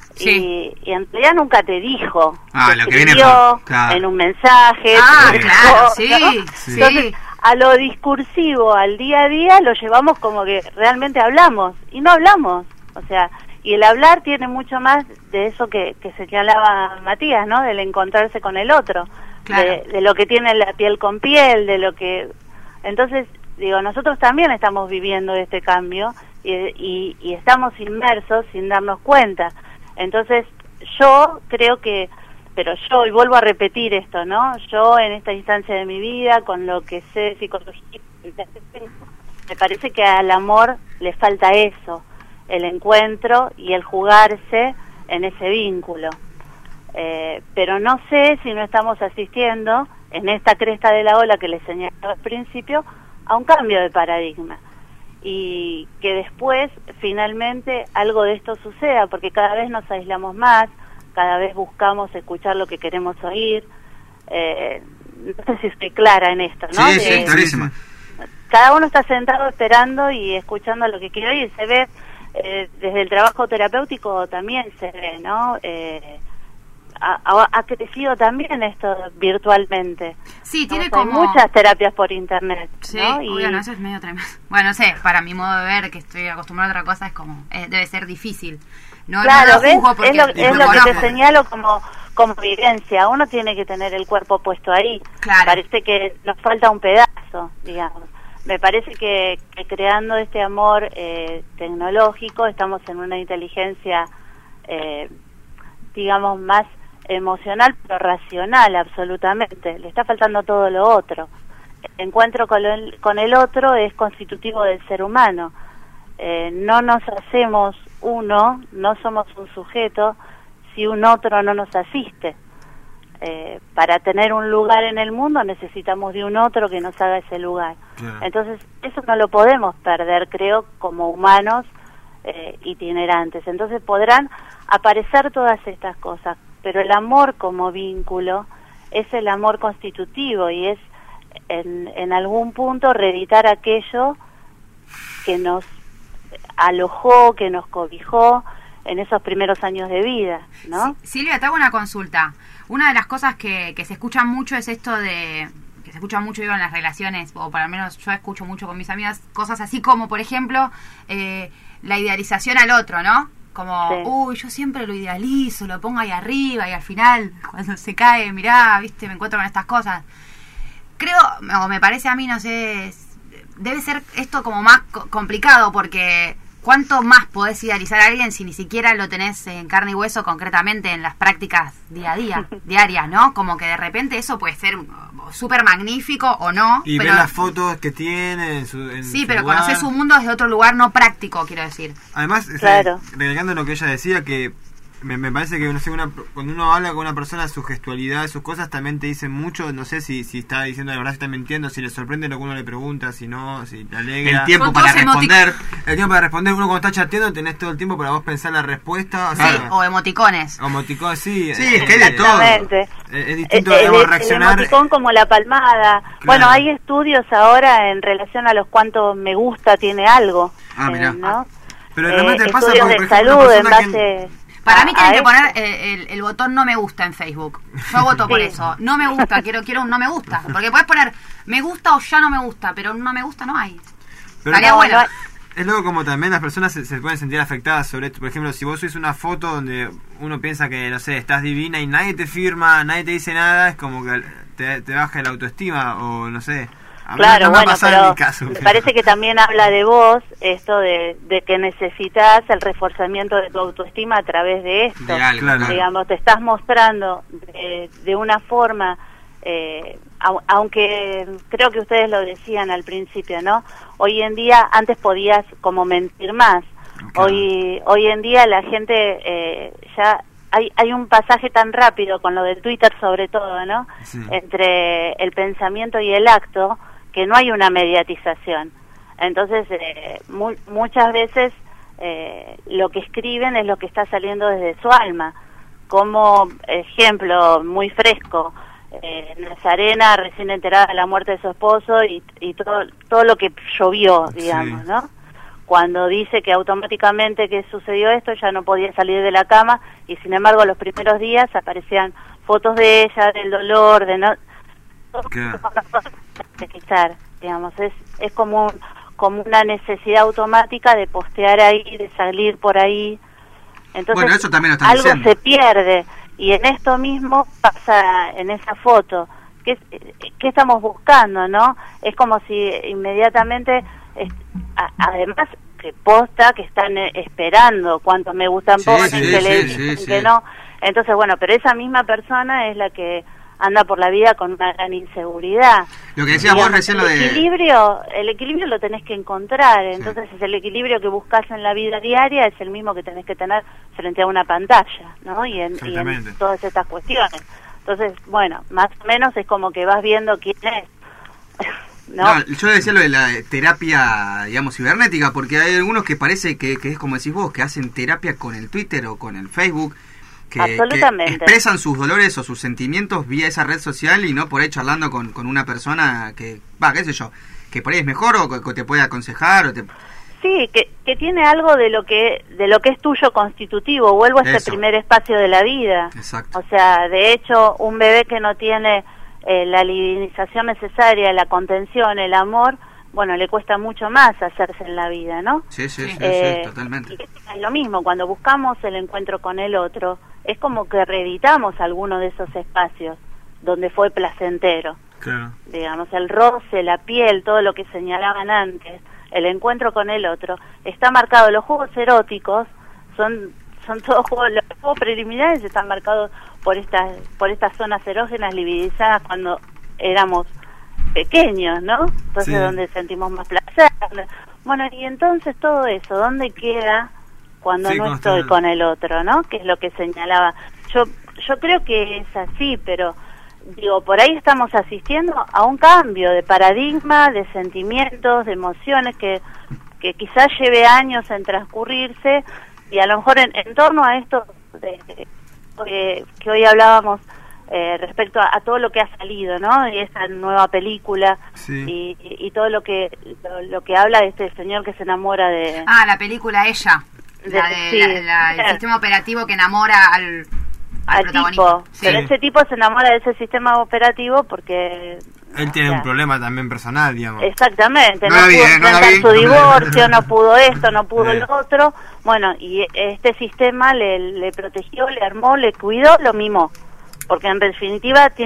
y, y en realidad nunca te dijo. Ah, Te lo que viene escribió por- claro. en un mensaje. Ah, te claro, dejó, sí, ¿no? sí. Entonces, a lo discursivo, al día a día, lo llevamos como que realmente hablamos, y no hablamos, o sea... Y el hablar tiene mucho más de eso que, que señalaba Matías, ¿no? Del encontrarse con el otro, Claro. de, de lo que tiene la piel con piel, de lo que... Entonces, digo, nosotros también estamos viviendo este cambio y, y, y estamos inmersos sin darnos cuenta. Entonces, yo creo que, pero yo, y vuelvo a repetir esto, ¿no? Yo en esta instancia de mi vida, con lo que sé de psicología, me parece que al amor le falta eso, el encuentro y el jugarse en ese vínculo. Eh, pero no sé si no estamos asistiendo en esta cresta de la ola que les señalaba al principio a un cambio de paradigma y que después finalmente algo de esto suceda, porque cada vez nos aislamos más, cada vez buscamos escuchar lo que queremos oír. Eh, no sé si estoy clara en esto, ¿no? Sí, sí, De- clarísima. cada uno está sentado esperando y escuchando lo que quiere oír. Se ve eh, desde el trabajo terapéutico también se ve, ¿no? Eh, ha, ha- ha crecido también esto virtualmente. Sí, tiene O sea, hay como... muchas terapias por internet, Sí, ¿no? Y obvio, no, eso es medio tremendo. Bueno, no sé, para mi modo de ver, que estoy acostumbrada a otra cosa, es como, eh, debe ser difícil. No, claro, no lo ¿ves? juzgo porque Es lo, no es lo que te conozco. señalo como, como vivencia. Uno tiene que tener el cuerpo puesto ahí. Claro. Parece que nos falta un pedazo, digamos. Me parece que, que creando este amor eh, tecnológico estamos en una inteligencia, eh, digamos, más emocional, pero racional, absolutamente. Le está faltando todo lo otro. El encuentro con el, con el otro es constitutivo del ser humano. Eh, no nos hacemos uno, no somos un sujeto si un otro no nos asiste. Eh, para tener un lugar en el mundo necesitamos de un otro que nos haga ese lugar. Claro. Entonces eso no lo podemos perder, creo, como humanos eh, itinerantes. Entonces podrán aparecer todas estas cosas, pero el amor como vínculo es el amor constitutivo y es en, en algún punto reeditar aquello que nos alojó, que nos cobijó en esos primeros años de vida, ¿no? Sí, Silvia, te hago una consulta. Una de las cosas que, que se escuchan mucho es esto de... que se escucha mucho, digo, en las relaciones, o por lo menos yo escucho mucho con mis amigas, cosas así como, por ejemplo, eh, la idealización al otro, ¿no? Como, Sí. uy, yo siempre lo idealizo, lo pongo ahí arriba y al final, cuando se cae, mirá, viste, me encuentro con estas cosas. Creo, o me parece a mí, no sé, es- debe ser esto como más co- complicado porque ¿cuánto más podés idealizar a alguien si ni siquiera lo tenés en carne y hueso concretamente en las prácticas día a día, diarias, ¿no? Como que de repente eso puede ser súper magnífico o no. Y pero, ver las fotos que tiene en su en Sí, su pero lugar. conocés su mundo desde otro lugar no práctico, quiero decir. Además, Claro. eh, recalcando lo que ella decía, que me, me parece que no sé, una, cuando uno habla con una persona, su gestualidad, sus cosas también te dicen mucho. No sé si, si está diciendo la verdad, si está mintiendo, si le sorprende lo que uno le pregunta, si no, si le alegra. El tiempo Son para todos responder. El tiempo para responder. Uno cuando está chateando tenés todo el tiempo para vos pensar la respuesta. O Sí, sea, o emoticones. o emoticones, sí. Sí, es que hay de todo. Exactamente. Es, es distinto, El, digamos, el- reaccionar. el emoticón como la palmada. Bueno, hay estudios ahora en relación a los cuantos me gusta tiene algo. Ah, mirá. eh, ¿no? Pero de repente Eh, pasa estudios porque, de por ejemplo, salud una en persona base... Para mí a- tienen a que eso. poner eh, el, el botón no me gusta en Facebook. Yo voto por Sí. eso. No me gusta, quiero quiero un no me gusta. Porque puedes poner me gusta o ya no me gusta, pero un no me gusta no hay. Pero Estaría no, bueno. no, es luego como también las personas se, se pueden sentir afectadas sobre esto. Por ejemplo, si vos subís una foto donde uno piensa que, no sé, estás divina y nadie te firma, nadie te dice nada, es como que te, te baja la autoestima o no sé. A mí Claro, no me ha bueno, pasado pero en mi caso. me pero- parece que también habla de vos esto de, de que necesitas el reforzamiento de tu autoestima a través de esto. De algo, claro. Digamos, te estás mostrando de, de una forma, eh, au- aunque creo que ustedes lo decían al principio, ¿no? Hoy en día, antes podías como mentir más. Hoy, hoy en día la gente eh, ya... Hay, hay un pasaje tan rápido con lo del Twitter sobre todo, ¿no? Sí. Entre el pensamiento y el acto, que no hay una mediatización. Entonces, eh, mu- muchas veces eh, lo que escriben es lo que está saliendo desde su alma. Como ejemplo muy fresco, eh, Nazarena recién enterada de la muerte de su esposo y, y todo, todo lo que llovió, digamos, Sí. ¿no? Cuando dice que automáticamente que sucedió esto ya no podía salir de la cama y sin embargo los primeros días aparecían fotos de ella, del dolor, de no... Pesquisar, digamos, es, es como, un- como una necesidad automática de postear ahí, de salir por ahí. Entonces, Bueno, eso también lo están algo diciendo. se pierde. Y en esto mismo pasa en esa foto. ¿Qué, qué estamos buscando, no? Es como si inmediatamente, es- a- además que posta, que están eh, esperando cuántos me gustan Sí, ponen, sí, que sí, le sí, dicen sí. que no. Entonces, bueno, pero esa misma persona es la que anda por la vida con una gran inseguridad. Lo que decías vos Digamos, recién, el lo de... equilibrio, el equilibrio lo tenés que encontrar, entonces es el equilibrio que buscas en la vida diaria, es el mismo que tenés que tener frente a una pantalla, ¿no? Y en, y Exactamente. en todas estas cuestiones. Entonces, bueno, más o menos es como que vas viendo quién es. ¿No? No, yo decía lo de la terapia, digamos, cibernética, porque hay algunos que parece que, que es como decís vos, que hacen terapia con el Twitter o con el Facebook, que, que Absolutamente. expresan sus dolores o sus sentimientos vía esa red social y no por ahí charlando con, con una persona que, va, qué sé yo, que por ahí es mejor o que, que te puede aconsejar o te... Sí, que, que tiene algo de lo que de lo que es tuyo constitutivo. Vuelvo a este Eso. primer espacio de la vida. Exacto. O sea, de hecho, un bebé que no tiene eh, la livinización necesaria, la contención, el amor, bueno, le cuesta mucho más hacerse en la vida, ¿no? Sí, sí, sí, Eh, sí, totalmente. y es lo mismo, cuando buscamos el encuentro con el otro, es como que reeditamos alguno de esos espacios donde fue placentero. Claro. Digamos, el roce, la piel, todo lo que señalaban antes, el encuentro con el otro, está marcado. Los juegos eróticos son son todos juegos, los juegos preliminares están marcados por estas por estas zonas erógenas libidizadas cuando éramos pequeños, ¿no? Entonces Sí. donde sentimos más placer. Bueno, y entonces todo eso, ¿dónde queda cuando Sí, no cuando estoy está- con el otro, ¿no? Que es lo que señalaba. Yo yo creo que es así, pero digo, por ahí estamos asistiendo a un cambio de paradigma, de sentimientos, de emociones que, que quizás lleve años en transcurrirse y a lo mejor en, en torno a esto de, de- que, que hoy hablábamos eh, respecto a, a todo lo que ha salido, ¿no? Y esta nueva película Sí. y, y, y todo lo que lo, lo que habla de este señor que se enamora de... Ah, la película Ella. La De- de, sí. la- la- el sistema operativo que enamora al, al, al protagonista. tipo, Sí. pero ese tipo se enamora de ese sistema operativo porque... Él tiene o sea, un problema también personal, digamos. Exactamente, No no, la vi, pudo eh, no la enfrentar vi. su divorcio, no pudo esto, no pudo Sí. el otro. Bueno, y este sistema le, le protegió, le armó, le cuidó, lo mimó. Porque en definitiva tiene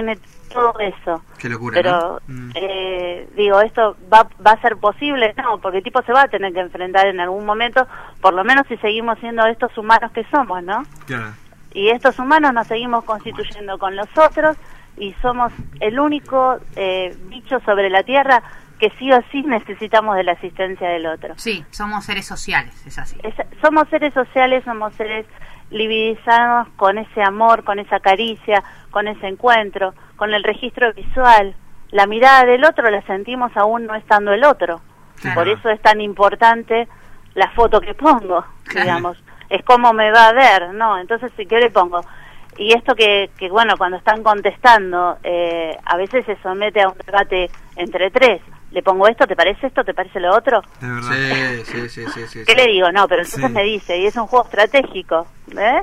todo eso. Qué locura, Pero, ¿no? Mm. eh, digo, ¿esto va, va a ser posible? No, porque el tipo se va a tener que enfrentar en algún momento, por lo menos si seguimos siendo estos humanos que somos, ¿no? Claro. Y estos humanos nos seguimos constituyendo con los otros y somos el único eh, bicho sobre la Tierra que sí o sí necesitamos de la asistencia del otro. Sí, somos seres sociales, es así. Es, somos seres sociales, somos seres lividizados con ese amor, con esa caricia, con ese encuentro, con el registro visual. La mirada del otro la sentimos aún no estando el otro. Claro. Por eso es tan importante la foto que pongo, Claro. digamos. Es cómo me va a ver, ¿no? Entonces, si ¿qué le pongo? Y esto que, que bueno, cuando están contestando, eh, a veces se somete a un debate entre tres. ¿Le pongo esto? ¿Te parece esto? ¿Te parece lo otro? De verdad. Sí, sí, sí, sí, sí. ¿Qué sí. le digo? No, pero entonces Sí. me dice, y es un juego estratégico, ¿eh?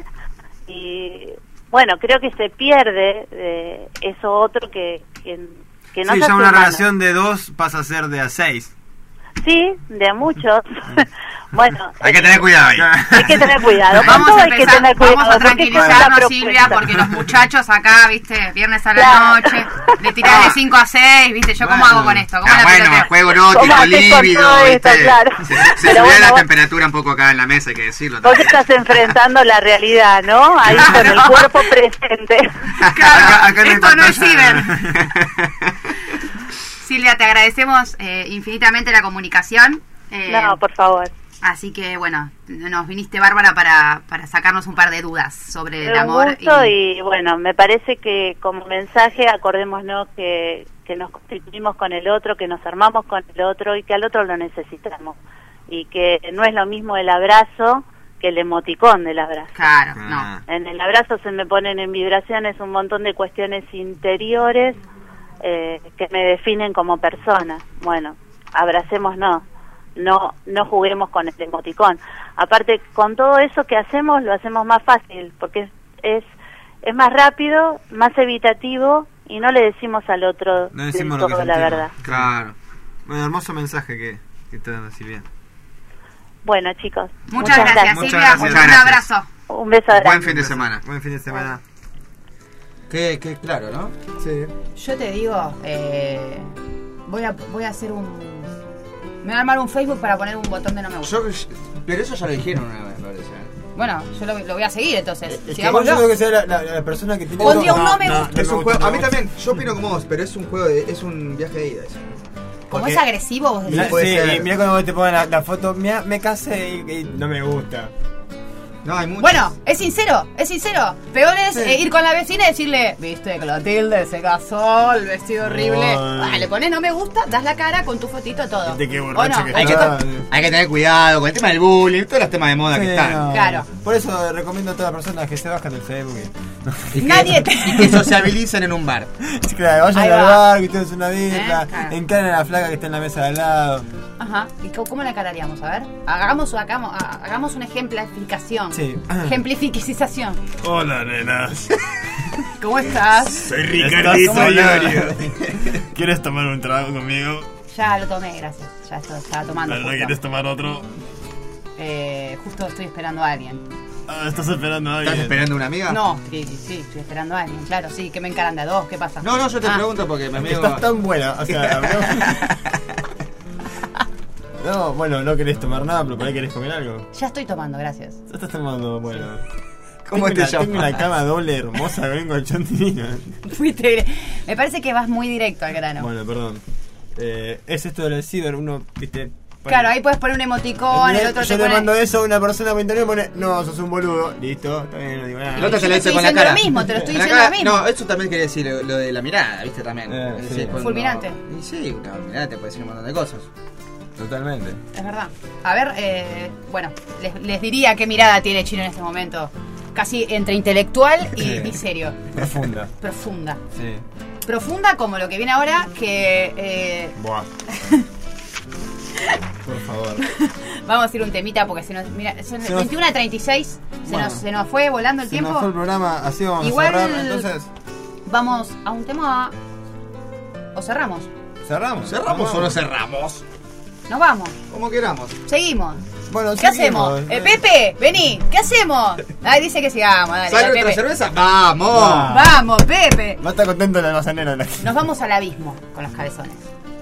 Y bueno, creo que se pierde eh, eso otro que, que, que no sí, se ya hace una humano. relación de dos pasa a ser de a seis. Sí, de a muchos. Bueno, Hay que tener cuidado ahí. hay que tener cuidado. Con Vamos todo a hay que empezar, tener cuidado. vamos a porque esa es la tranquilizarnos, propuesta. Silvia, porque los muchachos acá, viste, viernes a la Claro. noche, de tirar de cinco a seis, viste, yo cómo Bueno. hago con esto, cómo Ah, la bueno, peloteo? juego ¿Cómo erótico, haces con lívido, todo esto? ¿viste? Claro. Se, se Pero subió bueno, la vos- temperatura un poco acá en la mesa, hay que decirlo Vos también. estás enfrentando la realidad, ¿no? Ahí con el cuerpo presente. Acá- acá no hay Esto no es pantalla. ciber. Silvia, te agradecemos eh, infinitamente la comunicación. eh, No, por favor. Así que, bueno, nos viniste bárbara para, para sacarnos un par de dudas sobre el Un amor. gusto y... bueno, me parece que como mensaje acordémonos que, que nos constituimos con el otro, que nos armamos con el otro y que al otro lo necesitamos. Y que no es lo mismo el abrazo que el emoticón del abrazo. Claro, no. En el abrazo se me ponen en vibraciones un montón de cuestiones interiores eh, que me definen como persona. Bueno, abracémonos. No, no juguemos con el emoticón. Aparte, con todo eso que hacemos, lo hacemos más fácil, porque es, es, es más rápido, más evitativo, y no le decimos al otro No del decimos lo que todo la sentimos. verdad. Claro. Bueno, hermoso mensaje que, que está dando Silvia. Bueno, chicos. Muchas, gracias, Muchas Silvia. gracias. Un Muchas abrazo. Un beso grande. Buen fin de semana. Buen fin de semana. Qué, qué claro, ¿no? Sí. Yo te digo, eh, voy, a, voy a hacer un... Me voy a armar un Facebook para poner un botón de no me gusta. Yo, pero eso ya lo dijeron una vez, me parece. Bueno, yo lo, lo voy a seguir entonces. Es que Sigámoslo. yo creo que sea la, la, la persona que tiene... Pondría un no me gusta. Es un me juego, gusta, a mí no me también, yo opino como vos, pero es un juego de, es un viaje de ida eso. Como porque- es agresivo, vos decís. Mirá, puede sí, ser. y mirá cuando te ponen la, la foto, mirá, me casé y, y no me gusta. No, hay muchos. Bueno, es sincero, es sincero. Peor es Sí. eh, ir con la vecina y decirle, viste, Clotilde se casó, el vestido horrible. Ay. Ah, le pones no me gusta, das la cara con tu fotito, todo. Viste qué ¿O borracho no? que Hay que está. to- Hay que tener cuidado con el tema del bullying, todos los temas de moda Sí, que están. no. Claro. Por eso recomiendo a todas las personas que se bajan del Facebook. y- Y que- Nadie te... Y que sociabilicen en un bar. Sí, claro, vayan Ahí al va. bar, que ustedes una birra, Eh, claro. encaren a la flaca que está en la mesa de al lado. Ajá. ¿Y cómo, cómo la encararíamos? A ver. Hagamos, hagamos, hagamos una ejemplificación. Sí. Ejemplificación. Hola, nenas. ¿Cómo estás? Soy Ricardito Iorio. ¿Quieres tomar un trago conmigo? Ya lo tomé, gracias. Ya esto estaba tomando. ¿No justo. quieres tomar otro? Eh, justo estoy esperando a alguien. Ah, estás esperando a alguien. ¿Estás esperando a una amiga? No, sí, sí, estoy esperando a alguien, claro, sí, que me encaran de a dos, ¿qué pasa? No, no, yo te Ah, pregunto porque mi amigo. Estás tan buena, o sea, no, no, bueno, no querés tomar nada, pero por ahí querés comer algo. Ya estoy tomando, gracias. Ya estás tomando, bueno. ¿Cómo tengo te una, llamas? Tengo una cama doble hermosa con un colchón divino. Fuiste, me parece que vas muy directo al grano. Bueno, perdón. Eh, es esto del ciber, uno, viste. pone- Claro, ahí puedes poner un emoticón, el Yo otro te le pone... mando eso a una persona por internet y pone, no, sos un boludo. Listo, está bien, no digo nada. El otro Yo te lo te dice estoy con la diciendo cara. lo mismo, te lo estoy En la diciendo cara- lo mismo. No, eso también quería decir lo, lo de la mirada, ¿viste? También. Eh, Es sí. decir, cuando- Fulminante. Y sí, una mirada te puede decir un montón de cosas. Totalmente. Es verdad. A ver, eh, bueno, les, les diría qué mirada tiene Chino en este momento. Casi entre intelectual y, Sí. y serio. Profunda. Profunda. Sí. Profunda como lo que viene ahora, que... eh, Buah. Por favor. vamos a ir un temita porque se nos... Mira, son Se nos- veintiuno a treinta y seis, se, Bueno. nos, se nos fue volando el Se tiempo. nos fue el programa, así vamos Igual- a cerrar. Entonces, Vamos a un tema... ¿O cerramos? ¿cerramos? ¿Cerramos o no cerramos? Nos vamos. Como queramos. Seguimos. Bueno, ¿Qué seguimos. hacemos? Eh, Pepe, vení. ¿Qué hacemos? Ay, dice que sigamos. Dale, ¿Sale dale, otra Pepe. cerveza? ¡Vamos! Ah. Vamos, Pepe. Va a estar contento el almacenero. Nos vamos al abismo con los cabezones.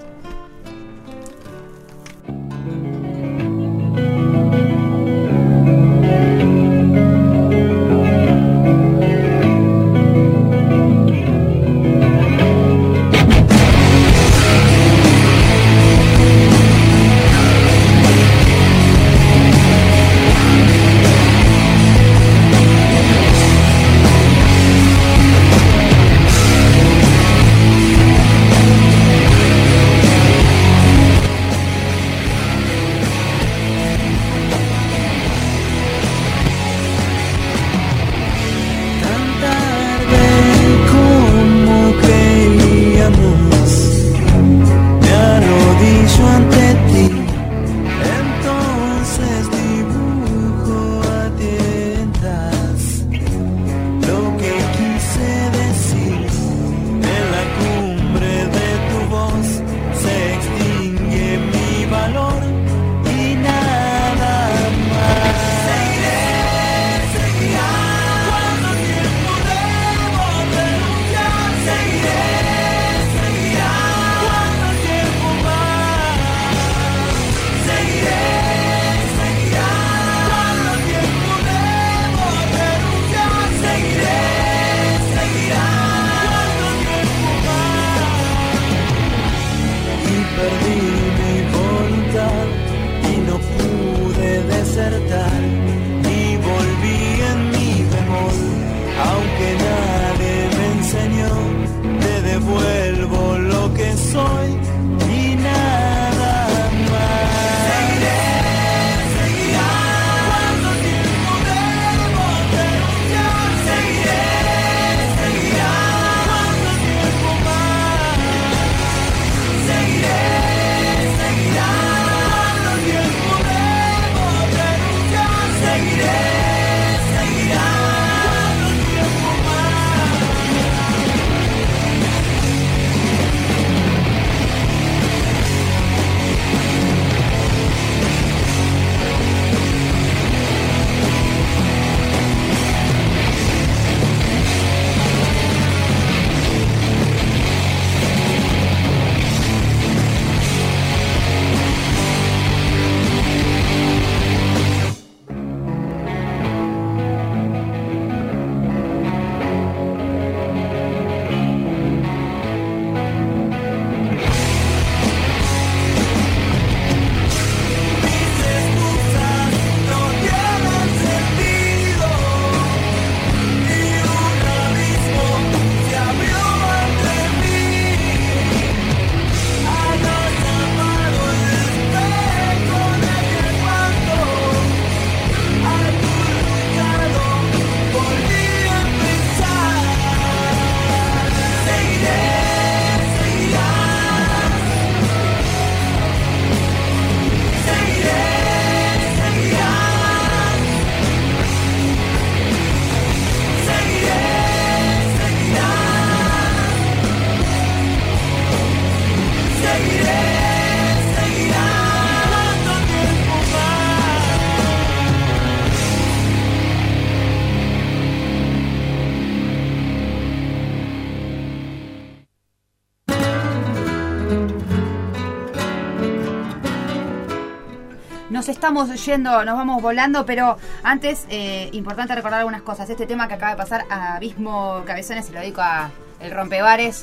Nos estamos yendo, nos vamos volando, pero antes, eh, importante recordar algunas cosas. Este tema que acaba de pasar a Abismo Cabezones se lo dedico a el rompebares,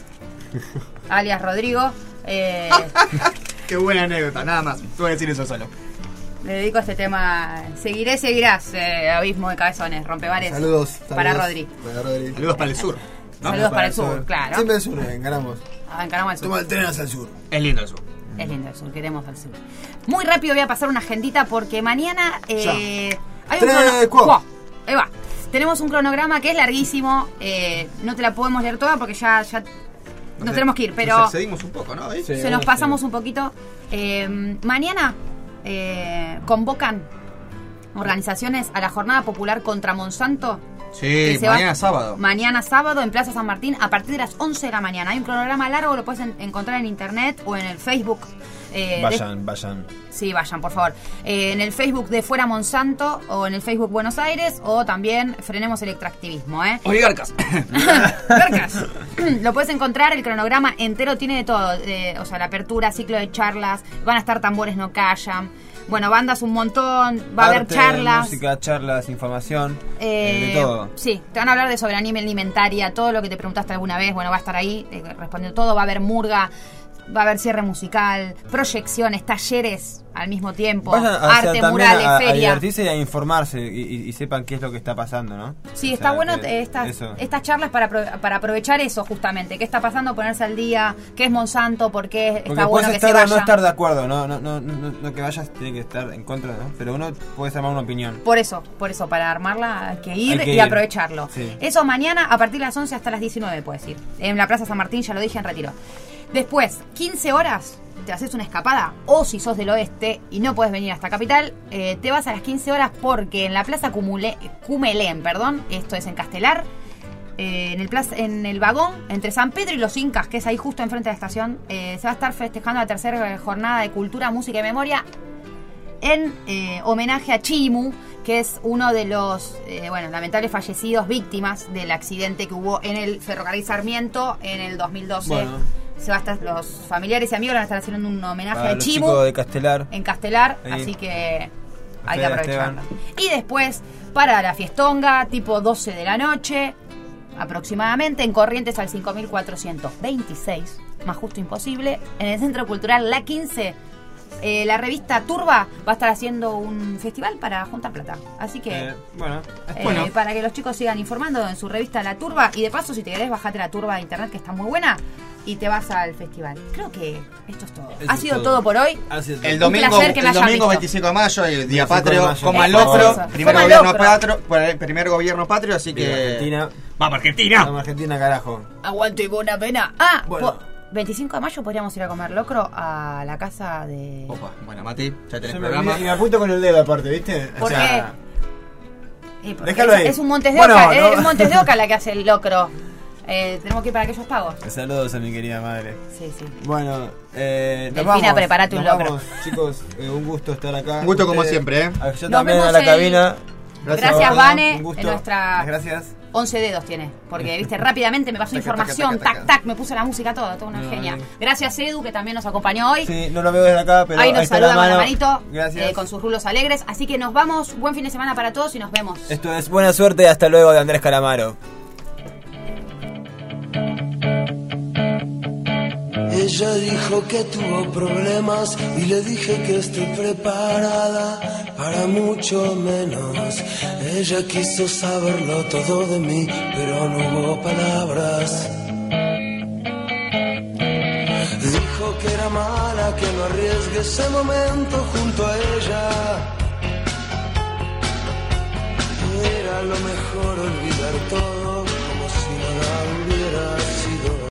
alias Rodrigo. Eh, Qué buena anécdota, nada más. Te voy a decir eso solo. Le dedico este tema. Seguiré, seguirás, eh, Abismo de Cabezones, rompebares. Saludos, para saludos Rodri. Para Rodri. Saludos para el sur. ¿no? Saludos para el sur, claro. Siempre el sur, encaramos. Ah, encaramos al sur. Toma el tren hacia el sur. Es lindo el sur. Es lindo el sur, queremos al sur. Muy rápido voy a pasar una agendita porque mañana eh, hay un Tres, crono- cuatro. Cuá. Ahí va. Tenemos un cronograma que es larguísimo. eh, no te la podemos leer toda porque ya, ya nos tenemos que ir, pero Nos excedimos un poco, ¿no? ¿Eh? Sí. se nos pasamos un poquito. Eh, mañana eh, convocan organizaciones a la Jornada Popular contra Monsanto. Sí, que se va- mañana sábado. Mañana sábado en Plaza San Martín a partir de las once de la mañana. Hay un cronograma largo, lo puedes en- encontrar en internet o en el Facebook Eh, Vayan, de- vayan. Sí, vayan, por favor. Eh, en el Facebook de Fuera Monsanto o en el Facebook Buenos Aires o también Frenemos el Extractivismo, ¿eh? Oligarcas. Garcas. Lo puedes encontrar, el cronograma entero tiene de todo. eh, o sea, la apertura, ciclo de charlas, van a estar Tambores No Callan. Bueno, bandas un montón, va a haber Arte, charlas. música, charlas, información, Eh, eh, de todo. Sí, te van a hablar de soberanía alimentaria, todo lo que te preguntaste alguna vez, bueno, va a estar ahí eh, respondiendo todo, va a haber murga, va a haber cierre musical, proyecciones, talleres al mismo tiempo, Vayan a- arte, también murales, a, a feria. divertirse y a informarse y, y- y sepan qué es lo que está pasando, ¿no? Sí, O está sea, bueno que eh, estas, eso. estas charlas para, apro- para aprovechar eso justamente, qué está pasando, ponerse al día, qué es Monsanto, por qué Porque está bueno puedes que estar se o vaya. no estar de acuerdo, no, no, no, no, no que vayas tiene que estar en contra, ¿no? Pero uno puede armar una opinión. Por eso, por eso, para armarla hay que ir Hay que y ir. aprovecharlo. Sí. Eso mañana a partir de las once hasta las diecinueve puedes ir. En la Plaza San Martín, ya lo dije, en Retiro. Después, quince horas, te haces una escapada. O si sos del oeste y no puedes venir hasta Capital, eh, te vas a las quince horas porque en la Plaza Cumule- Cumelén, perdón, esto es en Castelar, eh, en, el plaza, en el vagón entre San Pedro y Los Incas, que es ahí justo enfrente de la estación, eh, se va a estar festejando la tercera jornada de Cultura, Música y Memoria en eh, homenaje a Chimu, que es uno de los eh, bueno, lamentables fallecidos víctimas del accidente que hubo en el ferrocarril Sarmiento en el dos mil doce. Bueno. Se va a estar, los familiares y amigos van a estar haciendo un homenaje Para a los Chimu chicos de Castelar. en Castelar, Ahí. así que hay Fede que aprovecharlo. Esteban. Y después, para la fiestonga, tipo doce de la noche, aproximadamente, en Corrientes al cinco mil cuatrocientos veintiséis, más justo imposible, en el Centro Cultural La quince, eh, la revista Turba va a estar haciendo un festival para juntar plata. Así que, Eh, bueno, eh, bueno. para que los chicos sigan informando en su revista La Turba, y de paso, si te querés, bajate la Turba de internet, que está muy buena, y te vas al festival. Creo que esto es todo. Eso ha es sido todo. todo. por hoy. Ha sido todo. El Un domingo, placer que me el hayan domingo visto. veinticinco de mayo, el Día veinticinco de Patrio, mayo. coman Eso, locro, eso. primer Coman gobierno locro. patrio, primer gobierno patrio, así Viva que Argentina. ¡vamos Argentina! Vamos Argentina, carajo. Aguante y buena pena. Ah, Bueno. po- veinticinco de mayo podríamos ir a comer locro a la casa de... Opa, bueno, Mati, ya tenés Yo me, programa. y me apunto con el dedo aparte, ¿viste? ¿Por qué? Eh, porque Déjalo es, ahí. es un Montes de Bueno, Oca, no. eh, es Montes de Oca la que hace el locro. Eh, tenemos que ir para aquellos pagos. Saludos a mi querida madre. Sí, sí. Bueno, eh, nos Delfina, vamos. prepárate un Nos locro. vamos, chicos, eh, un gusto estar acá. Un gusto como Ustedes- siempre, ¿eh? Ah, Yo Nos también vemos a la el- cabina. Gracias, Gordo, Vane, un gusto. en nuestra... Gracias. once dedos tiene, porque viste, rápidamente me pasó Taca, información, taca, taca, tac, taca. tac, me puso la música toda, toda una No, genia. bien. Gracias, Edu, que también nos acompañó hoy. Sí, no lo veo desde acá, pero Ahí nos está saluda la con la mano. manito, Gracias. eh, con sus rulos alegres. Así que nos vamos, buen fin de semana para todos y nos vemos. Esto es Buena Suerte y hasta luego de Andrés Calamaro. Ella dijo que tuvo problemas y le dije que estoy preparada para mucho menos. Ella quiso saberlo todo de mí, pero no hubo palabras. Dijo que era mala, que no arriesgue ese momento junto a ella. Era lo mejor olvidar todo.